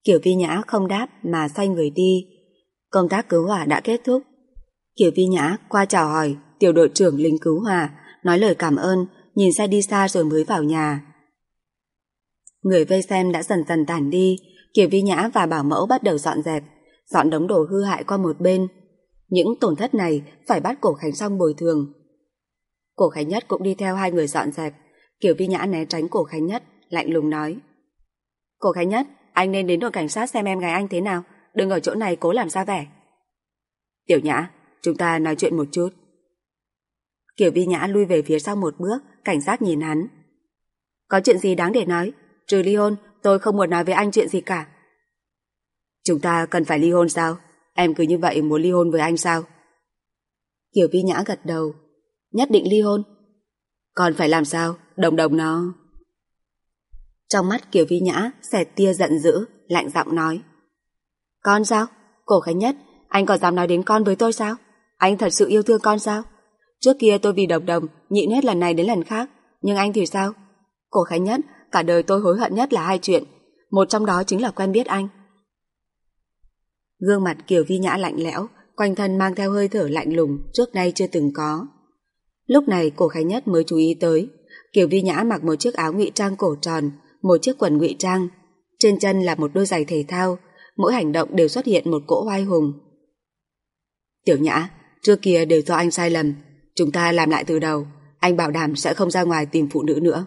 Kiều Vi Nhã không đáp mà xoay người đi. Công tác cứu hỏa đã kết thúc. Kiều Vi Nhã qua chào hỏi tiểu đội trưởng lính cứu hỏa, nói lời cảm ơn, nhìn xe đi xa rồi mới vào nhà. Người vây xem đã dần dần tản đi. Kiều Vi Nhã và bảo mẫu bắt đầu dọn dẹp, dọn đống đồ hư hại qua một bên. Những tổn thất này phải bắt Cổ Khánh Song bồi thường. Cổ Khánh Nhất cũng đi theo hai người dọn dẹp. Kiều Vi Nhã né tránh Cổ Khánh Nhất, lạnh lùng nói: Cổ Khánh Nhất, anh nên đến đồn cảnh sát xem em gái anh thế nào, đừng ở chỗ này cố làm ra vẻ. Tiểu Nhã, chúng ta nói chuyện một chút. Kiều Vi Nhã lui về phía sau một bước, cảnh giác nhìn hắn. Có chuyện gì đáng để nói? Trừ ly hôn, tôi không muốn nói với anh chuyện gì cả. Chúng ta cần phải ly hôn sao? Em cứ như vậy muốn ly hôn với anh sao? Kiều Vi Nhã gật đầu. Nhất định ly hôn. Còn phải làm sao? Đồng đồng nó. Trong mắt Kiều Vi Nhã xẹt tia giận dữ, lạnh giọng nói: Con sao? Cổ Khánh Nhất, anh còn dám nói đến con với tôi sao? Anh thật sự yêu thương con sao? Trước kia tôi vì đồng đồng nhịn hết lần này đến lần khác, nhưng anh thì sao? Cổ Khánh Nhất, cả đời tôi hối hận nhất là hai chuyện, một trong đó chính là quen biết anh. Gương mặt Kiều Vi Nhã lạnh lẽo, quanh thân mang theo hơi thở lạnh lùng trước nay chưa từng có. Lúc này Cổ Khánh Nhất mới chú ý tới, Kiều Vi Nhã mặc một chiếc áo ngụy trang cổ tròn, một chiếc quần ngụy trang, trên chân là một đôi giày thể thao, mỗi hành động đều xuất hiện một cỗ oai hùng. Tiểu Nhã, trước kia đều do anh sai lầm, chúng ta làm lại từ đầu, anh bảo đảm sẽ không ra ngoài tìm phụ nữ nữa.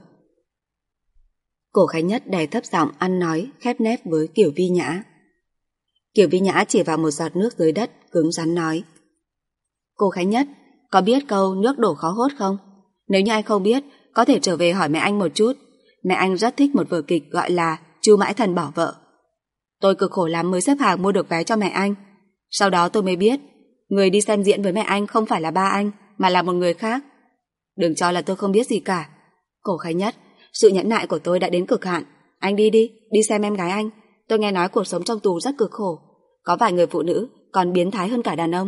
Cổ Khánh Nhất đè thấp giọng ăn nói khép nép với Kiều Vi Nhã. Kiều Vi Nhã chỉ vào một giọt nước dưới đất, cứng rắn nói: Cô Khánh Nhất, có biết câu nước đổ khó hốt không? Nếu như anh không biết, có thể trở về hỏi mẹ anh một chút. Mẹ anh rất thích một vở kịch gọi là Chu Mãi Thần Bỏ Vợ. Tôi cực khổ lắm mới xếp hàng mua được vé cho mẹ anh. Sau đó tôi mới biết, người đi xem diễn với mẹ anh không phải là ba anh, mà là một người khác. Đừng cho là tôi không biết gì cả. Cổ Khánh Nhất, sự nhẫn nại của tôi đã đến cực hạn. Anh đi đi, đi xem em gái anh. Tôi nghe nói cuộc sống trong tù rất cực khổ. Có vài người phụ nữ còn biến thái hơn cả đàn ông.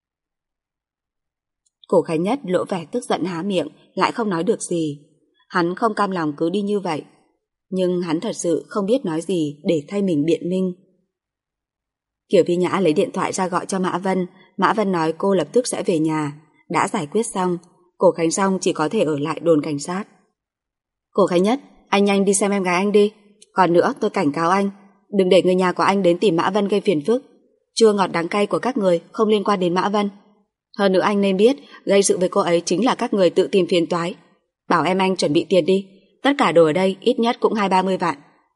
Cổ Khánh Nhất lộ vẻ tức giận há miệng, lại không nói được gì. Hắn không cam lòng cứ đi như vậy, nhưng hắn thật sự không biết nói gì để thay mình biện minh. Kiều Vi Nhã lấy điện thoại ra gọi cho Mã Vân. Mã Vân nói cô lập tức sẽ về nhà. Đã giải quyết xong, Cổ Khánh Song chỉ có thể ở lại đồn cảnh sát. Cổ Khánh Nhất, anh nhanh đi xem em gái anh đi. Còn nữa, tôi cảnh cáo anh, đừng để người nhà của anh đến tìm Mã Vân gây phiền phức. Chua ngọt đắng cay của các người không liên quan đến Mã Vân. Hơn nữa anh nên biết, gây sự với cô ấy chính là các người tự tìm phiền toái. Bảo em anh chuẩn bị tiền đi, tất cả đồ ở đây ít nhất cũng 20-30 vạn.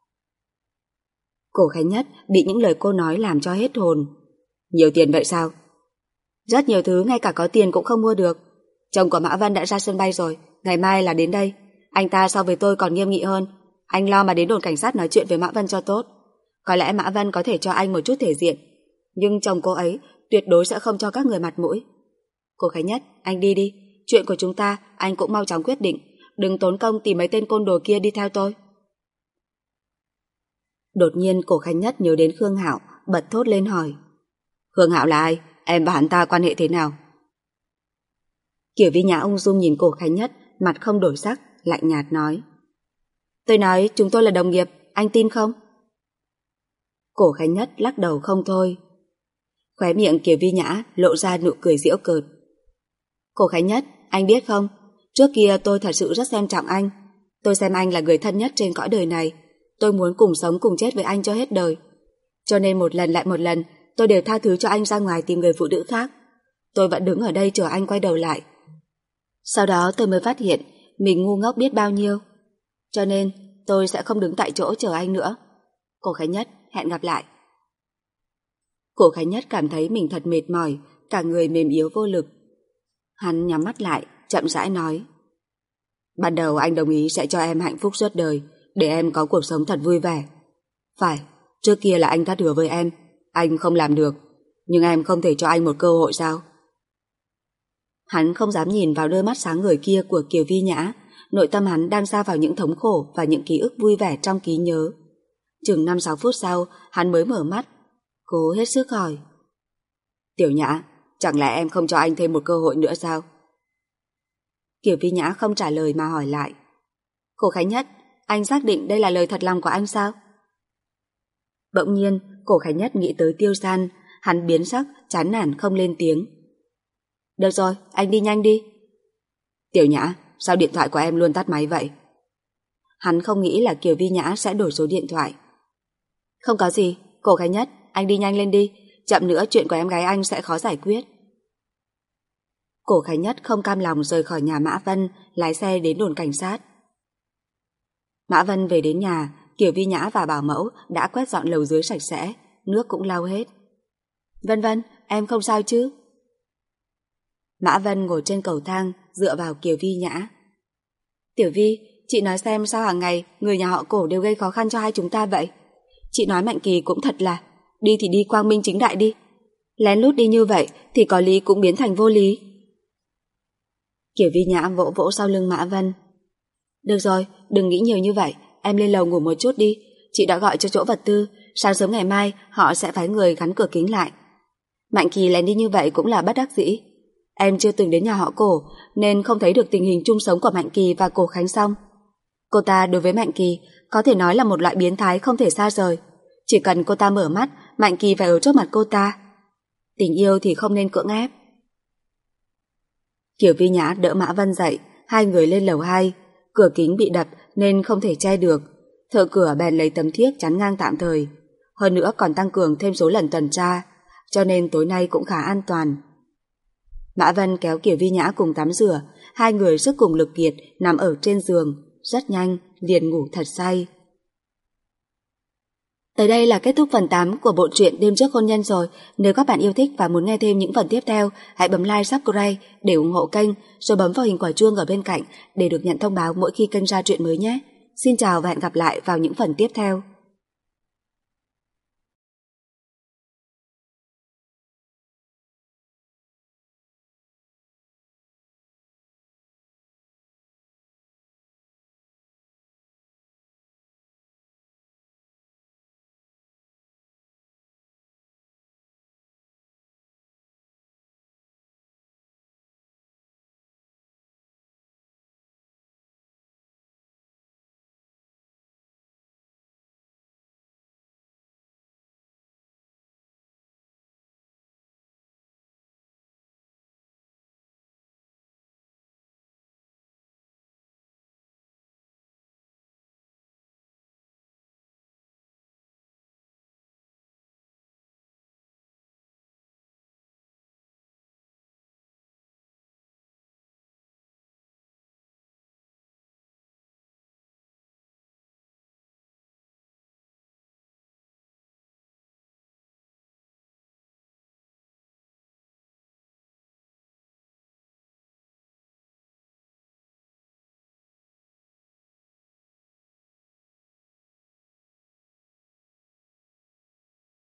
Cổ Khánh Nhất bị những lời cô nói làm cho hết hồn. Nhiều tiền vậy sao? Rất nhiều thứ ngay cả có tiền cũng không mua được. Chồng của Mã Vân đã ra sân bay rồi, ngày mai là đến đây. Anh ta so với tôi còn nghiêm nghị hơn. Anh lo mà đến đồn cảnh sát nói chuyện với Mã Vân cho tốt. Có lẽ Mã Vân có thể cho anh một chút thể diện, nhưng chồng cô ấy tuyệt đối sẽ không cho các người mặt mũi. Cổ Khánh Nhất, anh đi đi. Chuyện của chúng ta anh cũng mau chóng quyết định. Đừng tốn công tìm mấy tên côn đồ kia đi theo tôi. Đột nhiên Cổ Khánh Nhất nhớ đến Khương Hạo, bật thốt lên hỏi: Khương Hạo là ai? Em và hắn ta quan hệ thế nào? Kiều Vi Nhã ung dung nhìn Cổ Khánh Nhất, mặt không đổi sắc, lạnh nhạt nói: Tôi nói chúng tôi là đồng nghiệp, anh tin không? Cổ Khánh Nhất lắc đầu không thôi. Khóe miệng Kiều Vi Nhã lộ ra nụ cười giễu cợt. Cổ Khánh Nhất, anh biết không, trước kia tôi thật sự rất xem trọng anh. Tôi xem anh là người thân nhất trên cõi đời này. Tôi muốn cùng sống cùng chết với anh cho hết đời. Cho nên một lần lại một lần, tôi đều tha thứ cho anh ra ngoài tìm người phụ nữ khác. Tôi vẫn đứng ở đây chờ anh quay đầu lại. Sau đó tôi mới phát hiện mình ngu ngốc biết bao nhiêu. Cho nên tôi sẽ không đứng tại chỗ chờ anh nữa. Cổ Khánh Nhất, hẹn gặp lại. Cổ Khánh Nhất cảm thấy mình thật mệt mỏi, cả người mềm yếu vô lực. Hắn nhắm mắt lại, chậm rãi nói: Ban đầu anh đồng ý sẽ cho em hạnh phúc suốt đời, để em có cuộc sống thật vui vẻ. Phải, trước kia là anh thất hứa với em, anh không làm được, nhưng em không thể cho anh một cơ hội sao? Hắn không dám nhìn vào đôi mắt sáng ngời kia của Kiều Vi Nhã, nội tâm hắn đang sa vào những thống khổ và những ký ức vui vẻ trong trí nhớ. Chừng 5-6 phút sau, hắn mới mở mắt, cố hết sức hỏi: Tiểu Nhã, chẳng lẽ em không cho anh thêm một cơ hội nữa sao? Kiều Vi Nhã không trả lời mà hỏi lại: Cổ Khánh Nhất, anh xác định đây là lời thật lòng của anh sao? Bỗng nhiên, Cổ Khánh Nhất nghĩ tới Tiêu San, hắn biến sắc, chán nản không lên tiếng. Được rồi, anh đi nhanh đi. Tiểu Nhã, sao điện thoại của em luôn tắt máy vậy? Hắn không nghĩ là Kiều Vi Nhã sẽ đổi số điện thoại. Không có gì, Cổ Khánh Nhất, anh đi nhanh lên đi, chậm nữa chuyện của em gái anh sẽ khó giải quyết. Cổ Khánh Nhất không cam lòng rời khỏi nhà Mã Vân, lái xe đến đồn cảnh sát. Mã Vân về đến nhà, Kiều Vi Nhã và bảo mẫu đã quét dọn lầu dưới sạch sẽ, nước cũng lau hết. Vân Vân, em không sao chứ? Mã Vân ngồi trên cầu thang, dựa vào Kiều Vi Nhã. Tiểu Vi, chị nói xem sao hàng ngày người nhà họ Cổ đều gây khó khăn cho hai chúng ta vậy? Chị nói Mạnh Kỳ cũng thật là, đi thì đi quang minh chính đại đi. Lén lút đi như vậy thì có lý cũng biến thành vô lý. Kiều Vi Nhã vỗ vỗ sau lưng Mã Vân. Được rồi, đừng nghĩ nhiều như vậy, em lên lầu ngủ một chút đi. Chị đã gọi cho chỗ vật tư, sáng sớm ngày mai họ sẽ phái người gắn cửa kính lại. Mạnh Kỳ lén đi như vậy cũng là bất đắc dĩ. Em chưa từng đến nhà họ Cổ nên không thấy được tình hình chung sống của Mạnh Kỳ và Cổ Khánh Song. Cô ta đối với Mạnh Kỳ có thể nói là một loại biến thái không thể xa rời. Chỉ cần cô ta mở mắt, Mạnh Kỳ phải ở trước mặt cô ta. Tình yêu thì không nên cưỡng ép. Kiều Vi Nhã đỡ Mã Vân dậy, hai người lên lầu 2. Cửa kính bị đập nên không thể che được. Thợ cửa bèn lấy tấm thiếc chắn ngang tạm thời. Hơn nữa còn tăng cường thêm số lần tuần tra, cho nên tối nay cũng khá an toàn. Mã Vân kéo Kiều Vi Nhã cùng tắm rửa, hai người sức cùng lực kiệt nằm ở trên giường, rất nhanh liền ngủ thật say. Tới đây là kết thúc phần 8 của bộ truyện Đêm Trước Hôn Nhân rồi. Nếu các bạn yêu thích và muốn nghe thêm những phần tiếp theo, hãy bấm like, subscribe để ủng hộ kênh, rồi bấm vào hình quả chuông ở bên cạnh để được nhận thông báo mỗi khi kênh ra truyện mới nhé. Xin chào và hẹn gặp lại vào những phần tiếp theo.